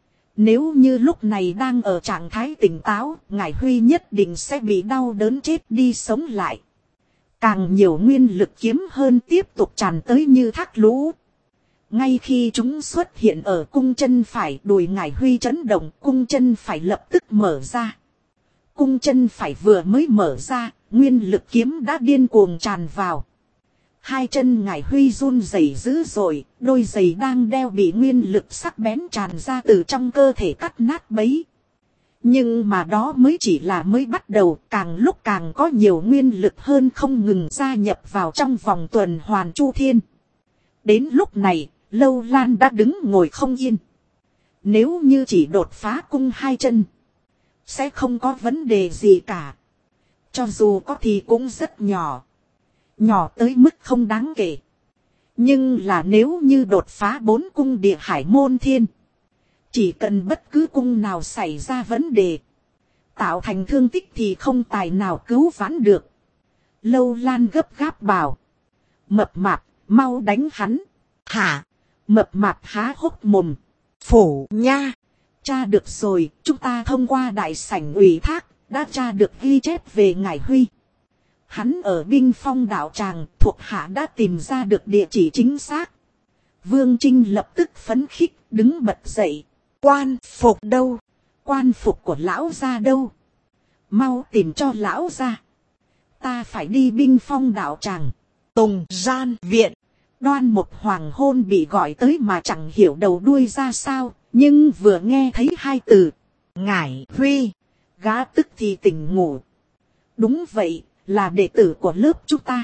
Nếu như lúc này đang ở trạng thái tỉnh táo, Ngải Huy nhất định sẽ bị đau đớn chết đi sống lại. Càng nhiều nguyên lực kiếm hơn tiếp tục tràn tới như thác lũ. Ngay khi chúng xuất hiện ở cung chân phải, đùi Ngải Huy chấn động, cung chân phải lập tức mở ra. Cung chân phải vừa mới mở ra, nguyên lực kiếm đã điên cuồng tràn vào. Hai chân Ngải Huy run rẩy dữ dội, đôi giày đang đeo bị nguyên lực sắc bén tràn ra từ trong cơ thể cắt nát bấy. Nhưng mà đó mới chỉ là mới bắt đầu, càng lúc càng có nhiều nguyên lực hơn không ngừng gia nhập vào trong vòng tuần hoàn chu thiên. Đến lúc này, Lâu Lan đã đứng ngồi không yên. Nếu như chỉ đột phá cung hai chân, sẽ không có vấn đề gì cả. Cho dù có thì cũng rất nhỏ. Nhỏ tới mức không đáng kể. Nhưng là nếu như đột phá 4 cung địa hải môn thiên, chỉ cần bất cứ cung nào xảy ra vấn đề, tạo thành thương tích thì không tài nào cứu vãn được. Lâu Lan gấp gáp bảo. Mập mạp, mau đánh hắn. Hả? Mập mạp há hốc mồm. Phổ nha. Tra được rồi, chúng ta thông qua đại sảnh ủy thác, đã tra được ghi chép về Ngải Huy. Hắn ở Binh Phong đảo tràng, thuộc hạ đã tìm ra được địa chỉ chính xác. Vương Trinh lập tức phấn khích, đứng bật dậy. Quan phục đâu? Quan phục của lão gia đâu? Mau tìm cho lão gia. Ta phải đi Binh Phong đảo tràng. Tùng Gian viện. Đoan Mục Hoàng hôn bị gọi tới mà chẳng hiểu đầu đuôi ra sao. Nhưng vừa nghe thấy hai từ Ngải Huy, gã tức thì tỉnh ngủ. Đúng vậy, là đệ tử của lớp chúng ta.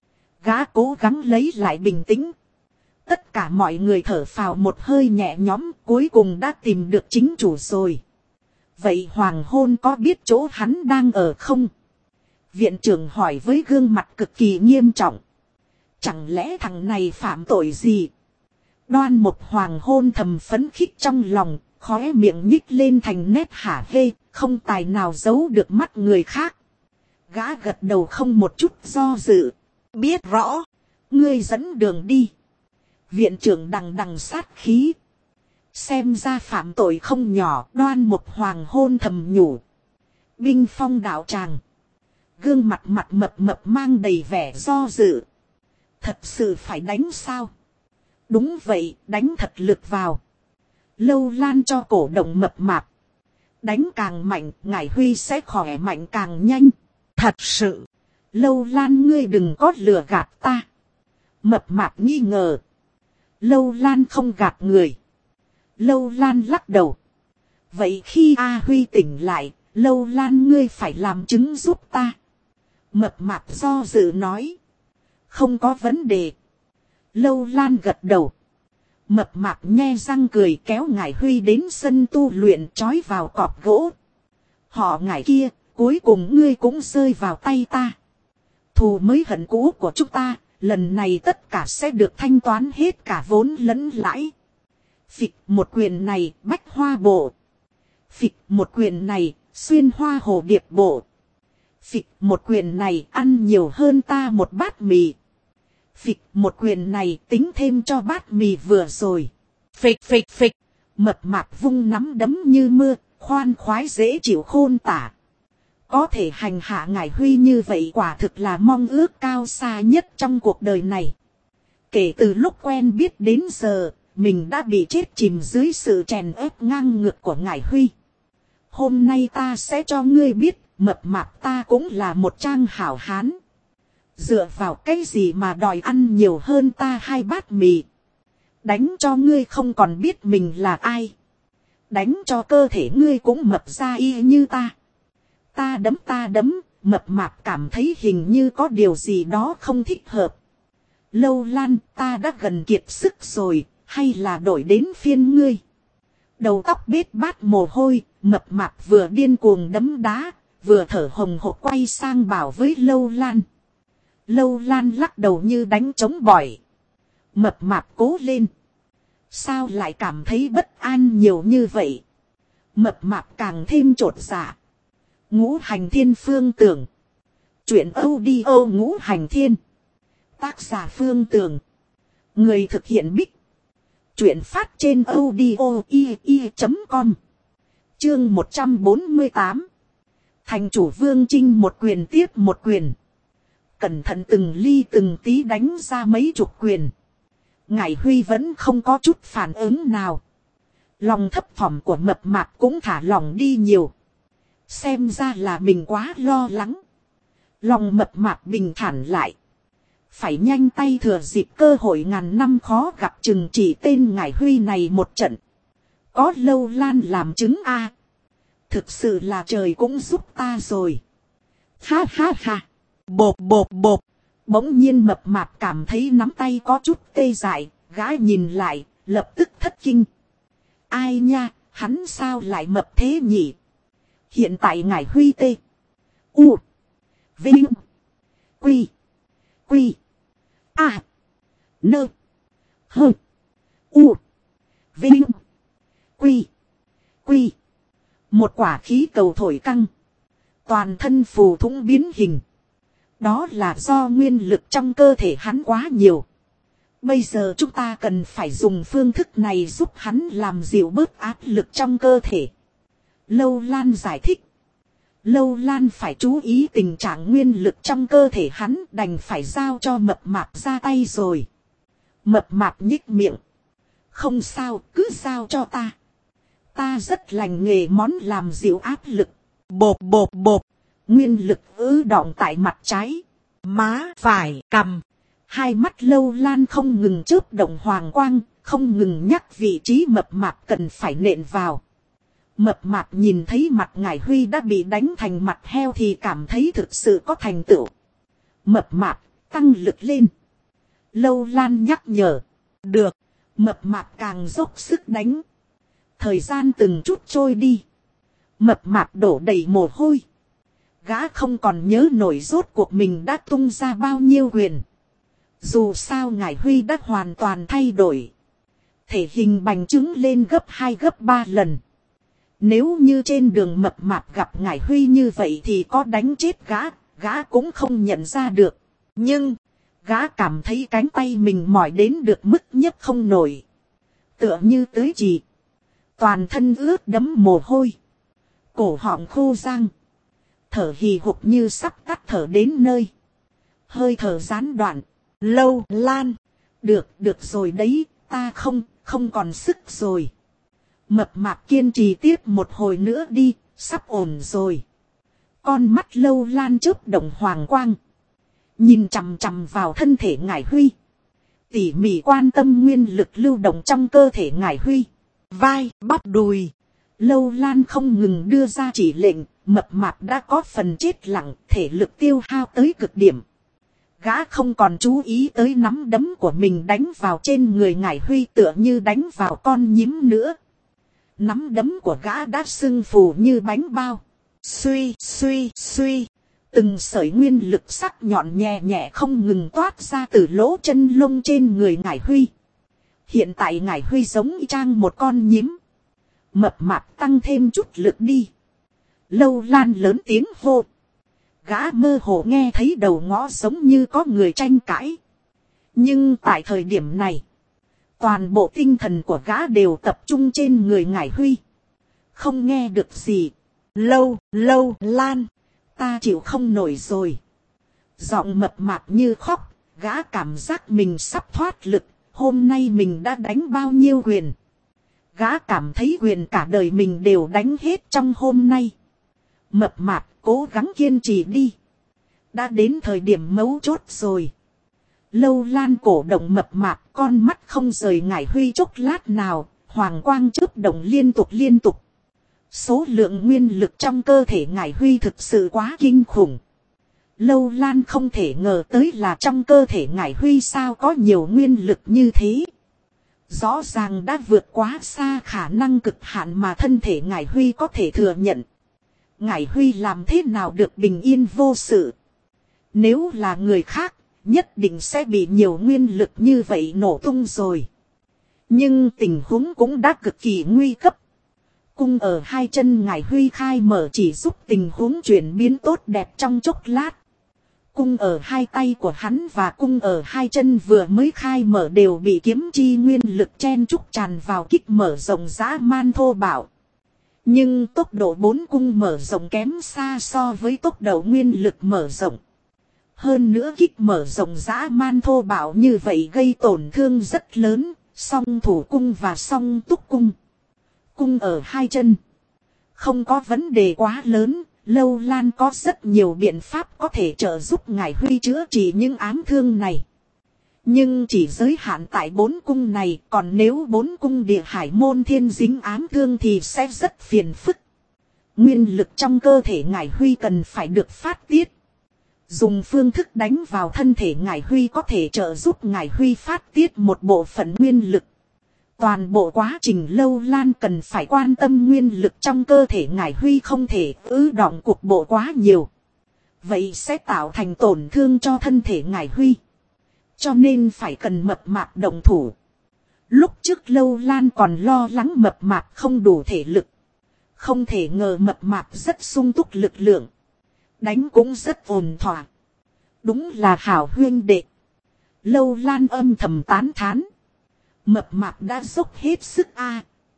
Gã cố gắng lấy lại bình tĩnh. Tất cả mọi người thở phào một hơi nhẹ nhõm, cuối cùng đã tìm được chính chủ rồi. Vậy Hoàng hôn có biết chỗ hắn đang ở không? Viện trưởng hỏi với gương mặt cực kỳ nghiêm trọng. Chẳng lẽ thằng này phạm tội gì? Đoan Mục Hoàng hôn thầm phấn khích trong lòng, khóe miệng nhích lên thành nét hả hê, không tài nào giấu được mắt người khác. Gã gật đầu không một chút do dự. Biết rõ, ngươi dẫn đường đi. Viện trưởng đằng đằng sát khí. Xem ra phạm tội không nhỏ, Đoan Mục Hoàng hôn thầm nhủ. Binh phong đạo tràng. Gương mặt mập mập mang đầy vẻ do dự. Thật sự phải đánh sao? Đúng vậy, đánh thật lực vào. Lâu Lan cho cổ động mập mạp. Đánh càng mạnh, Ngải Huy sẽ khỏe mạnh càng nhanh. Thật sự. Lâu Lan ngươi đừng có lừa gạt ta. Mập mạp nghi ngờ. Lâu Lan không gạt người. Lâu Lan lắc đầu. Vậy khi A Huy tỉnh lại, Lâu Lan ngươi phải làm chứng giúp ta. Mập mạp do dự nói. Không có vấn đề. Lâu Lan gật đầu. Mập mạp nhe răng cười kéo Ngải Huy đến sân tu luyện trói vào cọp gỗ. Họ Ngải kia, cuối cùng ngươi cũng rơi vào tay ta. Thù mới hận cũ của chúng ta, lần này tất cả sẽ được thanh toán hết cả vốn lẫn lãi. Phịch một quyền này, bách hoa bộ. Phịch một quyền này, xuyên hoa hồ điệp bộ. Phịch một quyền này, ăn nhiều hơn ta một bát mì. Phịch một quyền này, tính thêm cho bát mì vừa rồi. Phịch phịch phịch, mập mạp vung nắm đấm như mưa, khoan khoái dễ chịu khôn tả. Có thể hành hạ Ngải Huy như vậy quả thực là mong ước cao xa nhất trong cuộc đời này. Kể từ lúc quen biết đến giờ, mình đã bị chết chìm dưới sự chèn ép ngang ngược của Ngải Huy. Hôm nay ta sẽ cho ngươi biết, mập mạp ta cũng là một trang hảo hán. Dựa vào cái gì mà đòi ăn nhiều hơn ta 2 bát mì. Đánh cho ngươi không còn biết mình là ai. Đánh cho cơ thể ngươi cũng mập ra y như ta. Ta đấm, mập mạp cảm thấy hình như có điều gì đó không thích hợp. Lâu Lan, ta đã gần kiệt sức rồi, hay là đổi đến phiên ngươi. Đầu tóc bết bát mồ hôi, mập mạp vừa điên cuồng đấm đá, vừa thở hồng hộc quay sang bảo với Lâu Lan. Lâu Lan lắc đầu như đánh trống bỏi. Mập mạp cố lên. Sao lại cảm thấy bất an nhiều như vậy? Mập mạp càng thêm chột dạ. Ngũ Hành Thiên Phương Tưởng. Chuyện audio Ngũ Hành Thiên. Tác giả Phương Tưởng. Người thực hiện Bích. Chuyện phát trên audio.com. Chương 148. Thành chủ Vương Trinh một quyền tiếp một quyền. Cẩn thận từng ly từng tí đánh ra mấy chục quyền. Ngải Huy vẫn không có chút phản ứng nào. Lòng thấp thỏm của mập mạp cũng thả lỏng đi nhiều. Xem ra là mình quá lo lắng. Lòng mập mạp bình thản lại. Phải nhanh tay thừa dịp cơ hội ngàn năm khó gặp chừng chỉ tên Ngải Huy này một trận. Có Lâu Lan làm chứng a. Thực sự là trời cũng giúp ta rồi. Ha ha ha. Bộp bộp bộp. Bỗng nhiên mập mạp cảm thấy nắm tay có chút tê dại. Gã nhìn lại, lập tức thất kinh. Ai nha, hắn sao lại mập thế nhỉ? Hiện tại Ngải Huy tê. U. Vinh. Quy. Quy. A. Nơ. Hơ. U. Vinh. Quy. Quy. Một quả khí cầu thổi căng. Toàn thân phù thủng biến hình. Đó là do nguyên lực trong cơ thể hắn quá nhiều. Bây giờ chúng ta cần phải dùng phương thức này giúp hắn làm dịu bớt áp lực trong cơ thể. Lâu Lan giải thích. Lâu Lan phải chú ý tình trạng nguyên lực trong cơ thể hắn, đành phải giao cho mập mạp ra tay rồi. Mập mạp nhích miệng. Không sao, cứ giao cho ta. Ta rất lành nghề món làm dịu áp lực. Bộp bộp bộp. Nguyên lực ứ đọng tại mặt trái, má phải, cằm. Hai mắt Lâu Lan không ngừng chớp động hoàng quang, không ngừng nhắc vị trí mập mạp cần phải nện vào. Mập mạp nhìn thấy mặt Ngải Huy đã bị đánh thành mặt heo thì cảm thấy thực sự có thành tựu. Mập mạp, tăng lực lên. Lâu Lan nhắc nhở. Được, mập mạp càng dốc sức đánh. Thời gian từng chút trôi đi. Mập mạp đổ đầy mồ hôi. Gã không còn nhớ nổi rốt cuộc mình đã tung ra bao nhiêu quyền. Dù sao Ngải Huy đã hoàn toàn thay đổi. Thể hình bành trướng lên gấp 2 gấp 3 lần. Nếu như trên đường mập mạp gặp Ngải Huy như vậy thì có đánh chết gã cũng không nhận ra được. Nhưng, gã cảm thấy cánh tay mình mỏi đến được mức nhấc không nổi. Tựa như tưới chì. Toàn thân ướt đẫm mồ hôi. Cổ họng khô rang. Thở hì hục như sắp tắt thở đến nơi. Hơi thở gián đoạn. Lâu Lan. Được rồi đấy, ta không còn sức rồi. Mập mạp kiên trì tiếp một hồi nữa đi, sắp ổn rồi. Con mắt Lâu Lan chớp động hoàng quang. Nhìn chằm chằm vào thân thể Ngải Huy. Tỉ mỉ quan tâm nguyên lực lưu động trong cơ thể Ngải Huy. Vai, bắp đùi. Lâu Lan không ngừng đưa ra chỉ lệnh, mập mạp đã có phần chết lặng, thể lực tiêu hao tới cực điểm. Gã không còn chú ý tới nắm đấm của mình đánh vào trên người Ngải Huy tựa như đánh vào con nhím nữa. Nắm đấm của gã đã sưng phù như bánh bao. Suy. Từng sợi nguyên lực sắc nhọn nhẹ nhẹ không ngừng toát ra từ lỗ chân lông trên người Ngải Huy. Hiện tại Ngải Huy giống y chang một con nhím. Mập mạp tăng thêm chút lực đi. Lâu Lan lớn tiếng hô. Gã mơ hồ nghe thấy đầu ngõ giống như có người tranh cãi. Nhưng tại thời điểm này, toàn bộ tinh thần của gã đều tập trung trên người Ngải Huy. Không nghe được gì. Lâu Lan. Ta chịu không nổi rồi. Giọng mập mạp như khóc. Gã cảm giác mình sắp thoát lực. Hôm nay mình đã đánh bao nhiêu quyền. Gã cảm thấy quyền cả đời mình đều đánh hết trong hôm nay. Mập mạp cố gắng kiên trì đi. Đã đến thời điểm mấu chốt rồi. Lâu Lan cổ động mập mạp, con mắt không rời Ngải Huy chốc lát nào. Hoàng quang chớp động liên tục. Số lượng nguyên lực trong cơ thể Ngải Huy thực sự quá kinh khủng. Lâu Lan không thể ngờ tới là trong cơ thể Ngải Huy sao có nhiều nguyên lực như thế. Rõ ràng đã vượt quá xa khả năng cực hạn mà thân thể Ngải Huy có thể thừa nhận. Ngải Huy làm thế nào được bình yên vô sự? Nếu là người khác, nhất định sẽ bị nhiều nguyên lực như vậy nổ tung rồi. Nhưng tình huống cũng đã cực kỳ nguy cấp. Cung ở hai chân Ngải Huy khai mở chỉ giúp tình huống chuyển biến tốt đẹp trong chốc lát. Cung ở hai tay của hắn và cung ở hai chân vừa mới khai mở đều bị kiếm chi nguyên lực chen chúc tràn vào kích mở rộng dã man thô bạo. Nhưng tốc độ 4 cung mở rộng kém xa so với tốc độ nguyên lực mở rộng. Hơn nữa kích mở rộng dã man thô bạo như vậy gây tổn thương rất lớn, song thủ cung và song túc cung. Cung ở hai chân. Không có vấn đề quá lớn, Lâu Lan có rất nhiều biện pháp có thể trợ giúp Ngải Huy chữa trị những ám thương này. Nhưng chỉ giới hạn tại 4 cung này, còn nếu 4 cung địa hải môn thiên dính ám thương thì sẽ rất phiền phức. Nguyên lực trong cơ thể Ngải Huy cần phải được phát tiết. Dùng phương thức đánh vào thân thể Ngải Huy có thể trợ giúp Ngải Huy phát tiết một bộ phận nguyên lực. Toàn bộ quá trình Lâu Lan cần phải quan tâm nguyên lực trong cơ thể Ngải Huy không thể ứ đọng cục bộ quá nhiều. Vậy sẽ tạo thành tổn thương cho thân thể Ngải Huy. Cho nên phải cần mập mạp động thủ. Lúc trước Lâu Lan còn lo lắng mập mạp không đủ thể lực. Không thể ngờ mập mạp rất sung túc lực lượng. Đánh cũng rất ổn thỏa. Đúng là hảo huynh đệ. Lâu Lan âm thầm tán thán. Mập mạp đã dốc hết sức a.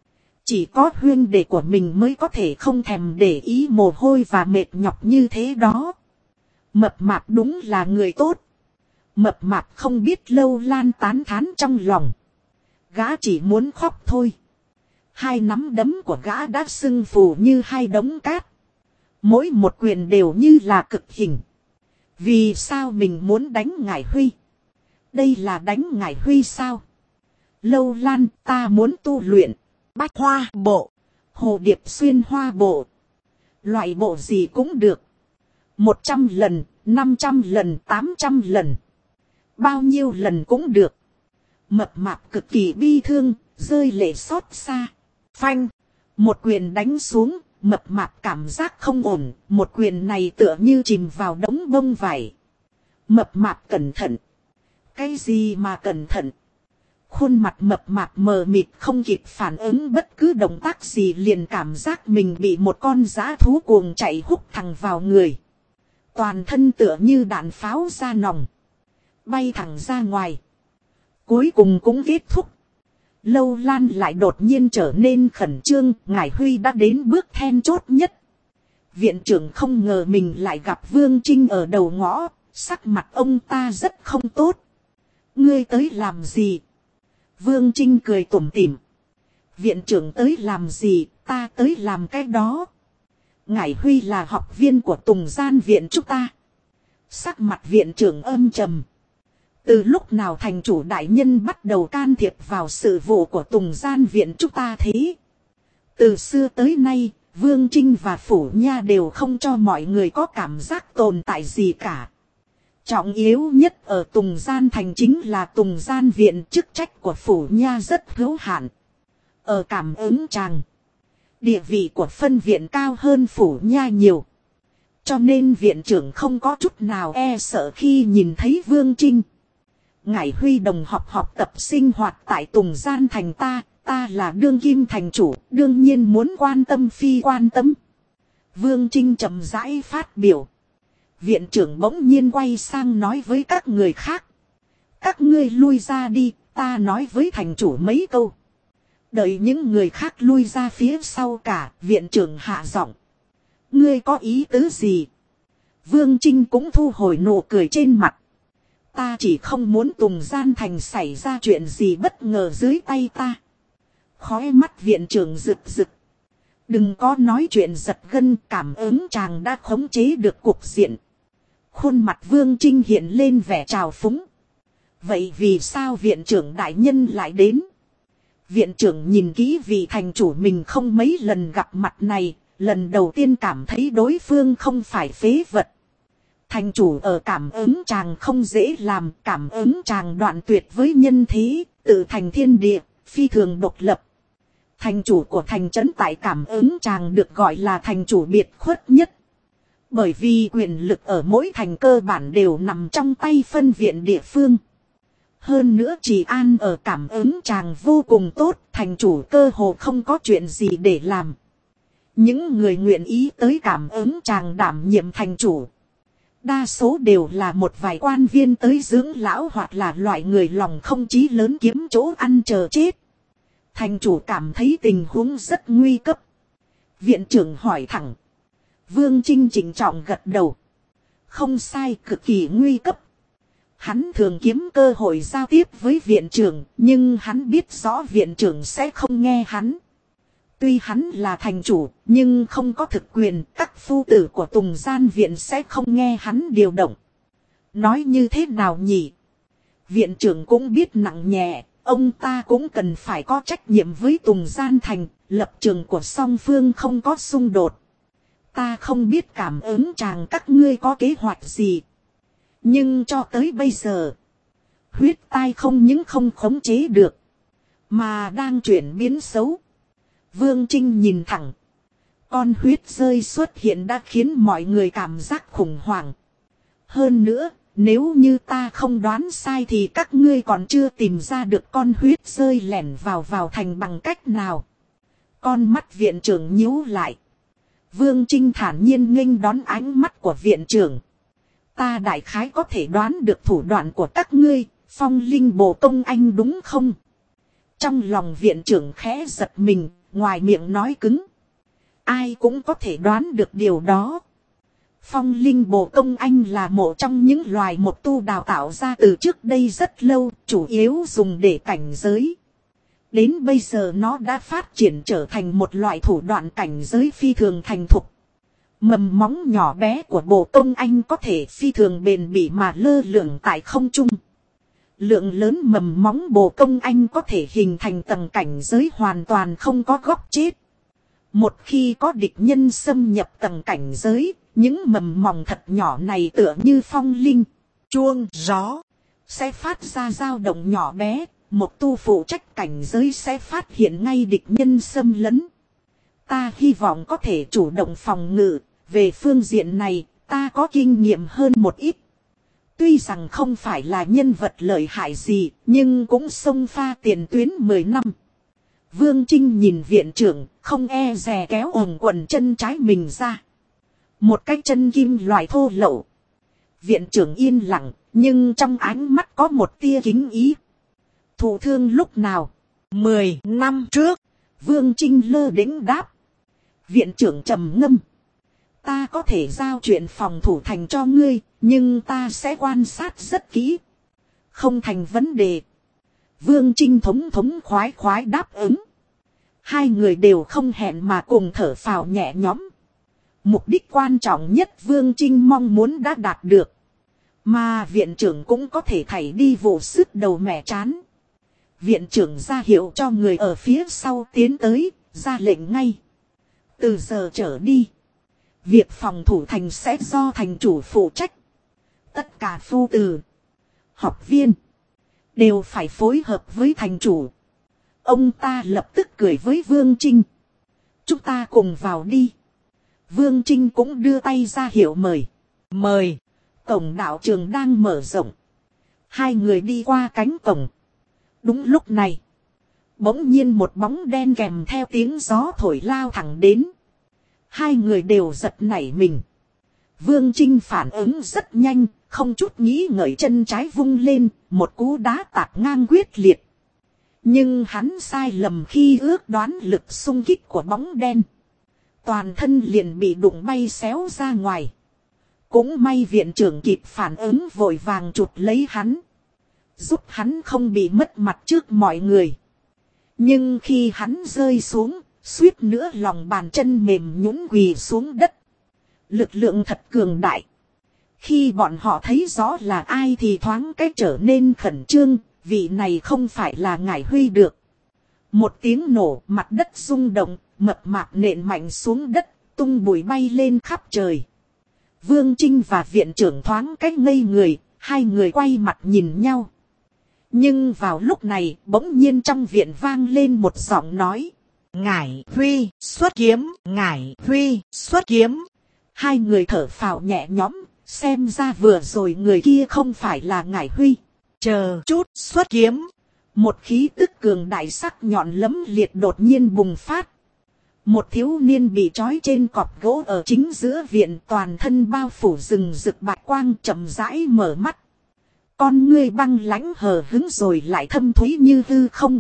Chỉ có huynh đệ của mình mới có thể không thèm để ý mồ hôi và mệt nhọc như thế đó. Mập mạp đúng là người tốt. Mập mạp không biết Lâu Lan tán thán trong lòng. Gã chỉ muốn khóc thôi. Hai nắm đấm của gã đã sưng phù như hai đống cát. Mỗi một quyền đều như là cực hình. Vì sao mình muốn đánh Ngải Huy? Đây là đánh Ngải Huy sao? Lâu Lan, ta muốn tu luyện. Bách hoa bộ. Hồ điệp xuyên hoa bộ. Loại bộ gì cũng được. 100 lần, 500 lần, 800 lần. Bao nhiêu lần cũng được. Mập mạp cực kỳ bi thương, rơi lệ xót xa. Phanh. Một quyền đánh xuống, mập mạp cảm giác không ổn. Một quyền này tựa như chìm vào đống bông vải. Mập mạp cẩn thận. Cái gì mà cẩn thận? Khuôn mặt mập mạp mờ mịt không kịp phản ứng bất cứ động tác gì, liền cảm giác mình bị một con dã thú cuồng chạy húc thẳng vào người. Toàn thân tựa như đạn pháo ra nòng, bay thẳng ra ngoài. Cuối cùng cũng kết thúc. Lâu Lan lại đột nhiên trở nên khẩn trương, Ngải Huy đã đến bước then chốt nhất. Viện trưởng không ngờ mình lại gặp Vương Trinh ở đầu ngõ, sắc mặt ông ta rất không tốt. Ngươi tới làm gì? Vương Trinh cười tủm tỉm. Viện trưởng tới làm gì, ta tới làm cái đó. Ngải Huy là học viên của Tùng Gian viện chúng ta. Sắc mặt viện trưởng âm trầm. Từ lúc nào thành chủ đại nhân bắt đầu can thiệp vào sự vụ của Tùng Gian viện chúng ta thế? Từ xưa tới nay, Vương Trinh và Phủ Nha đều không cho mọi người có cảm giác tồn tại gì cả. Trọng yếu nhất ở Tùng Gian thành chính là Tùng Gian viện, chức trách của Phủ Nha rất hữu hạn. Ở Cảm Ứng Tràng, địa vị của phân viện cao hơn Phủ Nha nhiều. Cho nên viện trưởng không có chút nào e sợ khi nhìn thấy Vương Trinh. Ngải Huy đồng học tập sinh hoạt tại Tùng Gian thành ta là đương kim thành chủ, đương nhiên muốn quan tâm phi quan tâm. Vương Trinh chậm rãi phát biểu. Viện trưởng bỗng nhiên quay sang nói với các người khác. Các ngươi lui ra đi, ta nói với thành chủ mấy câu. Đợi những người khác lui ra phía sau cả, viện trưởng hạ giọng. Ngươi có ý tứ gì? Vương Trinh cũng thu hồi nụ cười trên mặt. Ta chỉ không muốn Tùng Gian thành xảy ra chuyện gì bất ngờ dưới tay ta. Khói mắt viện trưởng rực rực. Đừng có nói chuyện giật gân, Cảm Ứng Tràng đã khống chế được cục diện. Khuôn mặt Vương Trinh hiện lên vẻ trào phúng. Vậy vì sao viện trưởng đại nhân lại đến? Viện trưởng nhìn kỹ vị thành chủ mình không mấy lần gặp mặt này, lần đầu tiên cảm thấy đối phương không phải phế vật. Thành chủ ở Cảm Ứng Tràng không dễ làm, Cảm Ứng Tràng đoạn tuyệt với nhân thế, tự thành thiên địa, phi thường độc lập. Thành chủ của thành trấn tại Cảm Ứng Tràng được gọi là thành chủ biệt khuất nhất. Bởi vì quyền lực ở mỗi thành cơ bản đều nằm trong tay phân viện địa phương. Hơn nữa trị an ở Cảm Ứng Tràng vô cùng tốt, thành chủ cơ hồ không có chuyện gì để làm. Những người nguyện ý tới Cảm Ứng Tràng đảm nhiệm thành chủ, đa số đều là một vài quan viên tới dưỡng lão hoặc là loại người lòng không chí lớn kiếm chỗ ăn chờ chết. Thành chủ cảm thấy tình huống rất nguy cấp. Viện trưởng hỏi thẳng. Vương Trinh chỉnh trọng gật đầu. Không sai, cực kỳ nguy cấp. Hắn thường kiếm cơ hội giao tiếp với viện trưởng, nhưng hắn biết rõ viện trưởng sẽ không nghe hắn. Tuy hắn là thành chủ, nhưng không có thực quyền, các phu tử của Tùng Gian viện sẽ không nghe hắn điều động. Nói như thế nào nhỉ? Viện trưởng cũng biết nặng nhẹ, ông ta cũng cần phải có trách nhiệm với Tùng Gian thành, lập trường của song phương không có xung đột. Ta không biết Cảm Ứng Tràng các ngươi có kế hoạch gì. Nhưng cho tới bây giờ, huyết tai không những không khống chế được, mà đang chuyển biến xấu. Vương Trinh nhìn thẳng. Con huyết rơi xuất hiện đã khiến mọi người cảm giác khủng hoảng. Hơn nữa, nếu như ta không đoán sai thì các ngươi còn chưa tìm ra được con huyết rơi lẻn vào thành bằng cách nào. Con mắt viện trưởng nhíu lại. Vương Trinh thản nhiên nghênh đón ánh mắt của viện trưởng. Ta đại khái có thể đoán được thủ đoạn của các ngươi, Phong Linh Bồ Công Anh đúng không? Trong lòng viện trưởng khẽ giật mình, ngoài miệng nói cứng. Ai cũng có thể đoán được điều đó. Phong Linh Bồ Công Anh là một trong những loài một tu đào tạo ra từ trước đây rất lâu, chủ yếu dùng để cảnh giới. Đến bây giờ nó đã phát triển trở thành một loại thủ đoạn cảnh giới phi thường thành thục. Mầm móng nhỏ bé của Bồ Công Anh có thể phi thường bền bỉ mà lơ lửng tại không trung. Lượng lớn mầm móng Bồ Công Anh có thể hình thành tầng cảnh giới hoàn toàn không có góc chết. Một khi có địch nhân xâm nhập tầng cảnh giới, những mầm móng thật nhỏ này tựa như phong linh, chuông, gió, sẽ phát ra dao động nhỏ bé. Một tu phụ trách cảnh giới sẽ phát hiện ngay địch nhân xâm lấn. Ta hy vọng có thể chủ động phòng ngự, về phương diện này, ta có kinh nghiệm hơn một ít. Tuy rằng không phải là nhân vật lợi hại gì, nhưng cũng xông pha tiền tuyến 10 năm. Vương Trinh nhìn viện trưởng, không e dè kéo ồm quần chân trái mình ra. Một cái chân kim loại thô lậu. Viện trưởng yên lặng, nhưng trong ánh mắt có một tia kính ý. Thụ thương lúc nào? 10 năm trước. Vương Trinh lơ đễnh đáp. Viện trưởng trầm ngâm. Ta có thể giao chuyện phòng thủ thành cho ngươi, nhưng ta sẽ quan sát rất kỹ. Không thành vấn đề. Vương Trinh thống khoái khoái đáp ứng. Hai người đều không hẹn mà cùng thở phào nhẹ nhõm. Mục đích quan trọng nhất Vương Trinh mong muốn đã đạt được. Mà viện trưởng cũng có thể thảy đi vụ sức đầu mẻ chán. Viện trưởng ra hiệu cho người ở phía sau tiến tới, ra lệnh ngay. Từ giờ trở đi, việc phòng thủ thành sẽ do thành chủ phụ trách. Tất cả phu tử, học viên, đều phải phối hợp với thành chủ. Ông ta lập tức cười với Vương Trinh. Chúng ta cùng vào đi. Vương Trinh cũng đưa tay ra hiệu mời. Mời. Cổng đạo trường đang mở rộng. Hai người đi qua cánh cổng. Đúng lúc này, bỗng nhiên một bóng đen kèm theo tiếng gió thổi lao thẳng đến. Hai người đều giật nảy mình. Vương Trinh phản ứng rất nhanh, không chút nghĩ ngợi chân trái vung lên, một cú đá tạt ngang quyết liệt. Nhưng hắn sai lầm khi ước đoán lực xung kích của bóng đen. Toàn thân liền bị đụng bay xéo ra ngoài. Cũng may viện trưởng kịp phản ứng vội vàng chụp lấy hắn. Giúp hắn không bị mất mặt trước mọi người. Nhưng khi hắn rơi xuống, suýt nữa lòng bàn chân mềm nhũn quỳ xuống đất. Lực lượng thật cường đại. Khi bọn họ thấy rõ là ai thì thoáng cách trở nên khẩn trương, vị này không phải là Ngải Huy được. Một tiếng nổ, mặt đất rung động, mập mạp nện mạnh xuống đất, tung bụi bay lên khắp trời. Vương Trinh và viện trưởng thoáng cách ngây người, hai người quay mặt nhìn nhau. Nhưng vào lúc này, bỗng nhiên trong viện vang lên một giọng nói. Ngải Huy, xuất kiếm, Ngải Huy, xuất kiếm. Hai người thở phào nhẹ nhõm, xem ra vừa rồi người kia không phải là Ngải Huy. Chờ chút, xuất kiếm. Một khí tức cường đại sắc nhọn lẫm liệt đột nhiên bùng phát. Một thiếu niên bị trói trên cọp gỗ ở chính giữa viện, toàn thân bao phủ rừng rực bạch quang, chậm rãi mở mắt. Con ngươi băng lãnh hờ hững rồi lại thâm thúy như hư không.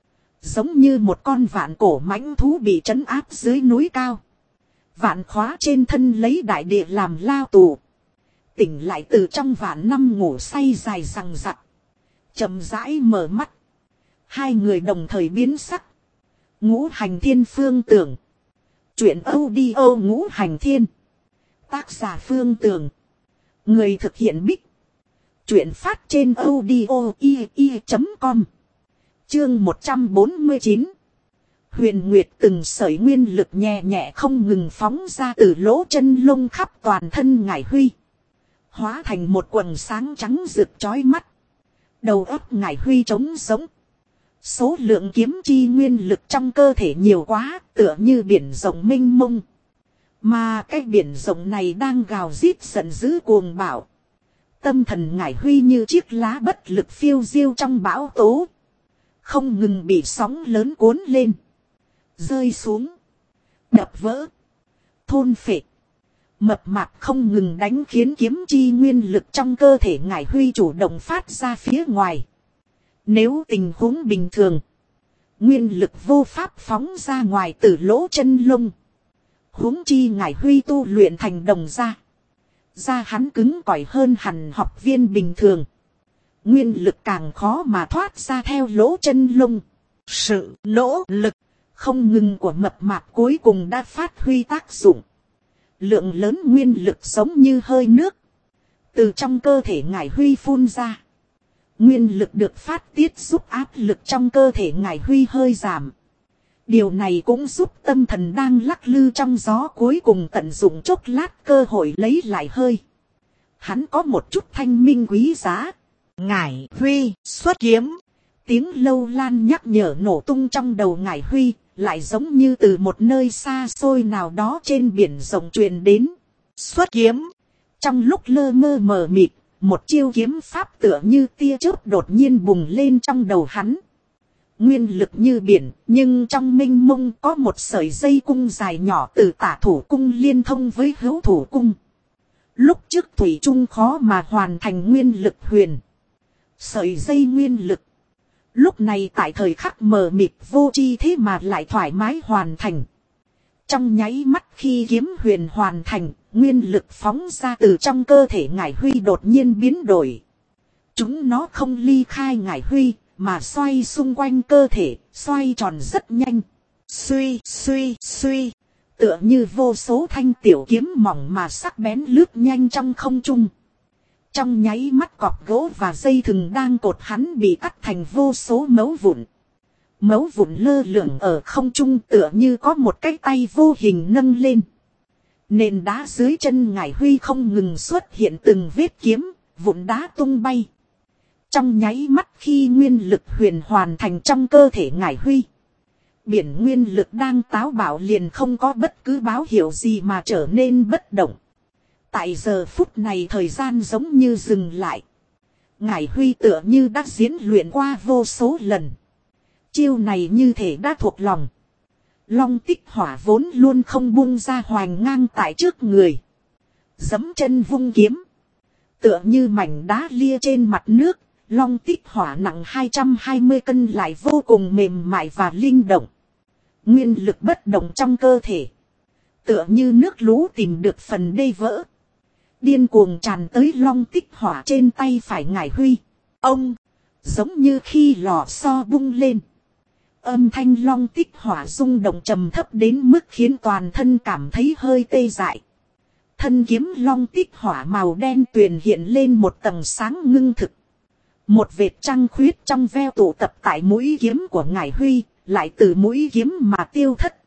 Giống như một con vạn cổ mãnh thú bị trấn áp dưới núi cao. Vạn khóa trên thân lấy đại địa làm lao tù. Tỉnh lại từ trong vạn năm ngủ say dài dằng dặc. Chậm rãi mở mắt. Hai người đồng thời biến sắc. Ngũ Hành Thiên Phương Tưởng. Chuyện audio Ngũ Hành Thiên. Tác giả Phương Tưởng. Người thực hiện Bích. Chuyện phát trên audio.com. Chương 149. Huyền Nguyệt từng sợi nguyên lực nhẹ nhẹ không ngừng phóng ra từ lỗ chân lông khắp toàn thân Ngải Huy. Hóa thành một quầng sáng trắng rực chói mắt. Đầu óc Ngải Huy trống sống. Số lượng kiếm chi nguyên lực trong cơ thể nhiều quá, tựa như biển rộng mênh mông. Mà cái biển rộng này đang gào rít giận dữ cuồng bạo. Tâm thần Ngải Huy như chiếc lá bất lực phiêu diêu trong bão tố. Không ngừng bị sóng lớn cuốn lên. Rơi xuống. Đập vỡ. Thôn phệ. Mập mạp không ngừng đánh khiến kiếm chi nguyên lực trong cơ thể Ngải Huy chủ động phát ra phía ngoài. Nếu tình huống bình thường, nguyên lực vô pháp phóng ra ngoài từ lỗ chân lông. Huống chi Ngải Huy tu luyện thành đồng gia. Da hắn cứng cỏi hơn hẳn học viên bình thường. Nguyên lực càng khó mà thoát ra theo lỗ chân lông. Sự nỗ lực không ngừng của mập mạp cuối cùng đã phát huy tác dụng. Lượng lớn nguyên lực giống như hơi nước. Từ trong cơ thể Ngải Huy phun ra. Nguyên lực được phát tiết giúp áp lực trong cơ thể Ngải Huy hơi giảm. Điều này cũng giúp tâm thần đang lắc lư trong gió cuối cùng tận dụng chốc lát cơ hội lấy lại hơi. Hắn có một chút thanh minh quý giá. Ngải Huy, xuất kiếm. Tiếng lâu lan nhắc nhở nổ tung trong đầu Ngải Huy, lại giống như từ một nơi xa xôi nào đó trên biển rộng truyền đến. Xuất kiếm. Trong lúc lơ mơ mờ mịt, một chiêu kiếm pháp tựa như tia chớp đột nhiên bùng lên trong đầu hắn. Nguyên lực như biển, nhưng trong mênh mông có một sợi dây cung dài nhỏ từ tả thủ cung liên thông với hữu thủ cung. Lúc trước thủy chung khó mà hoàn thành nguyên lực huyền. Sợi dây nguyên lực. Lúc này tại thời khắc mờ mịt vô tri thế mà lại thoải mái hoàn thành. Trong nháy mắt khi kiếm huyền hoàn thành, nguyên lực phóng ra từ trong cơ thể Ngải Huy đột nhiên biến đổi. Chúng nó không ly khai Ngải Huy, mà xoay xung quanh cơ thể, xoay tròn rất nhanh. Suy, suy, suy. Tựa như vô số thanh tiểu kiếm mỏng mà sắc bén lướt nhanh trong không trung. Trong nháy mắt cọp gỗ và dây thừng đang cột hắn bị cắt thành vô số mấu vụn. Mấu vụn lơ lửng ở không trung tựa như có một cái tay vô hình nâng lên. Nền đá dưới chân Ngải Huy không ngừng xuất hiện từng vết kiếm, vụn đá tung bay. Trong nháy mắt khi nguyên lực huyền hoàn thành trong cơ thể Ngải Huy. Biển nguyên lực đang táo bạo liền không có bất cứ báo hiệu gì mà trở nên bất động. Tại giờ phút này thời gian giống như dừng lại. Ngải Huy tựa như đã diễn luyện qua vô số lần. Chiêu này như thể đã thuộc lòng. Long tích hỏa vốn luôn không buông ra hoành ngang tại trước người. Giẫm chân vung kiếm. Tựa như mảnh đá lia trên mặt nước. Long tích hỏa nặng 220 cân lại vô cùng mềm mại và linh động. Nguyên lực bất động trong cơ thể. Tựa như nước lũ tìm được phần đê vỡ. Điên cuồng tràn tới long tích hỏa trên tay phải Ngải Huy. Ông, giống như khi lò xo bung lên. Âm thanh long tích hỏa rung động trầm thấp đến mức khiến toàn thân cảm thấy hơi tê dại. Thân kiếm long tích hỏa màu đen tuyền hiện lên một tầng sáng ngưng thực. Một vệt trăng khuyết trong veo tụ tập tại mũi kiếm của Ngải Huy, lại từ mũi kiếm mà tiêu thất.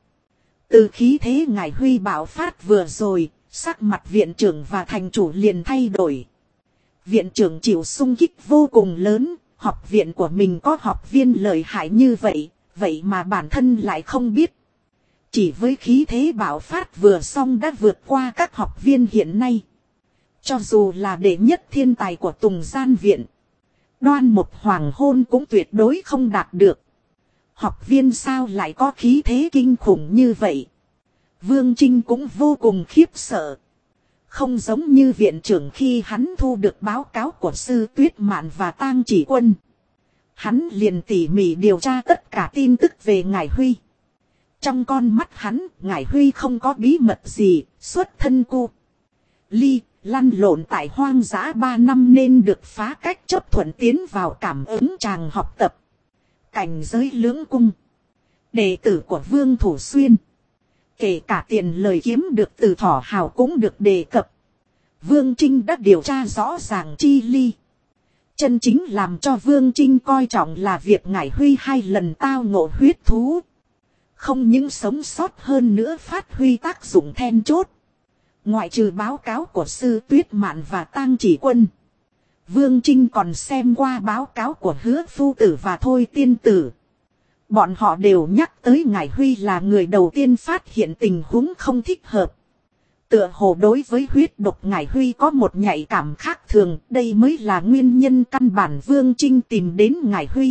Từ khí thế Ngải Huy bạo phát vừa rồi, sắc mặt viện trưởng và thành chủ liền thay đổi. Viện trưởng chịu sung kích vô cùng lớn, học viện của mình có học viên lợi hại như vậy, vậy mà bản thân lại không biết. Chỉ với khí thế bạo phát vừa xong đã vượt qua các học viên hiện nay. Cho dù là đệ nhất thiên tài của Tùng Gian viện, Đoan một hoàng hôn cũng tuyệt đối không đạt được. Học viên sao lại có khí thế kinh khủng như vậy? Vương Trinh cũng vô cùng khiếp sợ. Không giống như viện trưởng khi hắn thu được báo cáo của Sư Tuyết Mạn và Tang Chỉ Quân. Hắn liền tỉ mỉ điều tra tất cả tin tức về Ngải Huy. Trong con mắt hắn, Ngải Huy không có bí mật gì, xuất thân cu ly, lăn lộn tại hoang dã 3 năm nên được phá cách chấp thuận tiến vào cảm ứng tràng học tập. Cảnh giới lưỡng cung. Đệ tử của Vương Thủ Xuyên. Kể cả tiền lời kiếm được từ Thỏ Hào cũng được đề cập. Vương Trinh đã điều tra rõ ràng chi ly. Chân chính làm cho Vương Trinh coi trọng là việc Ngải Huy 2 lần tao ngộ huyết thú. Không những sống sót hơn nữa phát huy tác dụng then chốt. Ngoại trừ báo cáo của Sư Tuyết Mạn và Tang Chỉ Quân. Vương Trinh còn xem qua báo cáo của Hứa Phu Tử và Thôi Tiên Tử. Bọn họ đều nhắc tới Ngải Huy là người đầu tiên phát hiện tình huống không thích hợp. Tựa hồ đối với huyết độc Ngải Huy có một nhạy cảm khác thường, đây mới là nguyên nhân căn bản Vương Trinh tìm đến Ngải Huy.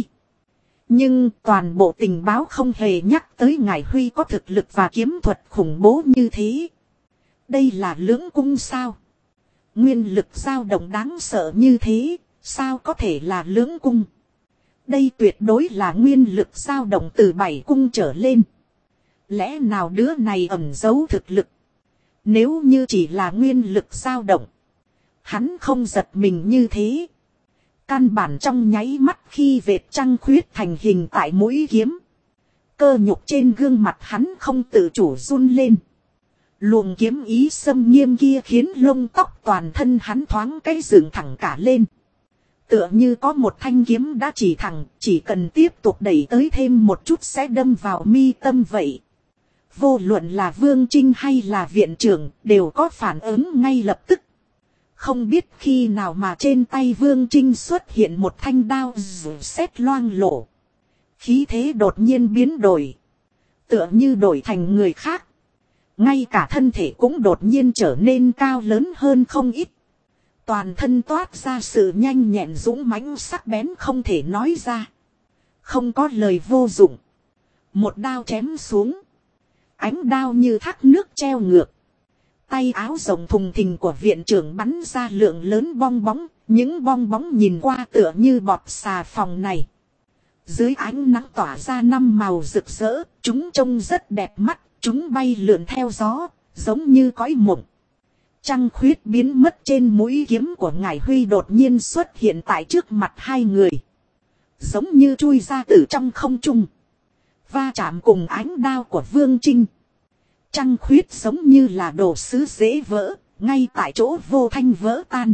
Nhưng toàn bộ tình báo không hề nhắc tới Ngải Huy có thực lực và kiếm thuật khủng bố như thế. Đây là lưỡng cung sao? Nguyên lực dao động đáng sợ như thế, sao có thể là lưỡng cung? Đây tuyệt đối là nguyên lực dao động từ 7 cung trở lên. Lẽ nào đứa này ẩn giấu thực lực? Nếu như chỉ là nguyên lực dao động, hắn không giật mình như thế. Căn bản trong nháy mắt khi vệt trăng khuyết thành hình tại mũi kiếm. Cơ nhục trên gương mặt hắn không tự chủ run lên. Luồng kiếm ý xâm nghiêm kia khiến lông tóc toàn thân hắn thoáng cái dựng thẳng cả lên. Tựa như có một thanh kiếm đã chỉ thẳng, chỉ cần tiếp tục đẩy tới thêm một chút sẽ đâm vào mi tâm vậy. Vô luận là Vương Trinh hay là viện trưởng đều có phản ứng ngay lập tức. Không biết khi nào mà trên tay Vương Trinh xuất hiện một thanh đao sét loang lổ. Khí thế đột nhiên biến đổi. Tựa như đổi thành người khác. Ngay cả thân thể cũng đột nhiên trở nên cao lớn hơn không ít. Toàn thân toát ra sự nhanh nhẹn dũng mãnh sắc bén không thể nói ra. Không có lời vô dụng. Một đao chém xuống. Ánh đao như thác nước treo ngược. Tay áo rộng thùng thình của viện trưởng bắn ra lượng lớn bong bóng. Những bong bóng nhìn qua tựa như bọt xà phòng này. Dưới ánh nắng tỏa ra 5 màu rực rỡ. Chúng trông rất đẹp mắt. Chúng bay lượn theo gió. Giống như cõi mộng. Trăng khuyết biến mất trên mũi kiếm của Ngải Huy đột nhiên xuất hiện tại trước mặt hai người. Giống như chui ra từ trong không trung. Va chạm cùng ánh đao của Vương Trinh. Trăng khuyết giống như là đồ sứ dễ vỡ. Ngay tại chỗ vô thanh vỡ tan.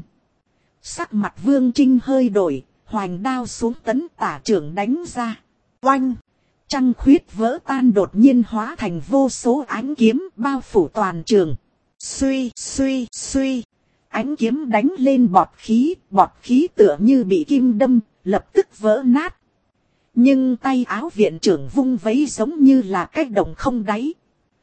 Sắc mặt Vương Trinh hơi đổi. Hoành đao xuống tấn tả trưởng đánh ra. Oanh! Trăng khuyết vỡ tan đột nhiên hóa thành vô số ánh kiếm bao phủ toàn trường. Suy, suy, suy. Ánh kiếm đánh lên bọt khí tựa như bị kim đâm, lập tức vỡ nát. Nhưng tay áo viện trưởng vung vấy giống như là cái động không đáy.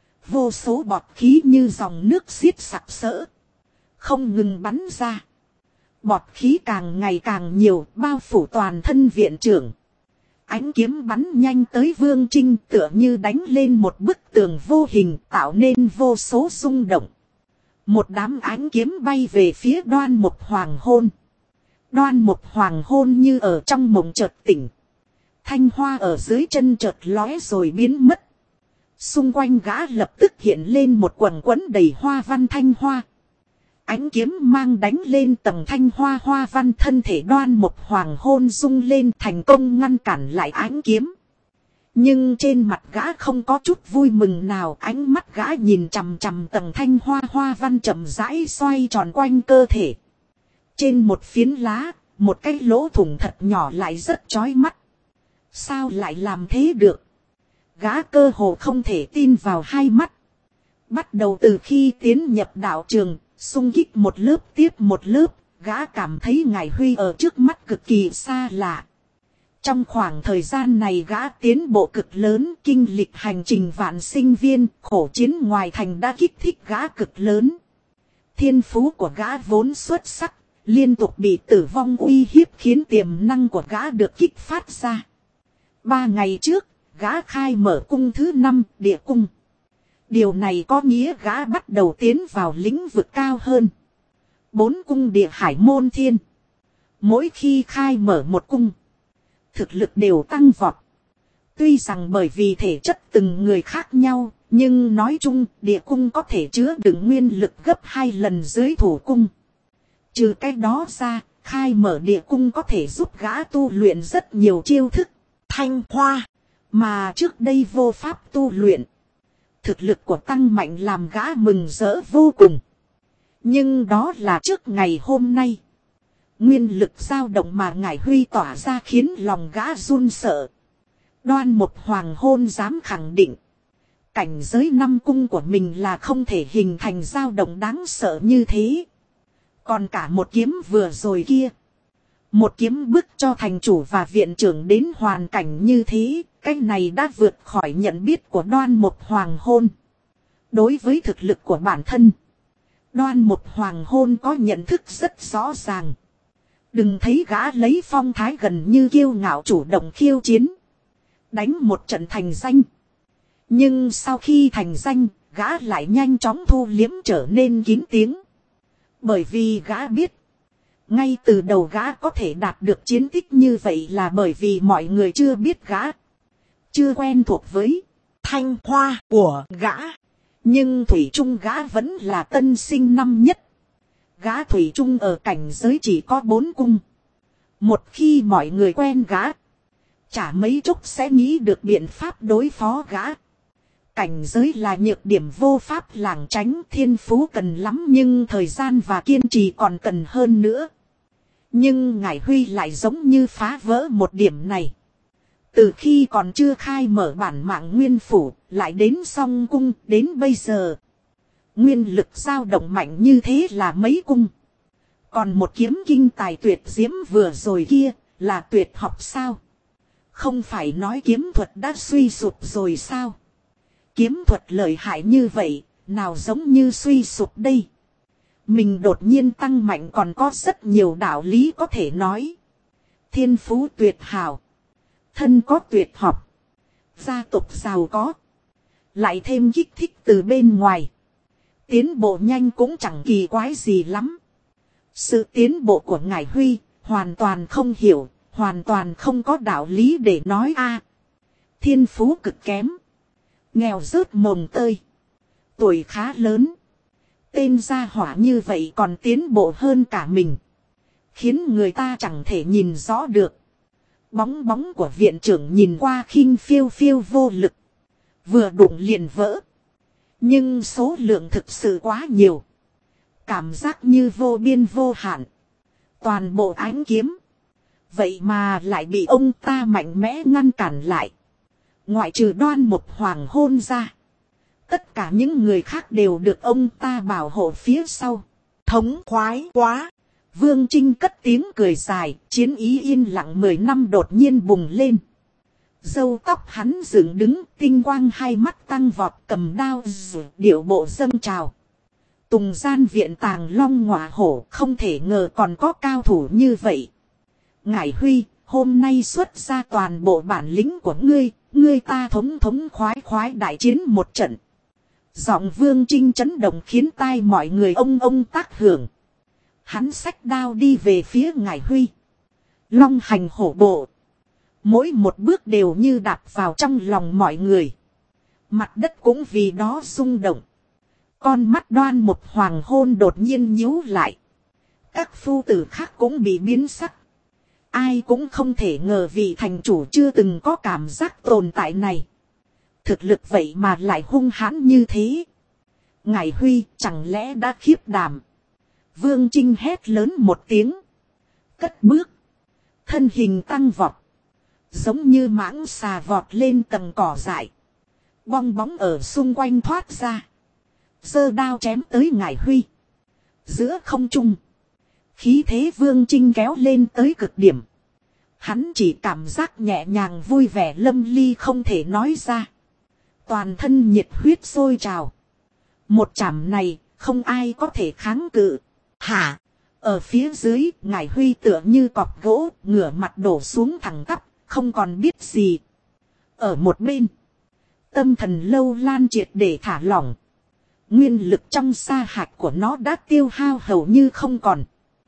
Vô số bọt khí như dòng nước xiết sặc sỡ. Không ngừng bắn ra. Bọt khí càng ngày càng nhiều, bao phủ toàn thân viện trưởng. Ánh kiếm bắn nhanh tới Vương Trinh tựa như đánh lên một bức tường vô hình tạo nên vô số rung động. Một đám ánh kiếm bay về phía Đoan Mục Hoàng Hôn. Đoan Mục Hoàng Hôn như ở trong mộng chợt tỉnh. Thanh hoa ở dưới chân chợt lóe rồi biến mất. Xung quanh gã lập tức hiện lên một quần quẫn đầy hoa văn thanh hoa. Ánh kiếm mang đánh lên tầng thanh hoa hoa văn thân thể Đoan Mục Hoàng Hôn rung lên thành công ngăn cản lại ánh kiếm. Nhưng trên mặt gã không có chút vui mừng nào, ánh mắt gã nhìn chằm chằm tầng thanh hoa hoa văn chậm rãi xoay tròn quanh cơ thể. Trên một phiến lá, một cái lỗ thủng thật nhỏ lại rất chói mắt. Sao lại làm thế được? Gã cơ hồ không thể tin vào hai mắt. Bắt đầu từ khi tiến nhập đạo trường, xung kích một lớp tiếp một lớp, gã cảm thấy Ngải Huy ở trước mắt cực kỳ xa lạ. Trong khoảng thời gian này gã tiến bộ cực lớn, kinh lịch hành trình vạn sinh viên, khổ chiến ngoài thành đã kích thích gã cực lớn. Thiên phú của gã vốn xuất sắc, liên tục bị tử vong uy hiếp khiến tiềm năng của gã được kích phát ra. 3 ngày trước, gã khai mở cung thứ 5, địa cung. Điều này có nghĩa gã bắt đầu tiến vào lĩnh vực cao hơn. 4 cung địa hải môn thiên. Mỗi khi khai mở một cung, thực lực đều tăng vọt. Tuy rằng bởi vì thể chất từng người khác nhau, nhưng nói chung địa cung có thể chứa đựng nguyên lực gấp 2 lần dưới thủ cung. Trừ cái đó ra, khai mở địa cung có thể giúp gã tu luyện rất nhiều chiêu thức, thanh hoa, mà trước đây vô pháp tu luyện. Thực lực của tăng mạnh làm gã mừng rỡ vô cùng. Nhưng đó là trước ngày hôm nay. Nguyên lực dao động mà Ngải Huy tỏa ra khiến lòng gã run sợ. Đoan Mục Hoàng Hôn dám khẳng định. Cảnh giới 5 cung của mình là không thể hình thành dao động đáng sợ như thế. Còn cả một kiếm vừa rồi kia. Một kiếm bức cho thành chủ và viện trưởng đến hoàn cảnh như thế. Cái này đã vượt khỏi nhận biết của Đoan Mục Hoàng Hôn. Đối với thực lực của bản thân, Đoan Mục Hoàng Hôn có nhận thức rất rõ ràng. Đừng thấy gã lấy phong thái gần như kiêu ngạo chủ động khiêu chiến. Đánh một trận thành danh. Nhưng sau khi thành danh, gã lại nhanh chóng thu liếm trở nên kín tiếng. Bởi vì gã biết, ngay từ đầu gã có thể đạt được chiến tích như vậy là bởi vì mọi người chưa biết gã. Chưa quen thuộc với thanh hoa của gã. Nhưng thủy chung gã vẫn là tân sinh năm nhất. Gã thủy chung ở cảnh giới chỉ có 4 cung. Một khi mọi người quen gã, chả mấy chốc sẽ nghĩ được biện pháp đối phó gã. Cảnh giới là nhược điểm vô pháp lảng tránh, thiên phú cần lắm nhưng thời gian và kiên trì còn cần hơn nữa. Nhưng Ngải Huy lại giống như phá vỡ một điểm này. Từ khi còn chưa khai mở bản mạng nguyên phủ, lại đến song cung, đến bây giờ. Nguyên lực dao động mạnh như thế là mấy cung. Còn một kiếm kinh tài tuyệt diễm vừa rồi kia, là tuyệt học sao? Không phải nói kiếm thuật đã suy sụp rồi sao? Kiếm thuật lợi hại như vậy, nào giống như suy sụp đây? Mình đột nhiên tăng mạnh còn có rất nhiều đạo lý có thể nói. Thiên phú tuyệt hảo. Thân có tuyệt học. Gia tộc giàu có. Lại thêm kích thích từ bên ngoài. Tiến bộ nhanh cũng chẳng kỳ quái gì lắm. Sự tiến bộ của ngài Huy hoàn toàn không hiểu. Hoàn toàn không có đạo lý để nói a. Thiên phú cực kém. Nghèo rớt mồng tơi. Tuổi khá lớn. Tên gia hỏa như vậy còn tiến bộ hơn cả mình. Khiến người ta chẳng thể nhìn rõ được. Bóng bóng của viện trưởng nhìn qua khinh phiêu phiêu vô lực. Vừa đụng liền vỡ. Nhưng số lượng thực sự quá nhiều. Cảm giác như vô biên vô hạn. Toàn bộ ánh kiếm. Vậy mà lại bị ông ta mạnh mẽ ngăn cản lại. Ngoại trừ Đoan Mục Hoàng hôn ra. Tất cả những người khác đều được ông ta bảo hộ phía sau. Thống khoái quá. Vương Trinh cất tiếng cười dài. Chiến ý yên lặng 10 năm đột nhiên bùng lên. Râu tóc hắn dựng đứng. Tinh quang hai mắt tăng vọt cầm đao. Điệu bộ dâng trào. Tùng gian viện tàng long ngọa hổ. Không thể ngờ còn có cao thủ như vậy. Ngải Huy, hôm nay xuất ra toàn bộ bản lĩnh của ngươi. Ngươi ta thống khoái khoái đại chiến một trận. Giọng Vương Trinh chấn động khiến tai mọi người ông tác hưởng. Hắn xách đao đi về phía Ngải Huy. Long hành hổ bộ. Mỗi một bước đều như đạp vào trong lòng mọi người. Mặt đất cũng vì đó rung động. Con mắt Đoan Mục Hoàng hôn đột nhiên nhíu lại. Các phu tử khác cũng bị biến sắc. Ai cũng không thể ngờ vị thành chủ chưa từng có cảm giác tồn tại này. Thực lực vậy mà lại hung hãn như thế. Ngải Huy chẳng lẽ đã khiếp đảm. Vương Trinh hét lớn một tiếng. Cất bước. Thân hình tăng vọt. Giống như mãng xà vọt lên tầng cỏ dại. Bong bóng ở xung quanh thoát ra. Giơ đao chém tới Ngải Huy. Giữa không trung. Khí thế Vương Trinh kéo lên tới cực điểm. Hắn chỉ cảm giác nhẹ nhàng vui vẻ lâm ly không thể nói ra. Toàn thân nhiệt huyết sôi trào. Một chảm này không ai có thể kháng cự. Hả? Ở phía dưới Ngải Huy tựa như cọp gỗ ngửa mặt đổ xuống thẳng tắp. Không còn biết gì. Ở một bên. Tâm thần Lâu Lan triệt để thả lỏng. Nguyên lực trong sa hạch của nó đã tiêu hao hầu như không còn.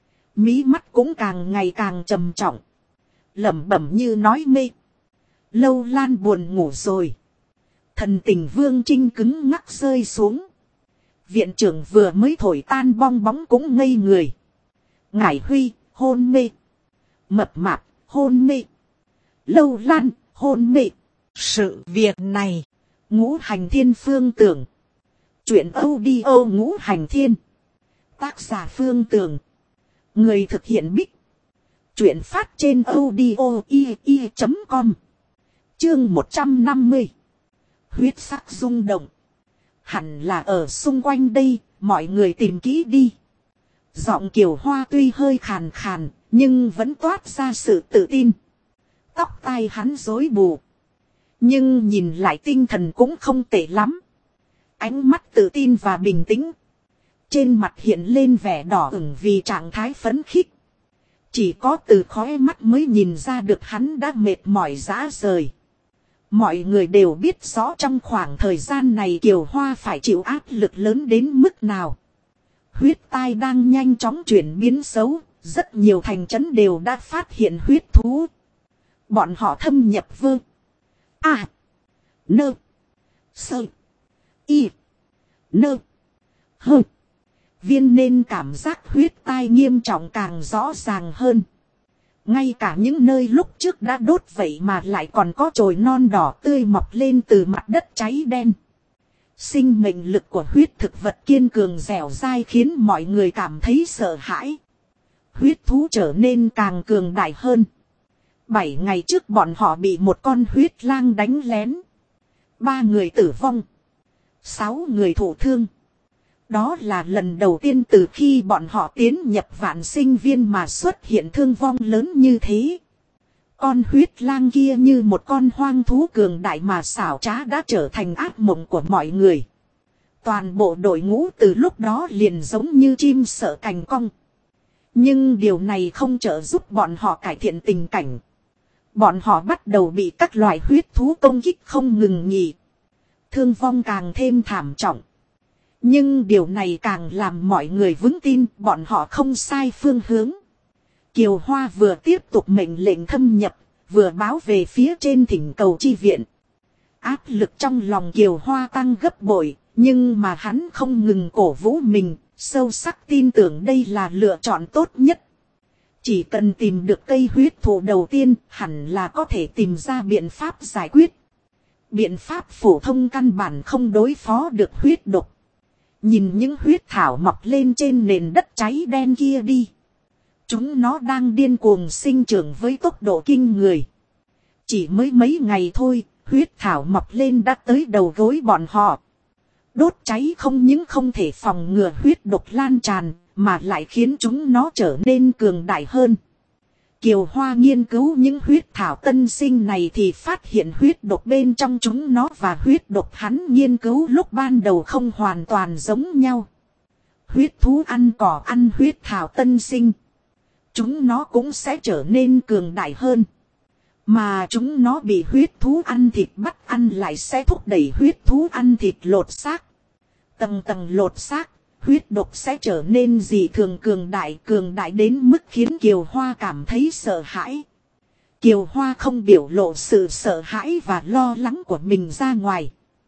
Mí mắt cũng càng ngày càng trầm trọng. Lẩm bẩm như nói mê. Lâu Lan buồn ngủ rồi. Thần tình Vương Trinh cứng ngắc rơi xuống. Viện trưởng vừa mới thổi tan bong bóng cũng ngây người. Ngải Huy, hôn mê. Mập mạp, hôn mê. Lâu Lan, hôn mê. Sự việc này. Ngũ Hành Thiên Phương Tưởng. Chuyện audio Ngũ Hành Thiên. Tác giả Phương Tưởng. Người thực hiện Bích. Chuyện phát trên audio.com. Chương 150. Huyết sắc rung động. Hẳn là ở xung quanh đây, mọi người tìm kỹ đi. Giọng Kiều Hoa tuy hơi khàn khàn, nhưng vẫn toát ra sự tự tin. Tóc tai hắn rối bù. Nhưng nhìn lại tinh thần cũng không tệ lắm. Ánh mắt tự tin và bình tĩnh. Trên mặt hiện lên vẻ đỏ ửng vì trạng thái phấn khích. Chỉ có từ khóe mắt mới nhìn ra được hắn đã mệt mỏi rã rời. Mọi người đều biết rõ trong khoảng thời gian này Kiều Hoa phải chịu áp lực lớn đến mức nào. Huyết tai đang nhanh chóng chuyển biến xấu. Rất nhiều thành trấn đều đã phát hiện huyết thú. Bọn họ thâm nhập vơ. A. Nơ. Sơ. Y. Nơ. Hơ. Viên nên cảm giác huyết tai nghiêm trọng càng rõ ràng hơn. Ngay cả những nơi lúc trước đã đốt vậy mà lại còn có chồi non đỏ tươi mọc lên từ mặt đất cháy đen. Sinh mệnh lực của huyết thực vật kiên cường dẻo dai khiến mọi người cảm thấy sợ hãi. Huyết thú trở nên càng cường đại hơn. 7 ngày trước bọn họ bị một con huyết lang đánh lén. 3 người tử vong. 6 người thụ thương. Đó là lần đầu tiên từ khi bọn họ tiến nhập vạn sinh viên mà xuất hiện thương vong lớn như thế. Con huyết lang kia như một con hoang thú cường đại mà xảo trá đã trở thành ác mộng của mọi người. Toàn bộ đội ngũ từ lúc đó liền giống như chim sợ cành cong. Nhưng điều này không trợ giúp bọn họ cải thiện tình cảnh. Bọn họ bắt đầu bị các loại huyết thú công kích không ngừng nghỉ. Thương vong càng thêm thảm trọng. Nhưng điều này càng làm mọi người vững tin bọn họ không sai phương hướng. Kiều Hoa vừa tiếp tục mệnh lệnh thâm nhập, vừa báo về phía trên thỉnh cầu chi viện. Áp lực trong lòng Kiều Hoa tăng gấp bội, nhưng mà hắn không ngừng cổ vũ mình, sâu sắc tin tưởng đây là lựa chọn tốt nhất. Chỉ cần tìm được cây huyết thụ đầu tiên, hẳn là có thể tìm ra biện pháp giải quyết. Biện pháp phổ thông căn bản không đối phó được huyết độc. Nhìn những huyết thảo mọc lên trên nền đất cháy đen kia đi. Chúng nó đang điên cuồng sinh trưởng với tốc độ kinh người. Chỉ mới mấy ngày thôi, huyết thảo mọc lên đã tới đầu gối bọn họ. Đốt cháy không những không thể phòng ngừa huyết độc lan tràn, mà lại khiến chúng nó trở nên cường đại hơn. Kiều Hoa nghiên cứu những huyết thảo tân sinh này thì phát hiện huyết độc bên trong chúng nó và huyết độc hắn nghiên cứu lúc ban đầu không hoàn toàn giống nhau. Huyết thú ăn cỏ ăn huyết thảo tân sinh. Chúng nó cũng sẽ trở nên cường đại hơn. Mà chúng nó bị huyết thú ăn thịt bắt ăn lại sẽ thúc đẩy huyết thú ăn thịt lột xác. Tầng tầng lột xác, huyết độc sẽ trở nên dị thường cường đại đến mức khiến Kiều Hoa cảm thấy sợ hãi. Kiều Hoa không biểu lộ sự sợ hãi và lo lắng của mình ra ngoài.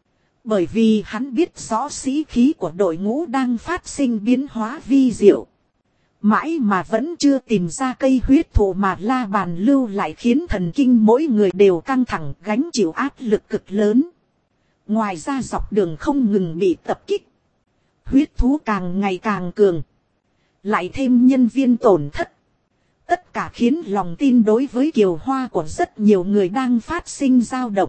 Bởi vì hắn biết rõ sĩ khí của đội ngũ đang phát sinh biến hóa vi diệu. Mãi mà vẫn chưa tìm ra cây huyết thụ mà La Bàn lưu lại khiến thần kinh mỗi người đều căng thẳng gánh chịu áp lực cực lớn. Ngoài ra dọc đường không ngừng bị tập kích. Huyết thú càng ngày càng cường. Lại thêm nhân viên tổn thất. Tất cả khiến lòng tin đối với Kiều Hoa của rất nhiều người đang phát sinh dao động.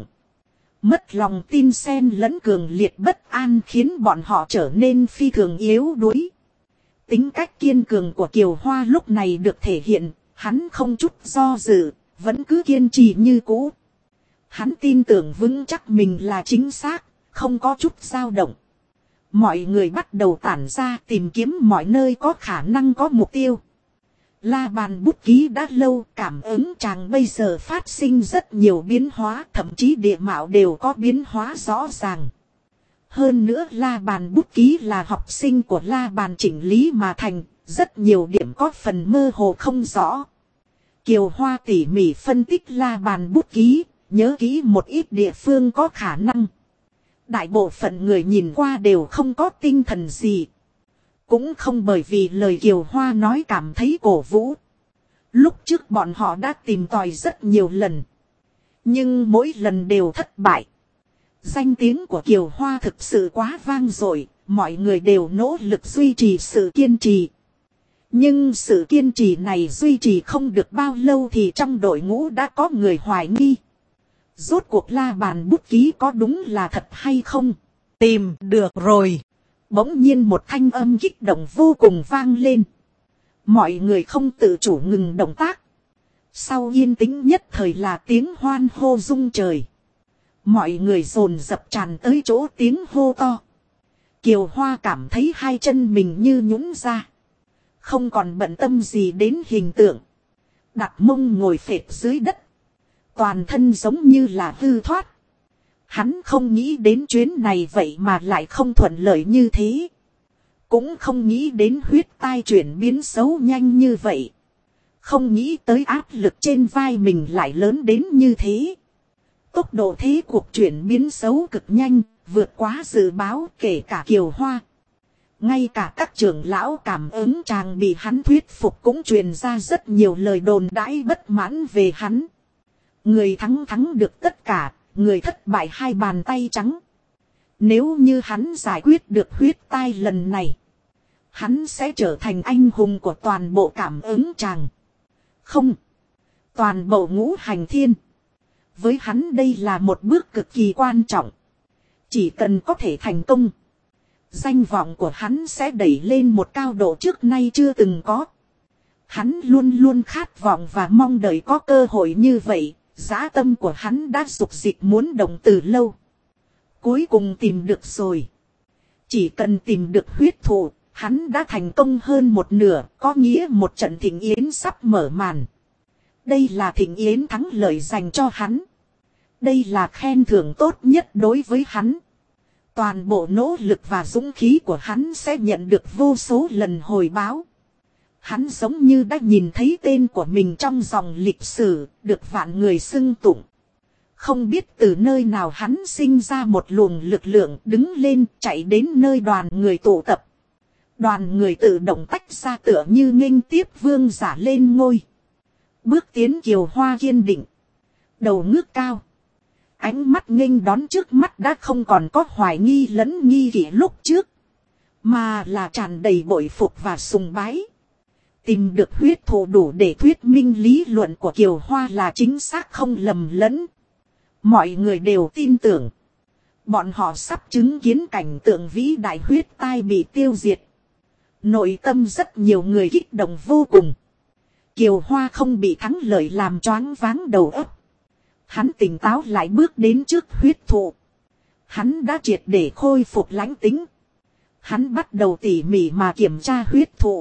Mất lòng tin xen lẫn cường liệt bất an khiến bọn họ trở nên phi thường yếu đuối. Tính cách kiên cường của Kiều Hoa lúc này được thể hiện, hắn không chút do dự, vẫn cứ kiên trì như cũ. Hắn tin tưởng vững chắc mình là chính xác, không có chút dao động. Mọi người bắt đầu tản ra tìm kiếm mọi nơi có khả năng có mục tiêu. La Bàn bút ký đã lâu, cảm ứng chàng bây giờ phát sinh rất nhiều biến hóa, thậm chí địa mạo đều có biến hóa rõ ràng. Hơn nữa La Bàn bút ký là học sinh của La Bàn chỉnh lý mà thành, rất nhiều điểm có phần mơ hồ không rõ. Kiều Hoa tỉ mỉ phân tích La Bàn bút ký, nhớ kỹ một ít địa phương có khả năng. Đại bộ phận người nhìn qua đều không có tinh thần gì. Cũng không bởi vì lời Kiều Hoa nói cảm thấy cổ vũ. Lúc trước bọn họ đã tìm tòi rất nhiều lần. Nhưng mỗi lần đều thất bại. Danh tiếng của Kiều Hoa thực sự quá vang dội, mọi người đều nỗ lực duy trì sự kiên trì. Nhưng sự kiên trì này duy trì không được bao lâu thì trong đội ngũ đã có người hoài nghi. Rốt cuộc La Bàn bút ký có đúng là thật hay không? Tìm được rồi. Bỗng nhiên một thanh âm kích động vô cùng vang lên. Mọi người không tự chủ ngừng động tác. Sau yên tĩnh nhất thời là tiếng hoan hô rung trời. Mọi người dồn dập tràn tới chỗ tiếng hô to. Kiều Hoa cảm thấy hai chân mình như nhũn ra. Không còn bận tâm gì đến hình tượng. Đặt mông ngồi phệt dưới đất. Toàn thân giống như là hư thoát. Hắn không nghĩ đến chuyến này vậy mà lại không thuận lợi như thế. Cũng không nghĩ đến huyết tai chuyển biến xấu nhanh như vậy. Không nghĩ tới áp lực trên vai mình lại lớn đến như thế. Tốc độ thế cuộc chuyển biến xấu cực nhanh, vượt quá dự báo kể cả Kiều Hoa. Ngay cả các trưởng lão cảm ứng chàng bị hắn thuyết phục cũng truyền ra rất nhiều lời đồn đãi bất mãn về hắn. Người thắng thắng được tất cả, người thất bại hai bàn tay trắng. Nếu như hắn giải quyết được huyết tai lần này, hắn sẽ trở thành anh hùng của toàn bộ cảm ứng chàng. Không, toàn bộ ngũ hành thiên. Với hắn đây là một bước cực kỳ quan trọng. Chỉ cần có thể thành công, danh vọng của hắn sẽ đẩy lên một cao độ trước nay chưa từng có. Hắn luôn luôn khát vọng và mong đợi có cơ hội như vậy. Dã tâm của hắn đã dục dịch muốn động từ lâu. Cuối cùng tìm được rồi. Chỉ cần tìm được huyết thụ, hắn đã thành công hơn một nửa, có nghĩa một trận thịnh yến sắp mở màn. Đây là thịnh yến thắng lợi dành cho hắn. Đây là khen thưởng tốt nhất đối với hắn. Toàn bộ nỗ lực và dũng khí của hắn sẽ nhận được vô số lần hồi báo. Hắn giống như đã nhìn thấy tên của mình trong dòng lịch sử, được vạn người xưng tụng. Không biết từ nơi nào hắn sinh ra một luồng lực lượng đứng lên chạy đến nơi đoàn người tụ tập. Đoàn người tự động tách ra tựa như nghênh tiếp vương giả lên ngôi. Bước tiến Kiều Hoa kiên định. Đầu ngước cao. Ánh mắt nghênh đón trước mắt đã không còn có hoài nghi lẫn nghi kỵ lúc trước. Mà là tràn đầy bội phục và sùng bái. Tìm được huyết thụ đủ để thuyết minh lý luận của Kiều Hoa là chính xác không lầm lẫn. Mọi người đều tin tưởng. Bọn họ sắp chứng kiến cảnh tượng vĩ đại huyết tai bị tiêu diệt. Nội tâm rất nhiều người kích động vô cùng. Kiều Hoa không bị thắng lợi làm choáng váng đầu óc. Hắn tỉnh táo lại bước đến trước huyết thụ. Hắn đã triệt để khôi phục lãnh tính. Hắn bắt đầu tỉ mỉ mà kiểm tra huyết thụ.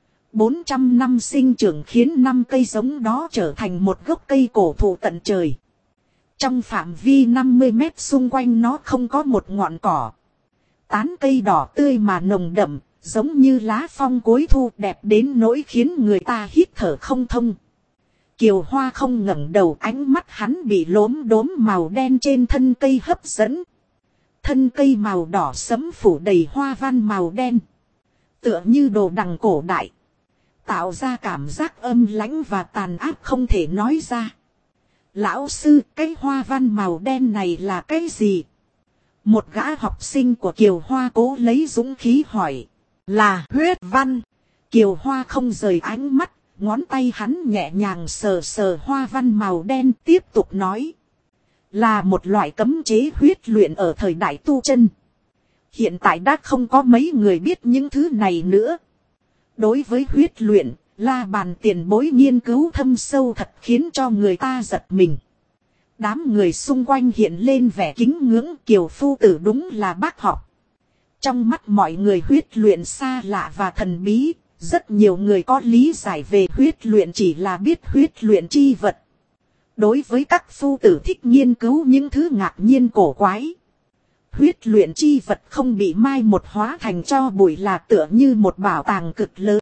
400 năm sinh trưởng khiến 5 cây giống đó trở thành một gốc cây cổ thụ tận trời. Trong phạm vi 50 mét xung quanh nó không có một ngọn cỏ. Tán cây đỏ tươi mà nồng đậm, giống như lá phong cuối thu đẹp đến nỗi khiến người ta hít thở không thông. Kiều Hoa không ngẩng đầu, ánh mắt hắn bị lốm đốm màu đen trên thân cây hấp dẫn. Thân cây màu đỏ sẫm phủ đầy hoa văn màu đen. Tựa như đồ đằng cổ đại. Tạo ra cảm giác âm lãnh và tàn áp không thể nói ra. Lão sư, cái hoa văn màu đen này là cái gì? Một gã học sinh của Kiều Hoa cố lấy dũng khí hỏi. Là huyết văn. Kiều Hoa không rời ánh mắt, ngón tay hắn nhẹ nhàng sờ sờ hoa văn màu đen tiếp tục nói. Là một loại cấm chế huyết luyện ở thời đại tu chân. Hiện tại đã không có mấy người biết những thứ này nữa. Đối với huyết luyện, La Bàn tiền bối nghiên cứu thâm sâu thật khiến cho người ta giật mình. Đám người xung quanh hiện lên vẻ kính ngưỡng, Kiều phu tử đúng là bác học. Trong mắt mọi người huyết luyện xa lạ và thần bí, rất nhiều người có lý giải về huyết luyện chỉ là biết huyết luyện chi vật. Đối với các phu tử thích nghiên cứu những thứ ngạc nhiên cổ quái. Huyết luyện chi vật không bị mai một hóa thành tro bụi là tựa như một bảo tàng cực lớn.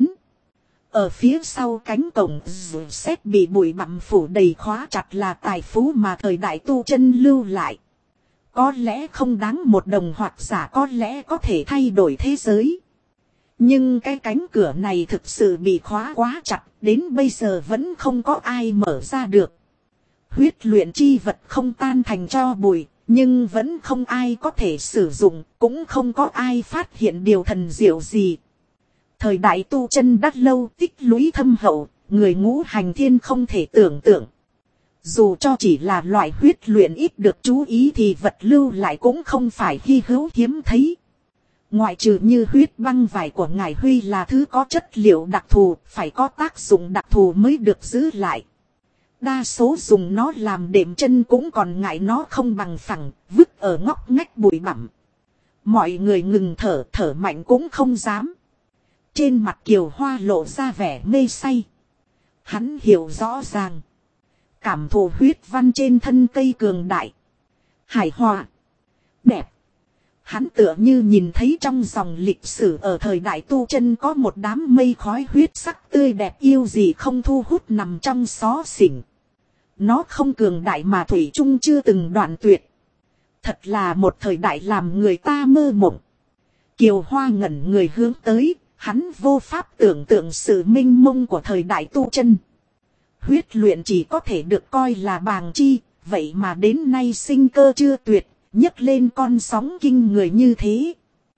Ở phía sau cánh cổng xét bị bụi bặm phủ đầy khóa chặt là tài phú mà thời đại tu chân lưu lại. Có lẽ không đáng một đồng hoặc giả có lẽ có thể thay đổi thế giới. Nhưng cái cánh cửa này thực sự bị khóa quá chặt, đến bây giờ vẫn không có ai mở ra được. Huyết luyện chi vật không tan thành tro bụi, nhưng vẫn không ai có thể sử dụng, cũng không có ai phát hiện điều thần diệu gì. Thời đại tu chân đã lâu tích lũy thâm hậu, người ngũ hành thiên không thể tưởng tượng. Dù cho chỉ là loại huyết luyện ít được chú ý thì vật lưu lại cũng không phải hy hữu hiếm thấy. Ngoại trừ như huyết băng vải của ngài Huy là thứ có chất liệu đặc thù, phải có tác dụng đặc thù mới được giữ lại. Đa số dùng nó làm đệm chân cũng còn ngại nó không bằng phẳng, vứt ở ngóc ngách bụi bặm. Mọi người ngừng thở, thở mạnh cũng không dám. Trên mặt Kiều Hoa lộ ra vẻ mê say. Hắn hiểu rõ ràng. Cảm thụ huyết văn trên thân cây cường đại. Hài hòa. Đẹp. Hắn tựa như nhìn thấy trong dòng lịch sử ở thời đại tu chân có một đám mây khói huyết sắc tươi đẹp yêu gì không thu hút nằm trong xó xỉnh. Nó không cường đại mà thủy chung chưa từng đoạn tuyệt. Thật là một thời đại làm người ta mơ mộng. Kiều Hoa ngẩn người hướng tới, hắn vô pháp tưởng tượng sự minh mông của thời đại tu chân. Huyết luyện chỉ có thể được coi là bàng chi, vậy mà đến nay sinh cơ chưa tuyệt, nhấc lên con sóng kinh người như thế.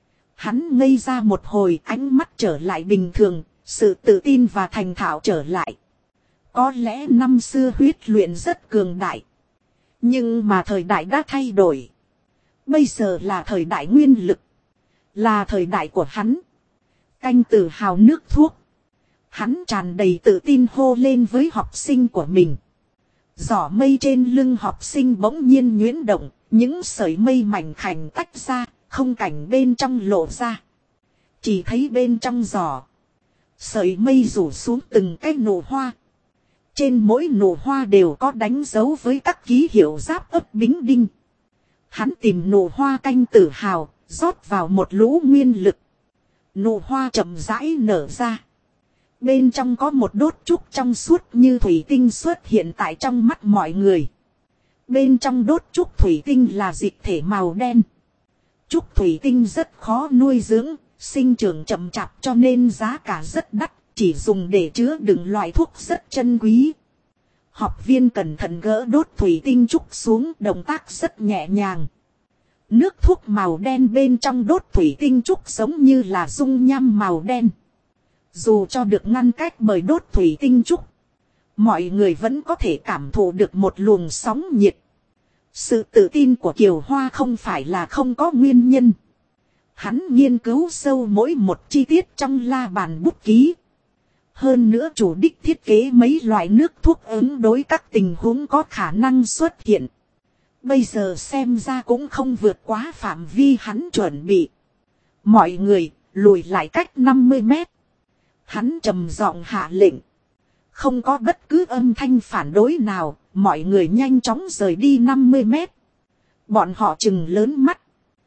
Hắn ngây ra một hồi, ánh mắt trở lại bình thường, sự tự tin và thành thạo trở lại. Có lẽ năm xưa huyết luyện rất cường đại. Nhưng mà thời đại đã thay đổi. Bây giờ là thời đại nguyên lực. Là thời đại của hắn. Canh tự hào nước thuốc. Hắn tràn đầy tự tin hô lên với học sinh của mình. Giỏ mây trên lưng học sinh bỗng nhiên nhuyễn động. Những sợi mây mảnh khảnh tách ra. không cảnh bên trong lộ ra. Chỉ thấy bên trong giỏ. Sợi mây rủ xuống từng cái nụ hoa. Trên mỗi nụ hoa đều có đánh dấu với các ký hiệu giáp ấp bính đinh. Hắn tìm nụ hoa canh tự hào, rót vào một lũ nguyên lực. Nụ hoa chậm rãi nở ra. Bên trong có một đốt trúc trong suốt như thủy tinh xuất hiện tại trong mắt mọi người. Bên trong đốt trúc thủy tinh là dịch thể màu đen. Trúc thủy tinh rất khó nuôi dưỡng, sinh trưởng chậm chạp cho nên giá cả rất đắt, chỉ dùng để chứa đựng loại thuốc rất chân quý. Học viên cẩn thận gỡ đốt thủy tinh trúc xuống, động tác rất nhẹ nhàng. Nước thuốc màu đen bên trong đốt thủy tinh trúc giống như là dung nham màu đen. Dù cho được ngăn cách bởi đốt thủy tinh trúc, mọi người vẫn có thể cảm thụ được một luồng sóng nhiệt. Sự tự tin của Kiều Hoa không phải là không có nguyên nhân. Hắn nghiên cứu sâu mỗi một chi tiết trong la bàn bút ký. Hơn nữa chủ đích thiết kế mấy loại nước thuốc ứng đối các tình huống có khả năng xuất hiện. Bây giờ xem ra cũng không vượt quá phạm vi hắn chuẩn bị. Mọi người lùi lại cách 50 mét. Hắn trầm giọng hạ lệnh. Không có bất cứ âm thanh phản đối nào, mọi người nhanh chóng rời đi 50 mét. Bọn họ trừng lớn mắt.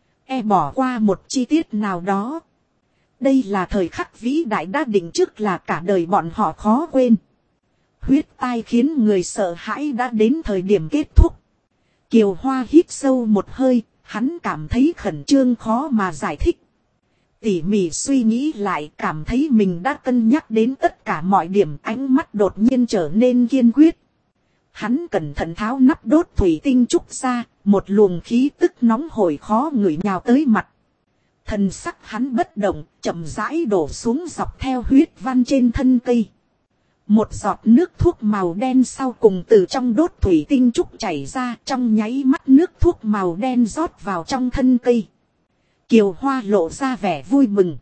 Bỏ qua một chi tiết nào đó. Đây là thời khắc vĩ đại đã định trước là cả đời bọn họ khó quên. Huyết tai khiến người sợ hãi đã đến thời điểm kết thúc. Kiều Hoa hít sâu một hơi, hắn cảm thấy khẩn trương khó mà giải thích. Tỉ mỉ suy nghĩ lại cảm thấy mình đã cân nhắc đến tất cả mọi điểm, ánh mắt đột nhiên trở nên kiên quyết. Hắn cẩn thận tháo nắp đốt thủy tinh trúc ra, một luồng khí tức nóng hổi khó ngửi nhào tới mặt. Thần sắc hắn bất động, chậm rãi đổ xuống dọc theo huyết văn trên thân cây. Một giọt nước thuốc màu đen sau cùng từ trong đốt thủy tinh trúc chảy ra, trong nháy mắt nước thuốc màu đen rót vào trong thân cây. Kiều Hoa lộ ra vẻ vui mừng.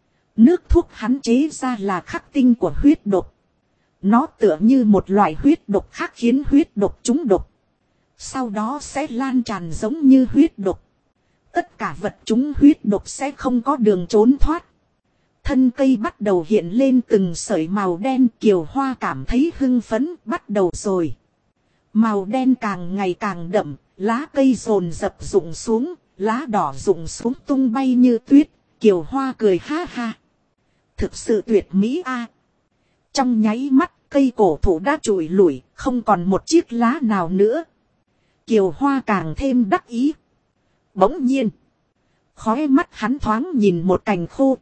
Nước thuốc hắn chế ra là khắc tinh của huyết độc. Nó tựa như một loại huyết độc khác khiến huyết độc trúng độc. Sau đó sẽ lan tràn giống như huyết độc. Tất cả vật trúng huyết độc sẽ không có đường trốn thoát. Thân cây bắt đầu hiện lên từng sợi màu đen. Kiều Hoa cảm thấy hưng phấn, bắt đầu rồi. Màu đen càng ngày càng đậm, lá cây dồn dập rụng xuống, lá đỏ rụng xuống tung bay như tuyết. Kiều Hoa cười ha ha. Thực sự tuyệt mỹ a. Trong nháy mắt, cây cổ thụ đã trụi lủi, không còn một chiếc lá nào nữa. Kiều Hoa càng thêm đắc ý. Bỗng nhiên, khóe mắt hắn thoáng nhìn một cành khô.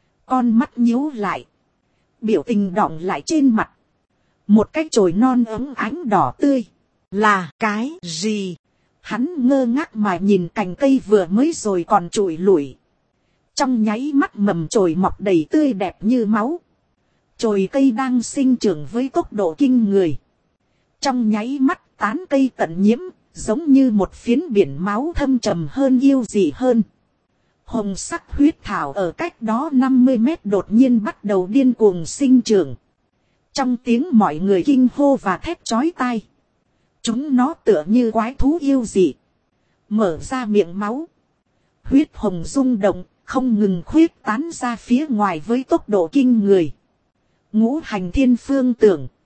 Con mắt nhíu lại, biểu tình đọng lại trên mặt. Một cái chồi non ấm ánh đỏ tươi. Là cái gì? Hắn ngơ ngác mà nhìn cành cây vừa mới rồi còn trụi lủi. Trong nháy mắt mầm chồi mọc đầy tươi đẹp như máu. Chồi cây đang sinh trưởng với tốc độ kinh người. Trong nháy mắt tán cây tận nhiễm, giống như một phiến biển máu thâm trầm hơn yêu dị hơn. Hồng sắc huyết thảo ở cách đó 50 mét đột nhiên bắt đầu điên cuồng sinh trưởng. Trong tiếng mọi người kinh hô và thét chói tai. Chúng nó tựa như quái thú yêu dị. Mở ra miệng máu. Huyết hồng rung động, không ngừng khuyết tán ra phía ngoài với tốc độ kinh người. Ngũ hành thiên phương tưởng.